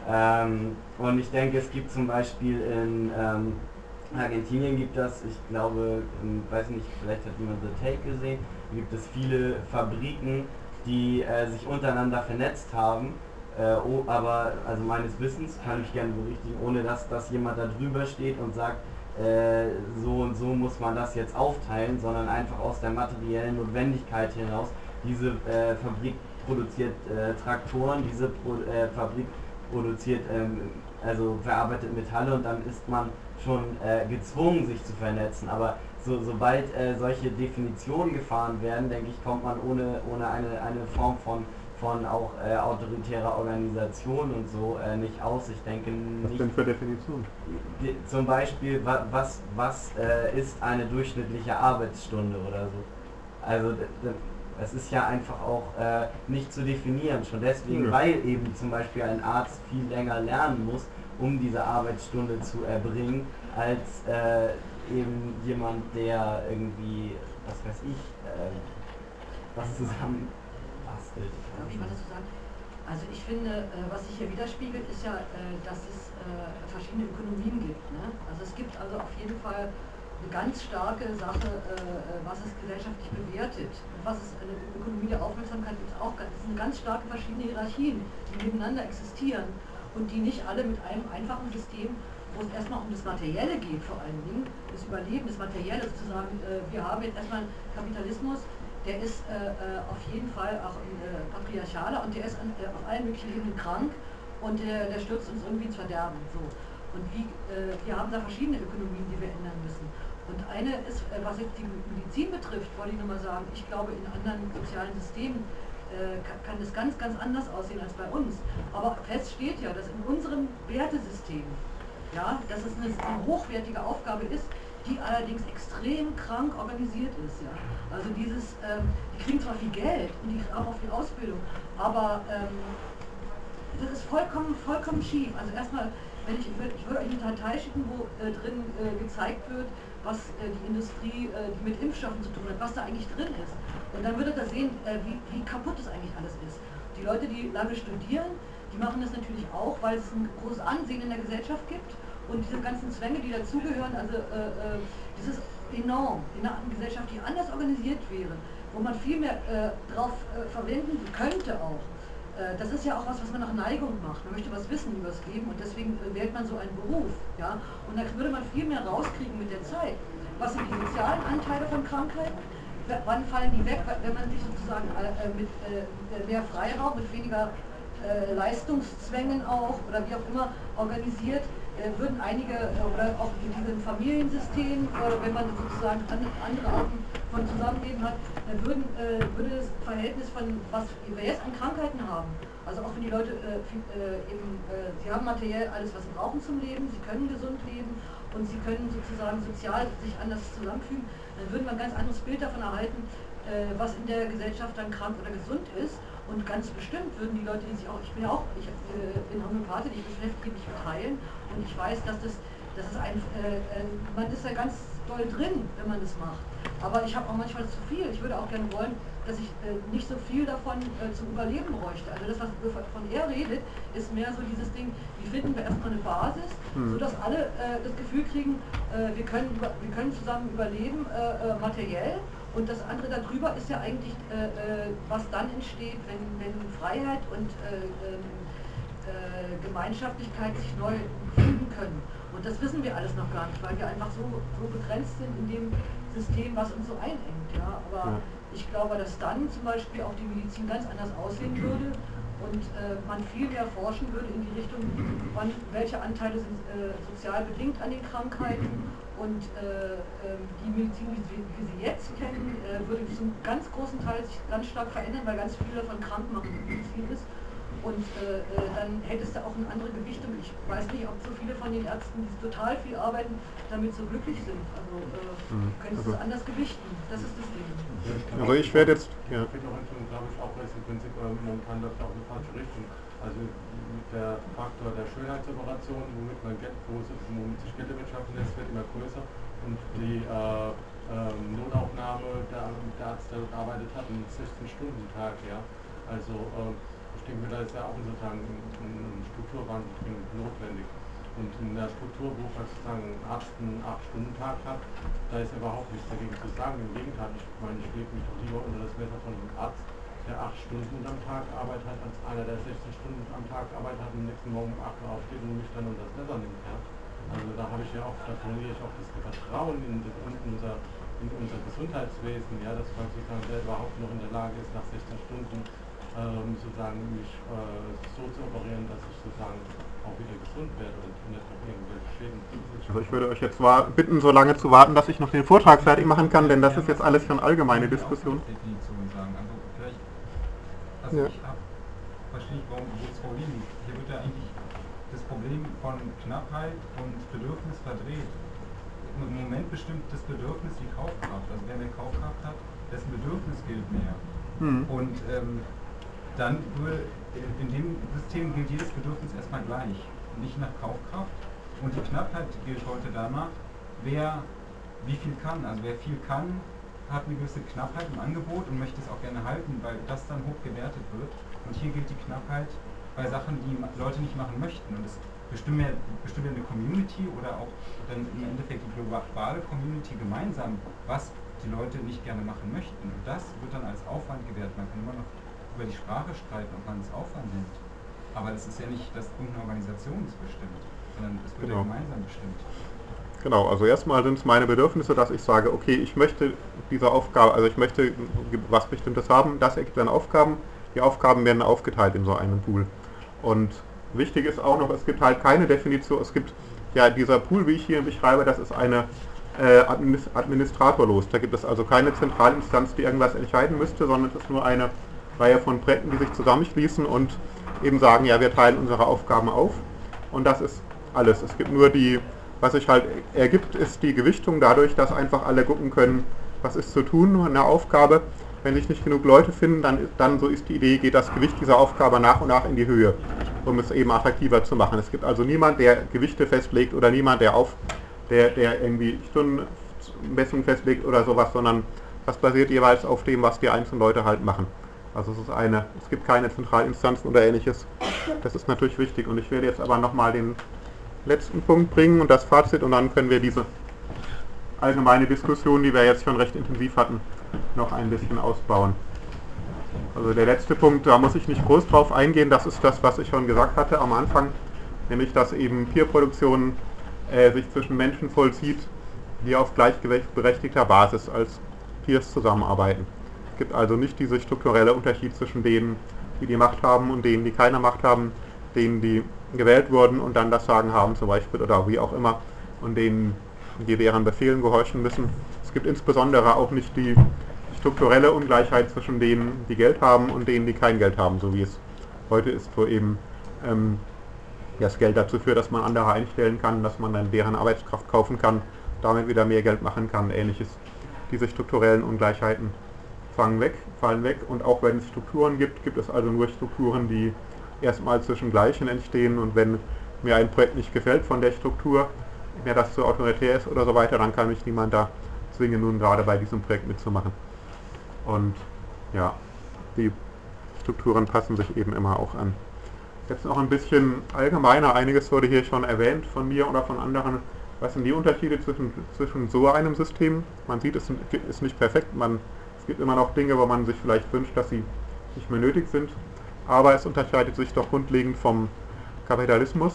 Und ich denke, es gibt zum Beispiel in Argentinien gibt das, ich glaube, weiß nicht, vielleicht hat jemand The Take gesehen, gibt es viele Fabriken, die sich untereinander vernetzt haben, aber also meines Wissens, kann ich gerne berichtigen, ohne dass jemand da drüber steht und sagt, so und so muss man das jetzt aufteilen, sondern einfach aus der materiellen Notwendigkeit hinaus. Diese Fabrik produziert Traktoren, diese Fabrik produziert also verarbeitet Metalle, und dann ist man schon gezwungen, sich zu vernetzen. Aber sobald solche Definitionen gefahren werden, denke ich, kommt man ohne eine Form von auch autoritärer Organisation und so nicht aus. Ich denke nicht. Was denn für Definition? Zum Beispiel, was ist eine durchschnittliche Arbeitsstunde oder so? Also es ist ja einfach auch nicht zu definieren, schon deswegen, weil eben zum Beispiel ein Arzt viel länger lernen muss, um diese Arbeitsstunde zu erbringen, als eben jemand, der irgendwie, was weiß ich, was zusammen bastelt. Darf ich mal dazu sagen? Also ich finde, was sich hier widerspiegelt, ist ja, dass es verschiedene Ökonomien gibt. Ne? Also es gibt also auf jeden Fall eine ganz starke Sache, was es gesellschaftlich bewertet. Und was ist eine Ökonomie der Aufmerksamkeit, gibt es auch. Es sind ganz starke verschiedene Hierarchien, die nebeneinander existieren und die nicht alle mit einem einfachen System, wo es erstmal um das Materielle geht, vor allen Dingen, das Überleben, das Materielle sozusagen. Wir haben jetzt erstmal einen Kapitalismus, der ist auf jeden Fall auch patriarchaler, und der ist auf allen möglichen Ebenen krank, und der stürzt uns irgendwie ins Verderben. So. Und wir haben da verschiedene Ökonomien, die wir ändern müssen. Und eine ist, was jetzt die Medizin betrifft, wollte ich nochmal sagen, ich glaube, in anderen sozialen Systemen kann das ganz, ganz anders aussehen als bei uns. Aber fest steht ja, dass in unserem Wertesystem, ja, dass es eine hochwertige Aufgabe ist, die allerdings extrem krank organisiert ist. Ja. Also die kriegen zwar viel Geld und die haben auch viel Ausbildung, aber das ist vollkommen schief. Also erstmal, ich würde euch eine Datei schicken, wo drin gezeigt wird, was die Industrie die mit Impfstoffen zu tun hat, was da eigentlich drin ist. Und dann würdet ihr sehen, wie kaputt das eigentlich alles ist. Die Leute, die lange studieren, die machen das natürlich auch, weil es ein großes Ansehen in der Gesellschaft gibt. Und diese ganzen Zwänge, die dazugehören, also das ist enorm in einer Gesellschaft, die anders organisiert wäre, wo man viel mehr drauf verwenden könnte auch, Das ist ja auch was man nach Neigung macht. Man möchte was wissen über das Leben und deswegen wählt man so einen Beruf. Ja? Und da würde man viel mehr rauskriegen mit der Zeit. Was sind die sozialen Anteile von Krankheiten? Wann fallen die weg, wenn man sich sozusagen mit mehr Freiraum, mit weniger Leistungszwängen auch oder wie auch immer organisiert, würden einige oder auch in diesem Familiensystem, wenn man sozusagen andere Arten von Zusammenleben hat, dann würde das Verhältnis von was wir jetzt an Krankheiten haben, also auch wenn die Leute sie haben materiell alles, was sie brauchen zum Leben, sie können gesund leben und sie können sozusagen sozial sich anders zusammenfügen, dann würde man ein ganz anderes Bild davon erhalten, was in der Gesellschaft dann krank oder gesund ist. Und ganz bestimmt würden die Leute, die sich auch, ich bin Homöopathin, ich beschäftige mich mit Heilen und ich weiß, dass das ist man ist da ganz doll drin, wenn man das macht. Aber ich habe auch manchmal zu viel. Ich würde auch gerne wollen, dass ich nicht so viel davon zum Überleben bräuchte. Also das, was von er redet, ist mehr so dieses Ding, wie finden wir erstmal eine Basis, sodass alle das Gefühl kriegen, wir können zusammen überleben, materiell. Und das andere darüber ist ja eigentlich, was dann entsteht, wenn Freiheit und Gemeinschaftlichkeit sich neu fügen können. Und das wissen wir alles noch gar nicht, weil wir einfach so begrenzt sind in dem System, was uns so einengt. Ja? Aber ich glaube, dass dann zum Beispiel auch die Medizin ganz anders aussehen würde und man viel mehr forschen würde in die Richtung, welche Anteile sind sozial bedingt an den Krankheiten. Und die Medizin, wie wir sie jetzt kennen, würde zum ganz großen Teil sich ganz stark verändern, weil ganz viel davon krankmachende Medizin ist. Und dann hätte es da auch eine andere Gewichtung. Ich weiß nicht, ob so viele von den Ärzten, die total viel arbeiten, damit so glücklich sind. Also können sie es anders gewichten. Das ist das Ding. Also ich werde jetzt... Ja. Ich glaube ich auch, dass im Prinzip momentan läuft auch in die falsche Richtung. Also mit der Faktor der Schönheitsoperation, womit sich Geld erwirtschaften lässt, wird immer größer und die Notaufnahme, der Arzt, der dort arbeitet hat, einen 16-Stunden-Tag, ja. Also ich denke mir, da ist ja auch sozusagen ein Strukturwandel notwendig. Und in der Struktur, wo sozusagen ein Arzt einen 8-Stunden-Tag hat, da ist überhaupt nichts dagegen zu sagen. Im Gegenteil, ich meine, ich lege mich doch lieber unter das Messer von einem Arzt, der 8 Stunden am Tag Arbeit hat, als einer, der 16 Stunden am Tag Arbeit hat und am nächsten Morgen um 8 Uhr aufsteht und mich dann unter das Messer nimmt. Ja? Also da habe ich ja auch, da verliere ich auch das Vertrauen in unser Gesundheitswesen, ja, dass man sozusagen der überhaupt noch in der Lage ist, nach 16 Stunden sozusagen mich so zu operieren, dass ich sozusagen auch wieder gesund werde und nicht noch irgendwelche Schäden. Also ich würde euch jetzt bitten, so lange zu warten, dass ich noch den Vortrag fertig machen kann, denn das ist jetzt alles schon allgemeine Diskussion. Also ich verstehe nicht, wo das Problem liegt. Hier wird ja eigentlich das Problem von Knappheit und Bedürfnis verdreht. Im Moment bestimmt das Bedürfnis die Kaufkraft. Also wer mehr Kaufkraft hat, dessen Bedürfnis gilt mehr. Und dann in dem System gilt jedes Bedürfnis erstmal gleich, nicht nach Kaufkraft. Und die Knappheit gilt heute danach, wer wie viel kann. Also wer viel kann, hat eine gewisse Knappheit im Angebot und möchte es auch gerne halten, weil das dann hoch gewertet wird. Und hier gilt die Knappheit bei Sachen, die Leute nicht machen möchten. Und es bestimmt ja eine Community oder auch dann im Endeffekt die globale Community gemeinsam, was die Leute nicht gerne machen möchten. Und das wird dann als Aufwand gewertet. Man kann immer noch über die Sprache streiten, ob man es Aufwand nennt. Aber es ist ja nicht, dass irgendeine Organisation es bestimmt, sondern es wird ja gemeinsam bestimmt. Genau, also erstmal sind es meine Bedürfnisse, dass ich sage, okay, ich möchte diese Aufgabe, also ich möchte was Bestimmtes haben, das ergibt dann Aufgaben. Die Aufgaben werden aufgeteilt in so einem Pool. Und wichtig ist auch noch, es gibt halt keine Definition, es gibt ja dieser Pool, wie ich hier beschreibe, das ist eine administratorlos. Da gibt es also keine Zentralinstanz, die irgendwas entscheiden müsste, sondern es ist nur eine Reihe von Projekten, die sich zusammenschließen und eben sagen, ja, wir teilen unsere Aufgaben auf und das ist alles. Es gibt nur was sich halt ergibt, ist die Gewichtung dadurch, dass einfach alle gucken können, was ist zu tun, eine Aufgabe. Wenn sich nicht genug Leute finden, dann so ist die Idee, geht das Gewicht dieser Aufgabe nach und nach in die Höhe, um es eben attraktiver zu machen. Es gibt also niemand, der Gewichte festlegt oder niemand, der irgendwie Stundenmessungen festlegt oder sowas, sondern das basiert jeweils auf dem, was die einzelnen Leute halt machen. Also es gibt keine Zentralinstanzen oder ähnliches. Das ist natürlich wichtig und ich werde jetzt aber nochmal den letzten Punkt bringen und das Fazit und dann können wir diese allgemeine Diskussion, die wir jetzt schon recht intensiv hatten, noch ein bisschen ausbauen. Also der letzte Punkt, da muss ich nicht groß drauf eingehen, das ist das, was ich schon gesagt hatte am Anfang, nämlich dass eben Peer-Produktion sich zwischen Menschen vollzieht, die auf gleichberechtigter Basis als Peers zusammenarbeiten. Es gibt also nicht diese strukturelle Unterschied zwischen denen, die die Macht haben und denen, die keine Macht haben, denen, die gewählt wurden und dann das Sagen haben zum Beispiel oder wie auch immer und denen, die deren Befehlen gehorchen müssen. Es gibt insbesondere auch nicht die strukturelle Ungleichheit zwischen denen, die Geld haben und denen, die kein Geld haben, so wie es heute ist, wo eben das Geld dazu führt, dass man andere einstellen kann, dass man dann deren Arbeitskraft kaufen kann, damit wieder mehr Geld machen kann, ähnliches. Diese strukturellen Ungleichheiten fallen weg und auch wenn es Strukturen gibt, gibt es also nur Strukturen, die erstmal zwischen Gleichen entstehen und wenn mir ein Projekt nicht gefällt von der Struktur, mir das zu autoritär ist oder so weiter, dann kann mich niemand da zwingen, nun gerade bei diesem Projekt mitzumachen. Und ja, die Strukturen passen sich eben immer auch an. Jetzt noch ein bisschen allgemeiner, einiges wurde hier schon erwähnt von mir oder von anderen. Was sind die Unterschiede zwischen so einem System? Man sieht, es ist nicht perfekt, es gibt immer noch Dinge, wo man sich vielleicht wünscht, dass sie nicht mehr nötig sind, aber es unterscheidet sich doch grundlegend vom Kapitalismus.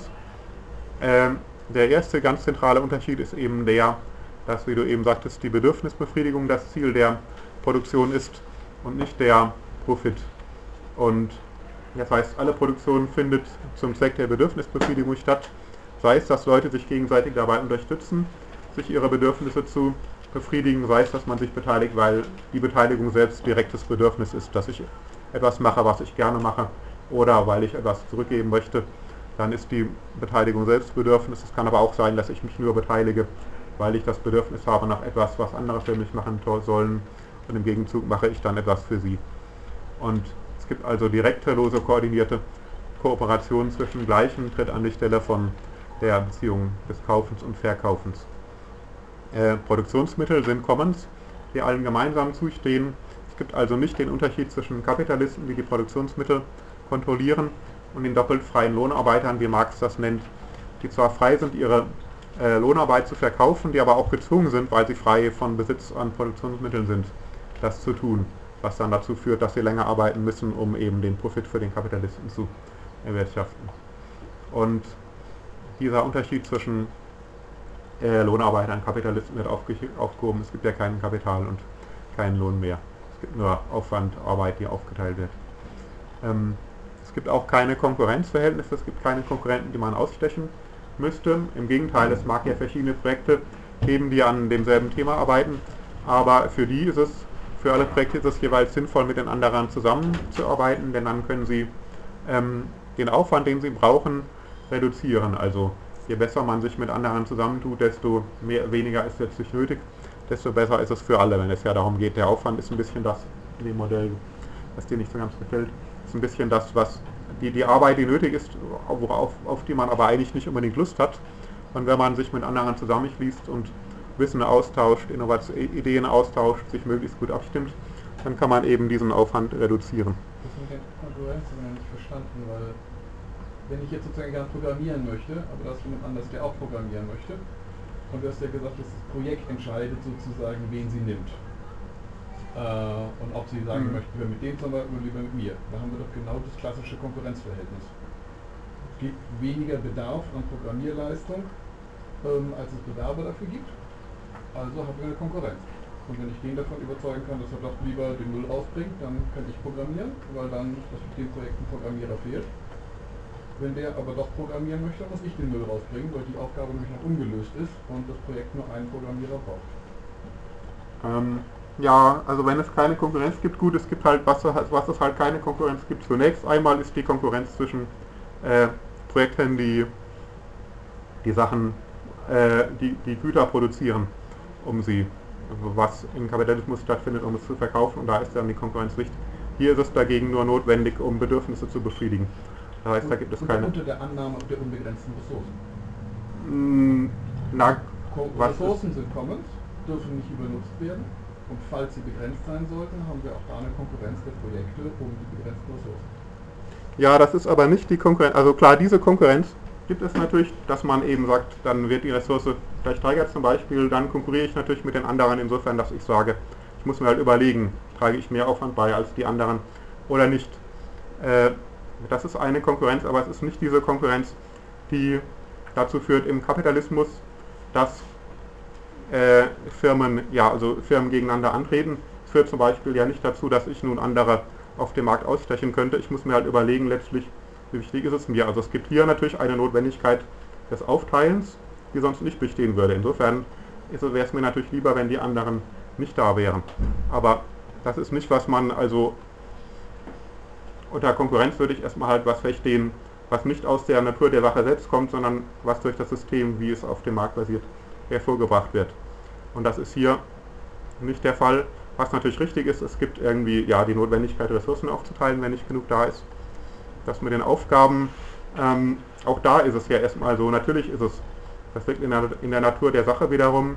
Der erste ganz zentrale Unterschied ist eben der, dass, wie du eben sagtest, die Bedürfnisbefriedigung das Ziel der Produktion ist und nicht der Profit. Und das heißt, alle Produktion findet zum Zweck der Bedürfnisbefriedigung statt, sei es, dass Leute sich gegenseitig dabei unterstützen, sich ihre Bedürfnisse zu befriedigen, sei es, dass man sich beteiligt, weil die Beteiligung selbst direktes Bedürfnis ist, dass ich etwas mache, was ich gerne mache, oder weil ich etwas zurückgeben möchte, dann ist die Beteiligung selbst Bedürfnis. Es kann aber auch sein, dass ich mich nur beteilige, weil ich das Bedürfnis habe nach etwas, was andere für mich machen sollen, und im Gegenzug mache ich dann etwas für sie. Und es gibt also direkte, lose, koordinierte Kooperation zwischen Gleichen, tritt an die Stelle von der Beziehung des Kaufens und Verkaufens. Produktionsmittel sind Commons, die allen gemeinsam zustehen. Es gibt also nicht den Unterschied zwischen Kapitalisten, die die Produktionsmittel kontrollieren, und den doppelt freien Lohnarbeitern, wie Marx das nennt, die zwar frei sind, ihre Lohnarbeit zu verkaufen, die aber auch gezwungen sind, weil sie frei von Besitz an Produktionsmitteln sind, das zu tun, was dann dazu führt, dass sie länger arbeiten müssen, um eben den Profit für den Kapitalisten zu erwirtschaften. Und dieser Unterschied zwischen Lohnarbeitern und Kapitalisten wird aufgehoben. Es gibt ja kein Kapital und keinen Lohn mehr. Es gibt nur Aufwand, Arbeit, die aufgeteilt wird. Es gibt auch keine Konkurrenzverhältnisse, es gibt keine Konkurrenten, die man ausstechen müsste. Im Gegenteil, es mag ja verschiedene Projekte geben, die an demselben Thema arbeiten, aber für alle Projekte ist es jeweils sinnvoll, mit den anderen zusammenzuarbeiten, denn dann können sie den Aufwand, den sie brauchen, reduzieren. Also je besser man sich mit anderen zusammentut, desto weniger ist letztlich nötig, desto besser ist es für alle, wenn es ja darum geht. Der Aufwand ist ein bisschen das, in dem Modell, was dir nicht so ganz gefällt, ist ein bisschen das, was die Arbeit, die nötig ist, auf die man aber eigentlich nicht unbedingt Lust hat. Und wenn man sich mit anderen zusammenschließt und Wissen austauscht, Ideen austauscht, sich möglichst gut abstimmt, dann kann man eben diesen Aufwand reduzieren. Das mit den Konkurrenzen habe ich nicht verstanden, weil wenn ich jetzt sozusagen gerne programmieren möchte, aber da ist jemand anders, der auch programmieren möchte, und du hast ja gesagt, dass das Projekt entscheidet sozusagen, wen sie nimmt. Und ob sie sagen möchten, wir mit dem zum Beispiel oder lieber mit mir. Da haben wir doch genau das klassische Konkurrenzverhältnis. Es gibt weniger Bedarf an Programmierleistung, als es Bewerber dafür gibt. Also haben wir eine Konkurrenz. Und wenn ich den davon überzeugen kann, dass er doch lieber den Müll rausbringt, dann kann ich programmieren, weil dann aus dem Projekt ein Programmierer fehlt. Wenn der aber doch programmieren möchte, muss ich den Müll rausbringen, weil die Aufgabe nämlich noch ungelöst ist und das Projekt nur einen Programmierer braucht. Ja, also wenn es keine Konkurrenz gibt, gut, es gibt halt, was es halt keine Konkurrenz gibt. Zunächst einmal ist die Konkurrenz zwischen Projekten, die Sachen, die Güter produzieren, was im Kapitalismus stattfindet, um es zu verkaufen, und da ist dann die Konkurrenz wichtig. Hier ist es dagegen nur notwendig, um Bedürfnisse zu befriedigen. Das heißt, da gibt es keine... Unter der Annahme der unbegrenzten Ressourcen. Ressourcen sind Commons, dürfen nicht übernutzt werden, und falls sie begrenzt sein sollten, haben wir auch da eine Konkurrenz der Projekte um die begrenzten Ressourcen. Ja, das ist aber nicht die Konkurrenz. Also klar, diese Konkurrenz gibt es natürlich, dass man eben sagt, dann wird die Ressource versteigert zum Beispiel, dann konkurriere ich natürlich mit den anderen insofern, dass ich sage, ich muss mir halt überlegen, trage ich mehr Aufwand bei als die anderen, oder nicht. Das ist eine Konkurrenz, aber es ist nicht diese Konkurrenz, die dazu führt im Kapitalismus, dass Firmen gegeneinander antreten. Es führt zum Beispiel ja nicht dazu, dass ich nun andere auf dem Markt ausstechen könnte. Ich muss mir halt überlegen letztlich, wie wichtig ist es mir. Also es gibt hier natürlich eine Notwendigkeit des Aufteilens, die sonst nicht bestehen würde. Insofern wäre es mir natürlich lieber, wenn die anderen nicht da wären. Aber das ist nicht, was man, also unter Konkurrenz würde ich erstmal halt was verstehen, was nicht aus der Natur der Sache selbst kommt, sondern was durch das System, wie es auf dem Markt basiert, hervorgebracht wird. Und das ist hier nicht der Fall. Was natürlich richtig ist, es gibt irgendwie die Notwendigkeit, Ressourcen aufzuteilen, wenn nicht genug da ist. Das mit den Aufgaben, auch da ist es ja erstmal so, natürlich ist es, das liegt in der Natur der Sache wiederum,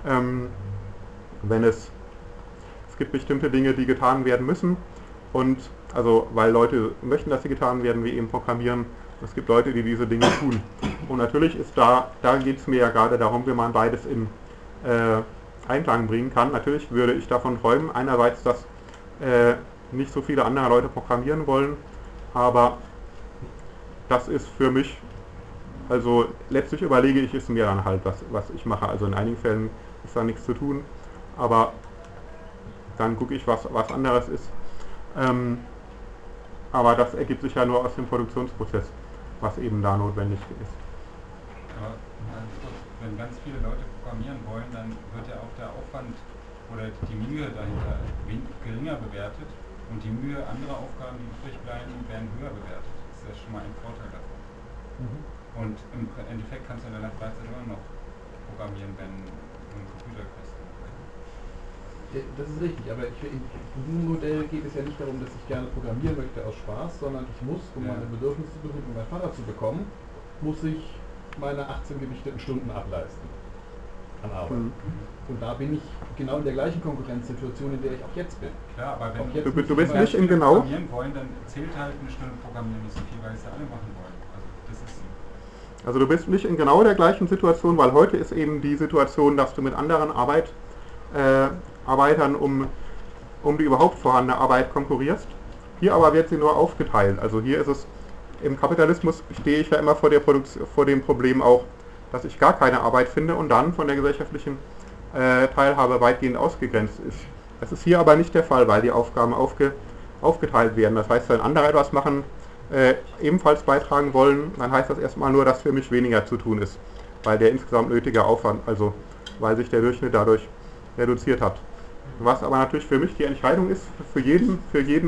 wenn es gibt bestimmte Dinge, die getan werden müssen und also weil Leute möchten, dass sie getan werden, wie eben Programmieren. Es gibt Leute, die diese Dinge tun. Und natürlich ist da geht es mir ja gerade darum, wie man beides in Einklang bringen kann. Natürlich würde ich davon träumen, einerseits, dass nicht so viele andere Leute programmieren wollen, aber das ist für mich, also letztlich überlege ich es mir dann halt, was ich mache. Also in einigen Fällen ist da nichts zu tun, aber dann gucke ich, was anderes ist. Aber das ergibt sich ja nur aus dem Produktionsprozess, was eben da notwendig ist. Aber wenn ganz viele Leute programmieren wollen, dann wird ja auch der Aufwand oder die Mühe dahinter geringer bewertet und die Mühe anderer Aufgaben, die übrig bleiben, werden höher bewertet. Das ist ja schon mal ein Vorteil davon. Und im Endeffekt kannst du in deiner Freizeit immer noch programmieren, wenn du einen Computer kriegst. Das ist richtig, aber in diesem Modell geht es ja nicht darum, dass ich gerne programmieren möchte aus Spaß, sondern ich muss, um meine Bedürfnisse zu befriedigen, um mein Fahrrad zu bekommen, muss ich meine 18 gewichteten Stunden ableisten an Arbeit. Und da bin ich genau in der gleichen Konkurrenzsituation, in der ich auch jetzt bin. Klar, aber wenn du bist nicht in genau programmieren wollen, dann zählt halt eine Stunde Programmieren nicht so viel, weil es ja alle machen wollen. Also du bist nicht in genau der gleichen Situation, weil heute ist eben die Situation, dass du mit anderen Arbeitern um die überhaupt vorhandene Arbeit konkurrierst. Hier aber wird sie nur aufgeteilt. Also hier ist es, im Kapitalismus stehe ich ja immer vor dem Problem auch, dass ich gar keine Arbeit finde und dann von der gesellschaftlichen Teilhabe weitgehend ausgegrenzt ist. Das ist hier aber nicht der Fall, weil die Aufgaben aufgeteilt werden. Das heißt, wenn andere etwas machen, ebenfalls beitragen wollen, dann heißt das erstmal nur, dass für mich weniger zu tun ist, weil der insgesamt nötige Aufwand, also weil sich der Durchschnitt dadurch reduziert hat. Was aber natürlich für mich die Entscheidung ist, für jeden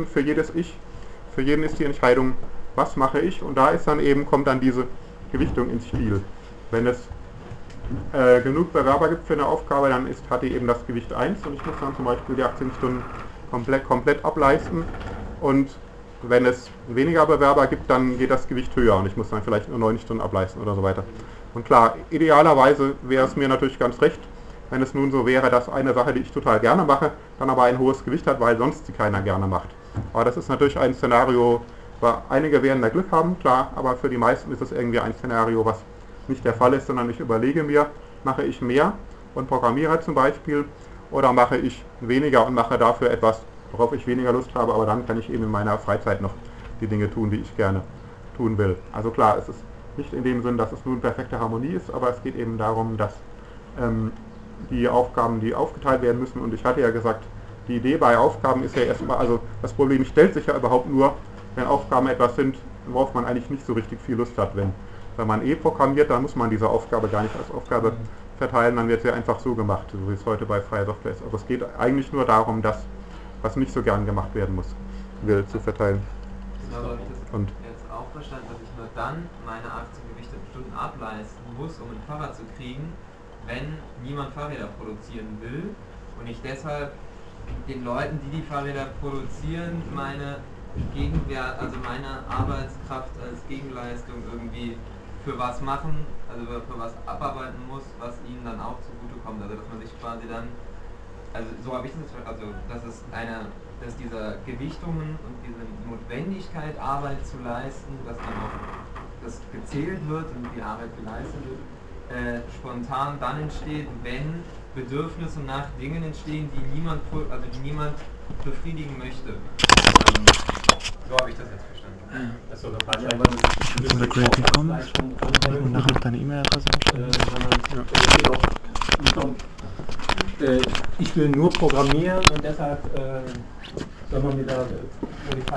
ist die Entscheidung, was mache ich, und da kommt dann diese Gewichtung ins Spiel. Wenn es genug Bewerber gibt für eine Aufgabe, dann hat die eben das Gewicht 1 und ich muss dann zum Beispiel die 18 Stunden komplett ableisten, und wenn es weniger Bewerber gibt, dann geht das Gewicht höher und ich muss dann vielleicht nur 9 Stunden ableisten oder so weiter. Und klar, idealerweise wäre es mir natürlich ganz recht, wenn es nun so wäre, dass eine Sache, die ich total gerne mache, dann aber ein hohes Gewicht hat, weil sonst sie keiner gerne macht. Aber das ist natürlich ein Szenario, einige werden da Glück haben, klar, aber für die meisten ist es irgendwie ein Szenario, was nicht der Fall ist, sondern ich überlege mir, mache ich mehr und programmiere zum Beispiel, oder mache ich weniger und mache dafür etwas, worauf ich weniger Lust habe, aber dann kann ich eben in meiner Freizeit noch die Dinge tun, die ich gerne tun will. Also klar, es ist nicht in dem Sinn, dass es nun perfekte Harmonie ist, aber es geht eben darum, dass die Aufgaben, die aufgeteilt werden müssen, und ich hatte ja gesagt, die Idee bei Aufgaben ist ja erstmal, also das Problem stellt sich ja überhaupt nur, wenn Aufgaben etwas sind, worauf man eigentlich nicht so richtig viel Lust hat. Wenn man programmiert, dann muss man diese Aufgabe gar nicht als Aufgabe verteilen, dann wird sie einfach so gemacht, so wie es heute bei freier Software ist. Aber es geht eigentlich nur darum, das, was nicht so gern gemacht werden muss, zu verteilen. Aber ich habe jetzt auch verstanden, dass ich nur dann meine 18 gewichteten Stunden ableisten muss, um ein Fahrrad zu kriegen, wenn niemand Fahrräder produzieren will und ich deshalb den Leuten, die Fahrräder produzieren, meine Arbeitskraft als Gegenleistung irgendwie für was machen, also für was abarbeiten muss, was ihnen dann auch zugutekommt. Also dass man sich quasi dann, also so habe ich das, also dass diese Gewichtungen und diese Notwendigkeit, Arbeit zu leisten, dass dann auch das gezählt wird und die Arbeit geleistet wird, spontan dann entsteht, wenn Bedürfnisse nach Dingen entstehen, die niemand befriedigen möchte. So habe ich das jetzt verstanden. Also, da Von der Creative Commons. Und nachher noch deine E-Mail-Adresse. ich will nur programmieren und deshalb soll man mir da